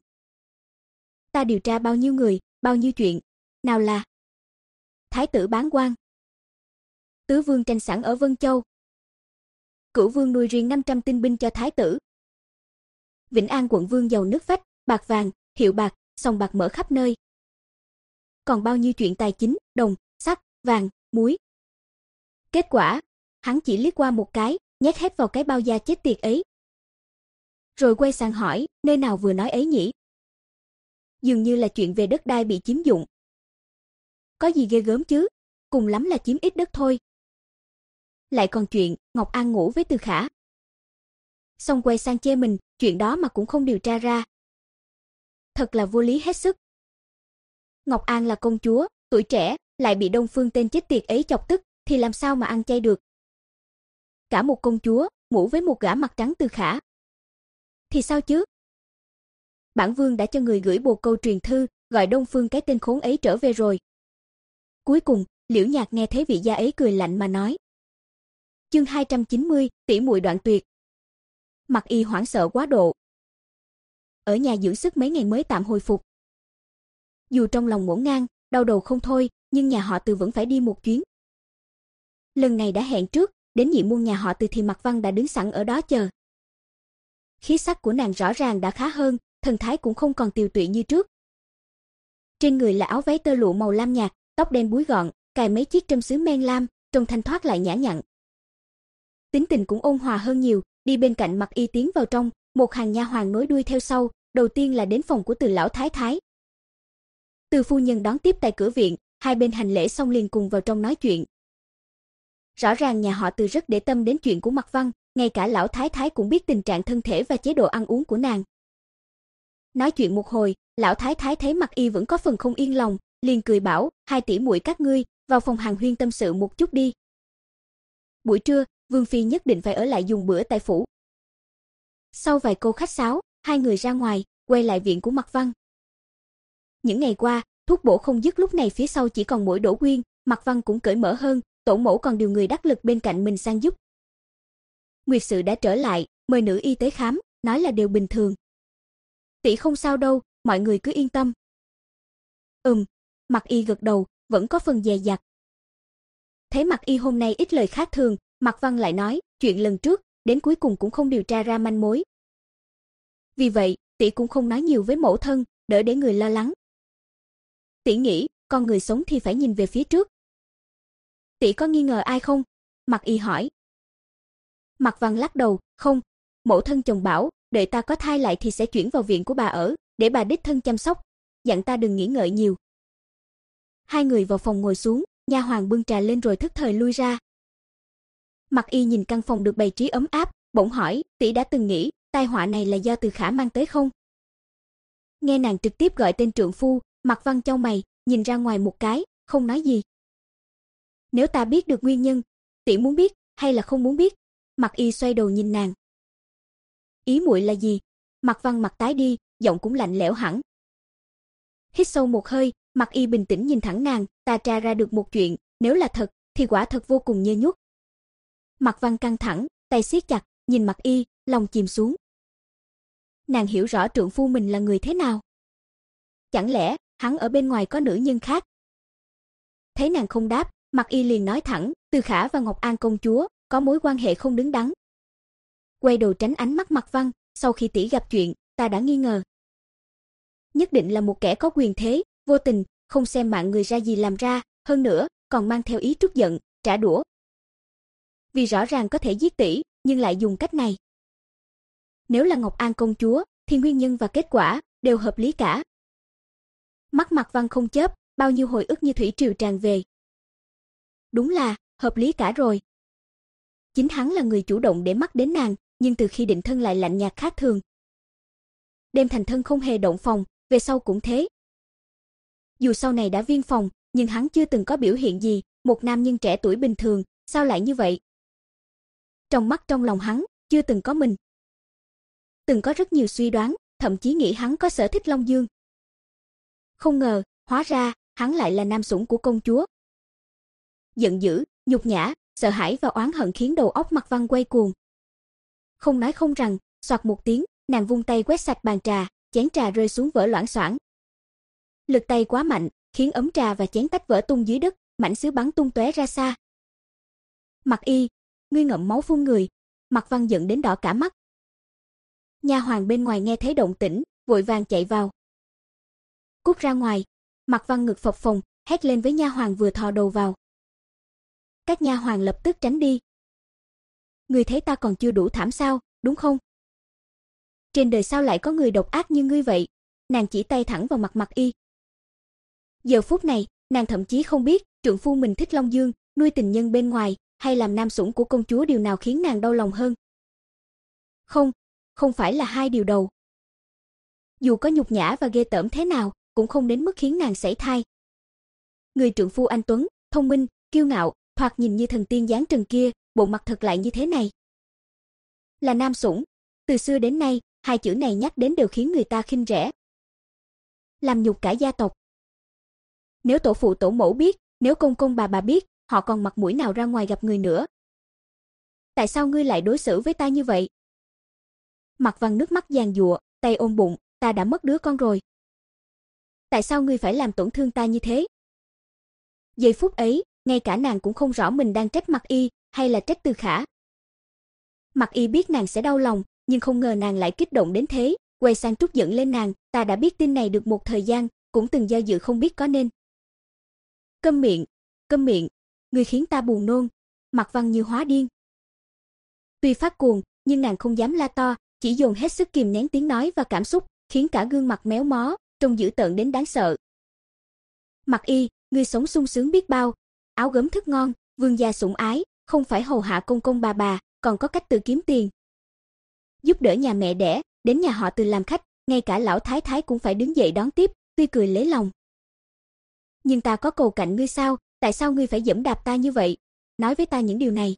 Ta điều tra bao nhiêu người, bao nhiêu chuyện, nào là thái tử bán quan, tứ vương tranh sẵn ở Vân Châu, cửu vương nuôi riêng năm trăm tinh binh cho thái tử, Vĩnh An quận vương giàu nước vách, bạc vàng, hiệu bạc, sòng bạc mở khắp nơi. Còn bao nhiêu chuyện tài chính, đồng, sắt, vàng, muối. Kết quả, hắn chỉ liếc qua một cái, nhét hết vào cái bao da chết tiệt ấy. Rồi quay sang hỏi, nơi nào vừa nói ấy nhỉ? Dường như là chuyện về đất đai bị chiếm dụng. Có gì ghê gớm chứ, cùng lắm là chiếm ít đất thôi. Lại còn chuyện Ngọc An ngủ với Từ Khả. Xong quay sang chê mình, chuyện đó mà cũng không điều tra ra. Thật là vô lý hết sức. Ngọc An là công chúa, tuổi trẻ, lại bị Đông Phương tên chết tiệt ấy chọc tức, thì làm sao mà ăn chay được. Cả một công chúa, ngủ với một gã mặt trắng Từ Khả. Thì sao chứ? Bản vương đã cho người gửi bồ câu truyền thư, gọi Đông Phương cái tên khốn ấy trở về rồi. Cuối cùng, Liễu Nhạc nghe thấy vị gia ấy cười lạnh mà nói. Chương hai trăm chín mươi, tỉ muội đoạn tuyệt. Mặc Y hoảng sợ quá độ. Ở nhà dưỡng sức mấy ngày mới tạm hồi phục. Dù trong lòng ngổn ngang, đau đầu không thôi, nhưng nhà họ Từ vẫn phải đi một chuyến. Lần này đã hẹn trước, đến nhị môn nhà họ Từ thì Mạc Văn đã đứng sẵn ở đó chờ. Khí sắc của nàng rõ ràng đã khá hơn, thần thái cũng không còn tiều tụy như trước. Trên người là áo váy tơ lụa màu lam nhạt, tóc đen búi gọn, cài mấy chiếc trâm sứ men lam, trông thanh thoát lại nhã nhặn. Tính tình cũng ôn hòa hơn nhiều, đi bên cạnh Mạc Y tiến vào trong, một hàng nha hoàn nối đuôi theo sau, đầu tiên là đến phòng của Từ lão thái thái. Từ phu nhân đón tiếp tại cửa viện, hai bên hành lễ xong liền cùng vào trong nói chuyện. Rõ ràng nhà họ Từ rất để tâm đến chuyện của Mạc Văn, ngay cả lão thái thái cũng biết tình trạng thân thể và chế độ ăn uống của nàng. Nói chuyện một hồi, lão thái thái thấy Mạc Y vẫn có phần không yên lòng, liền cười bảo, hai tỷ muội các ngươi, vào phòng hàng huyên tâm sự một chút đi. Buổi trưa, Vương phi nhất định phải ở lại dùng bữa tại phủ. Sau vài câu khách sáo, hai người ra ngoài, quay lại viện của Mạc Văn. Những ngày qua, thuốc bổ không dứt, lúc này phía sau chỉ còn mỗi Đỗ Quyên, Mạc Văn cũng cởi mở hơn, tổ mẫu còn điều người đắc lực bên cạnh mình sang giúp. Nguyệt sự đã trở lại, mời nữ y tới khám, nói là đều bình thường. Tỷ không sao đâu, mọi người cứ yên tâm. Ừm, Mạc Y gật đầu, vẫn có phần dè dặt. Thấy Mạc Y hôm nay ít lời khác thường, Mạc Văn lại nói, chuyện lần trước, đến cuối cùng cũng không điều tra ra manh mối. Vì vậy, tỷ cũng không nói nhiều với mẫu thân, đỡ để người lo lắng. Tỷ nghĩ, con người sống thì phải nhìn về phía trước. Tỷ có nghi ngờ ai không? Mạc Y hỏi. Mạc Văn lắc đầu, không, mẫu thân chồng bảo, đợi ta có thai lại thì sẽ chuyển vào viện của bà ở, để bà đích thân chăm sóc, dặn ta đừng nghĩ ngợi nhiều. Hai người vào phòng ngồi xuống, nha hoàn bưng trà lên rồi thức thời lui ra. Mạc Y nhìn căn phòng được bày trí ấm áp, bỗng hỏi, tỷ đã từng nghĩ, tai họa này là do Từ Khả mang tới không? Nghe nàng trực tiếp gọi tên trượng phu, Mạc Văn chau mày, nhìn ra ngoài một cái, không nói gì. Nếu ta biết được nguyên nhân, tỷ muốn biết hay là không muốn biết? Mạc Y xoay đầu nhìn nàng. Ý muội là gì? Mạc Văn mặt tái đi, giọng cũng lạnh lẽo hẳn. Hít sâu một hơi, Mạc Y bình tĩnh nhìn thẳng nàng, ta tra ra được một chuyện, nếu là thật thì quả thật vô cùng nhơ nhuốc. Mạc Văn căng thẳng, tay siết chặt, nhìn Mạc Y, lòng chìm xuống. Nàng hiểu rõ trượng phu mình là người thế nào. Chẳng lẽ hắn ở bên ngoài có nữ nhân khác? Thấy nàng không đáp, Mạc Y liền nói thẳng, Từ Khả và Ngọc An công chúa có mối quan hệ không đứng đắn. Quay đầu tránh ánh mắt Mạc Văn, sau khi tỷ gặp chuyện, ta đã nghi ngờ. Nhất định là một kẻ có quyền thế, vô tình, không xem mạng người ra gì làm ra, hơn nữa, còn mang theo ý trút giận, trả đũa. Vì rõ ràng có thể giết tỷ, nhưng lại dùng cách này. Nếu là Ngọc An công chúa, thì nguyên nhân và kết quả đều hợp lý cả. Mắt Mạc Văn không chớp, bao nhiêu hồi ức như thủy triều tràn về. Đúng là, hợp lý cả rồi. Chính hắn là người chủ động để mắt đến nàng, nhưng từ khi định thân lại lạnh nhạt khác thường. Đêm thành thân không hề động phòng, về sau cũng thế. Dù sau này đã viên phòng, nhưng hắn chưa từng có biểu hiện gì, một nam nhân trẻ tuổi bình thường, sao lại như vậy? Trong mắt trong lòng hắn, chưa từng có mình. Từng có rất nhiều suy đoán, thậm chí nghĩ hắn có sở thích Long Dương. Không ngờ, hóa ra, hắn lại là nam sủng của công chúa. Giận dữ, nhục nhã, sợ hãi và oán hận khiến đầu óc Mạc Văn quay cuồng. Không nói không rằng, soạt một tiếng, nàng vung tay quét sạch bàn trà, chén trà rơi xuống vỡ loảng xoảng. Lực tay quá mạnh, khiến ấm trà và chén tách vỡ tung dưới đất, mảnh sứ bắn tung tóe ra xa. Mạc Y, ngươi ngậm máu phun người. Mạc Văn giận đến đỏ cả mắt. Nha hoàn bên ngoài nghe thấy động tĩnh, vội vàng chạy vào. Cút ra ngoài. Mạc Văn ngực phập phồng, hét lên với nha hoàn vừa thò đầu vào. Các nha hoàn lập tức tránh đi. Ngươi thấy ta còn chưa đủ thảm sao, đúng không? Trên đời sao lại có người độc ác như ngươi vậy? Nàng chỉ tay thẳng vào mặt Mạc Y. Giờ phút này, nàng thậm chí không biết trượng phu mình thích Long Dương, nuôi tình nhân bên ngoài, hay làm nam sủng của công chúa điều nào khiến nàng đau lòng hơn. Không, không phải là hai điều đầu. Dù có nhục nhã và ghê tởm thế nào, cũng không đến mức khiến nàng sảy thai. Người trượng phu anh tuấn, thông minh, kiêu ngạo, thoạt nhìn như thần tiên dáng trần kia, bộ mặt thật lại như thế này. Là nam sủng, từ xưa đến nay, hai chữ này nhắc đến đều khiến người ta khinh rẻ. Làm nhục cả gia tộc. Nếu tổ phụ tổ mẫu biết, nếu công công bà bà biết, họ còn mặt mũi nào ra ngoài gặp người nữa. Tại sao ngươi lại đối xử với ta như vậy? Mạc Văn nước mắt giàn giụa, tay ôm bụng, ta đã mất đứa con rồi. Tại sao ngươi phải làm tổn thương ta như thế? Giây phút ấy, ngay cả nàng cũng không rõ mình đang trách Mạc Y hay là trách Từ Khả. Mạc Y biết nàng sẽ đau lòng, nhưng không ngờ nàng lại kích động đến thế, quay sang trút giận lên nàng, ta đã biết tin này được một thời gian, cũng từng do dự không biết có nên. Câm miệng, câm miệng, ngươi khiến ta buồn nôn. Mạc Văn như hóa điên. Tuy phát cuồng, nhưng nàng không dám la to, chỉ dồn hết sức kìm nén tiếng nói và cảm xúc, khiến cả gương mặt méo mó, trông dữ tợn đến đáng sợ. Mạc Y, ngươi sống sung sướng biết bao, áo gấm thức ngon, vương gia sủng ái, không phải hầu hạ công công bà bà, còn có cách tự kiếm tiền. Giúp đỡ nhà mẹ đẻ, đến nhà họ Từ làm khách, ngay cả lão thái thái cũng phải đứng dậy đón tiếp, tuy cười lấy lòng. Nhưng ta có cầu cạnh ngươi sao, tại sao ngươi phải giẫm đạp ta như vậy? Nói với ta những điều này.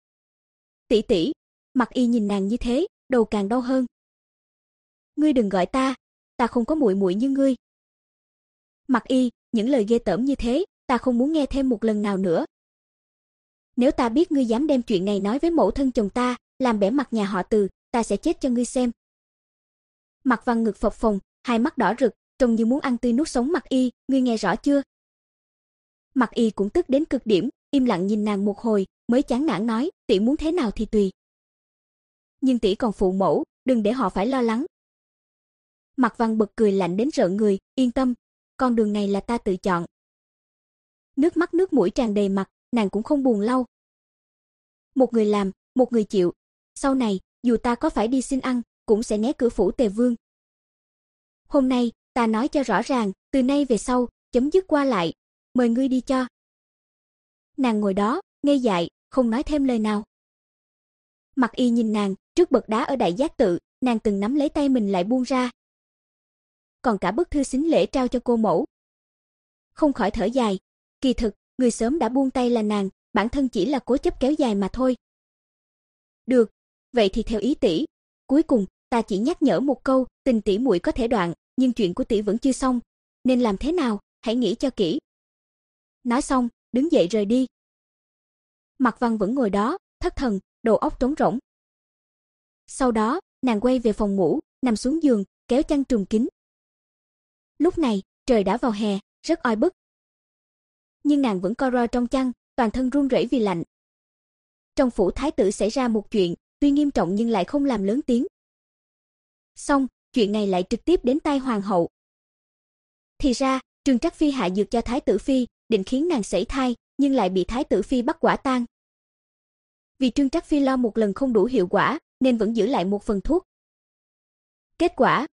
Tỷ tỷ, Mạc Y nhìn nàng như thế, đầu càng đau hơn. Ngươi đừng gọi ta, ta không có muội muội như ngươi. Mạc Y, những lời ghê tởm như thế, ta không muốn nghe thêm một lần nào nữa. Nếu ta biết ngươi dám đem chuyện này nói với mẫu thân chồng ta, làm bẽ mặt nhà họ Từ, ta sẽ chết cho ngươi xem. Mạc Văn ngực phập phồng, hai mắt đỏ rực, trông như muốn ăn tươi nuốt sống Mạc Y, ngươi nghe rõ chưa? Mạc Y cũng tức đến cực điểm, im lặng nhìn nàng một hồi, mới chán nản nói, tỷ muốn thế nào thì tùy. Nhưng tỷ còn phụ mẫu, đừng để họ phải lo lắng. Mạc Văn bật cười lạnh đến rợn người, yên tâm, con đường này là ta tự chọn. Nước mắt nước mũi tràn đầy mặt, nàng cũng không buồn lau. Một người làm, một người chịu. Sau này, dù ta có phải đi xin ăn, cũng sẽ né cửa phủ Tề Vương. Hôm nay, ta nói cho rõ ràng, từ nay về sau, chấm dứt qua lại. Mời ngươi đi cho. Nàng ngồi đó, ngây dại, không nói thêm lời nào. Mạc Y nhìn nàng, trước bậc đá ở Đại Giác Tự, nàng từng nắm lấy tay mình lại buông ra. Còn cả bức thư xính lễ trao cho cô mẫu. Không khỏi thở dài, kỳ thực, người sớm đã buông tay là nàng, bản thân chỉ là cố chấp kéo dài mà thôi. Được, vậy thì theo ý tỷ. Cuối cùng, ta chỉ nhắc nhở một câu, tình tỷ muội có thể đoạn, nhưng chuyện của tỷ vẫn chưa xong, nên làm thế nào, hãy nghĩ cho kỹ. Nói xong, đứng dậy rời đi. Mạc Văn vẫn ngồi đó, thất thần, đầu óc trống rỗng. Sau đó, nàng quay về phòng ngủ, nằm xuống giường, kéo chăn trùm kín. Lúc này, trời đã vào hè, rất oi bức. Nhưng nàng vẫn co ro trong chăn, toàn thân run rẩy vì lạnh. Trong phủ thái tử xảy ra một chuyện, tuy nghiêm trọng nhưng lại không làm lớn tiếng. Xong, chuyện này lại trực tiếp đến tai hoàng hậu. Thì ra, Trương Trắc Phi hạ dược cho thái tử phi, định khiến nàng sảy thai, nhưng lại bị thái tử phi bắt quả tang. Vì Trương Trắc Phi lo một lần không đủ hiệu quả, nên vẫn giữ lại một phần thuốc. Kết quả,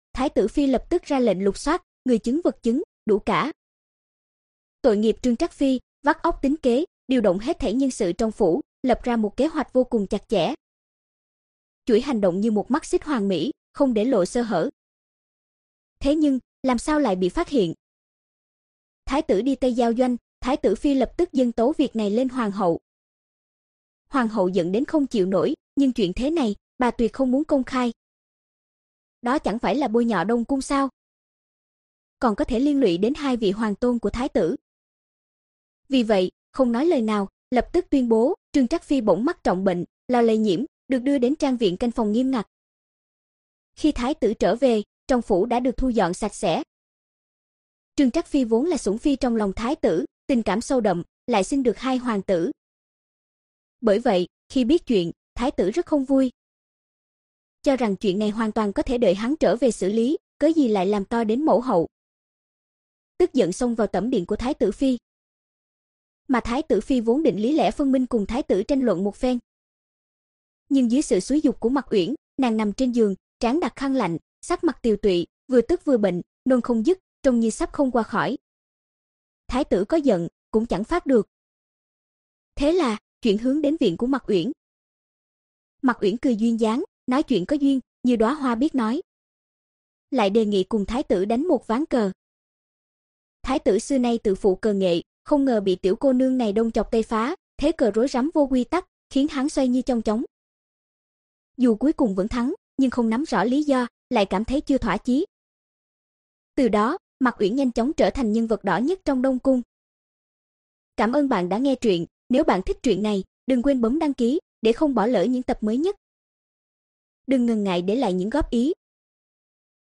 Thái tử phi lập tức ra lệnh lục soát, người chứng vật chứng, đủ cả. Tội nghiệp Trương Trắc Phi, vắt óc tính kế, điều động hết thảy nhân sự trong phủ, lập ra một kế hoạch vô cùng chặt chẽ. Chuỗi hành động như một mắt xích hoàn mỹ, không để lộ sơ hở. Thế nhưng, làm sao lại bị phát hiện? Thái tử đi Tây Giao Doanh, Thái tử phi lập tức dâng tấu việc này lên hoàng hậu. Hoàng hậu giận đến không chịu nổi, nhưng chuyện thế này, bà tuyệt không muốn công khai. Đó chẳng phải là bôi nhọ Đông cung sao? Còn có thể liên lụy đến hai vị hoàng tôn của thái tử. Vì vậy, không nói lời nào, lập tức tuyên bố, Trương Trắc Phi bỗng mắc trọng bệnh, lo lây nhiễm, được đưa đến trang viện canh phòng nghiêm ngặt. Khi thái tử trở về, trong phủ đã được thu dọn sạch sẽ. Trương Trắc Phi vốn là sủng phi trong lòng thái tử, tình cảm sâu đậm, lại sinh được hai hoàng tử. Bởi vậy, khi biết chuyện, thái tử rất không vui. Cho rằng chuyện này hoàn toàn có thể đợi hắn trở về xử lý, cớ gì lại làm to đến mẫu hậu. Tức giận xông vào tẩm điện của thái tử phi. Mà thái tử phi vốn định lý lẽ phân minh cùng thái tử tranh luận một phen. Nhưng dưới sự xúi dục của Mặc Uyển, nàng nằm trên giường, trán đặt khăn lạnh, sắc mặt tiều tụy, vừa tức vừa bệnh, nôn không dứt, trông như sắp không qua khỏi. Thái tử có giận, cũng chẳng phát được. Thế là, chuyện hướng đến viện của Mặc Uyển. Mặc Uyển cười duyên dáng, nói chuyện có duyên, như đóa hoa biết nói. Lại đề nghị cùng thái tử đánh một ván cờ. Thái tử xưa nay tự phụ cờ nghệ, không ngờ bị tiểu cô nương này đông chọc tây phá, thế cờ rối rắm vô quy tắc, khiến hắn xoay như chong chóng. Dù cuối cùng vẫn thắng, nhưng không nắm rõ lý do, lại cảm thấy chưa thỏa chí. Từ đó, Mặc Uyển nhanh chóng trở thành nhân vật đỏ nhất trong Đông cung. Cảm ơn bạn đã nghe truyện, nếu bạn thích truyện này, đừng quên bấm đăng ký để không bỏ lỡ những tập mới nhất. Đừng ngần ngại để lại những góp ý,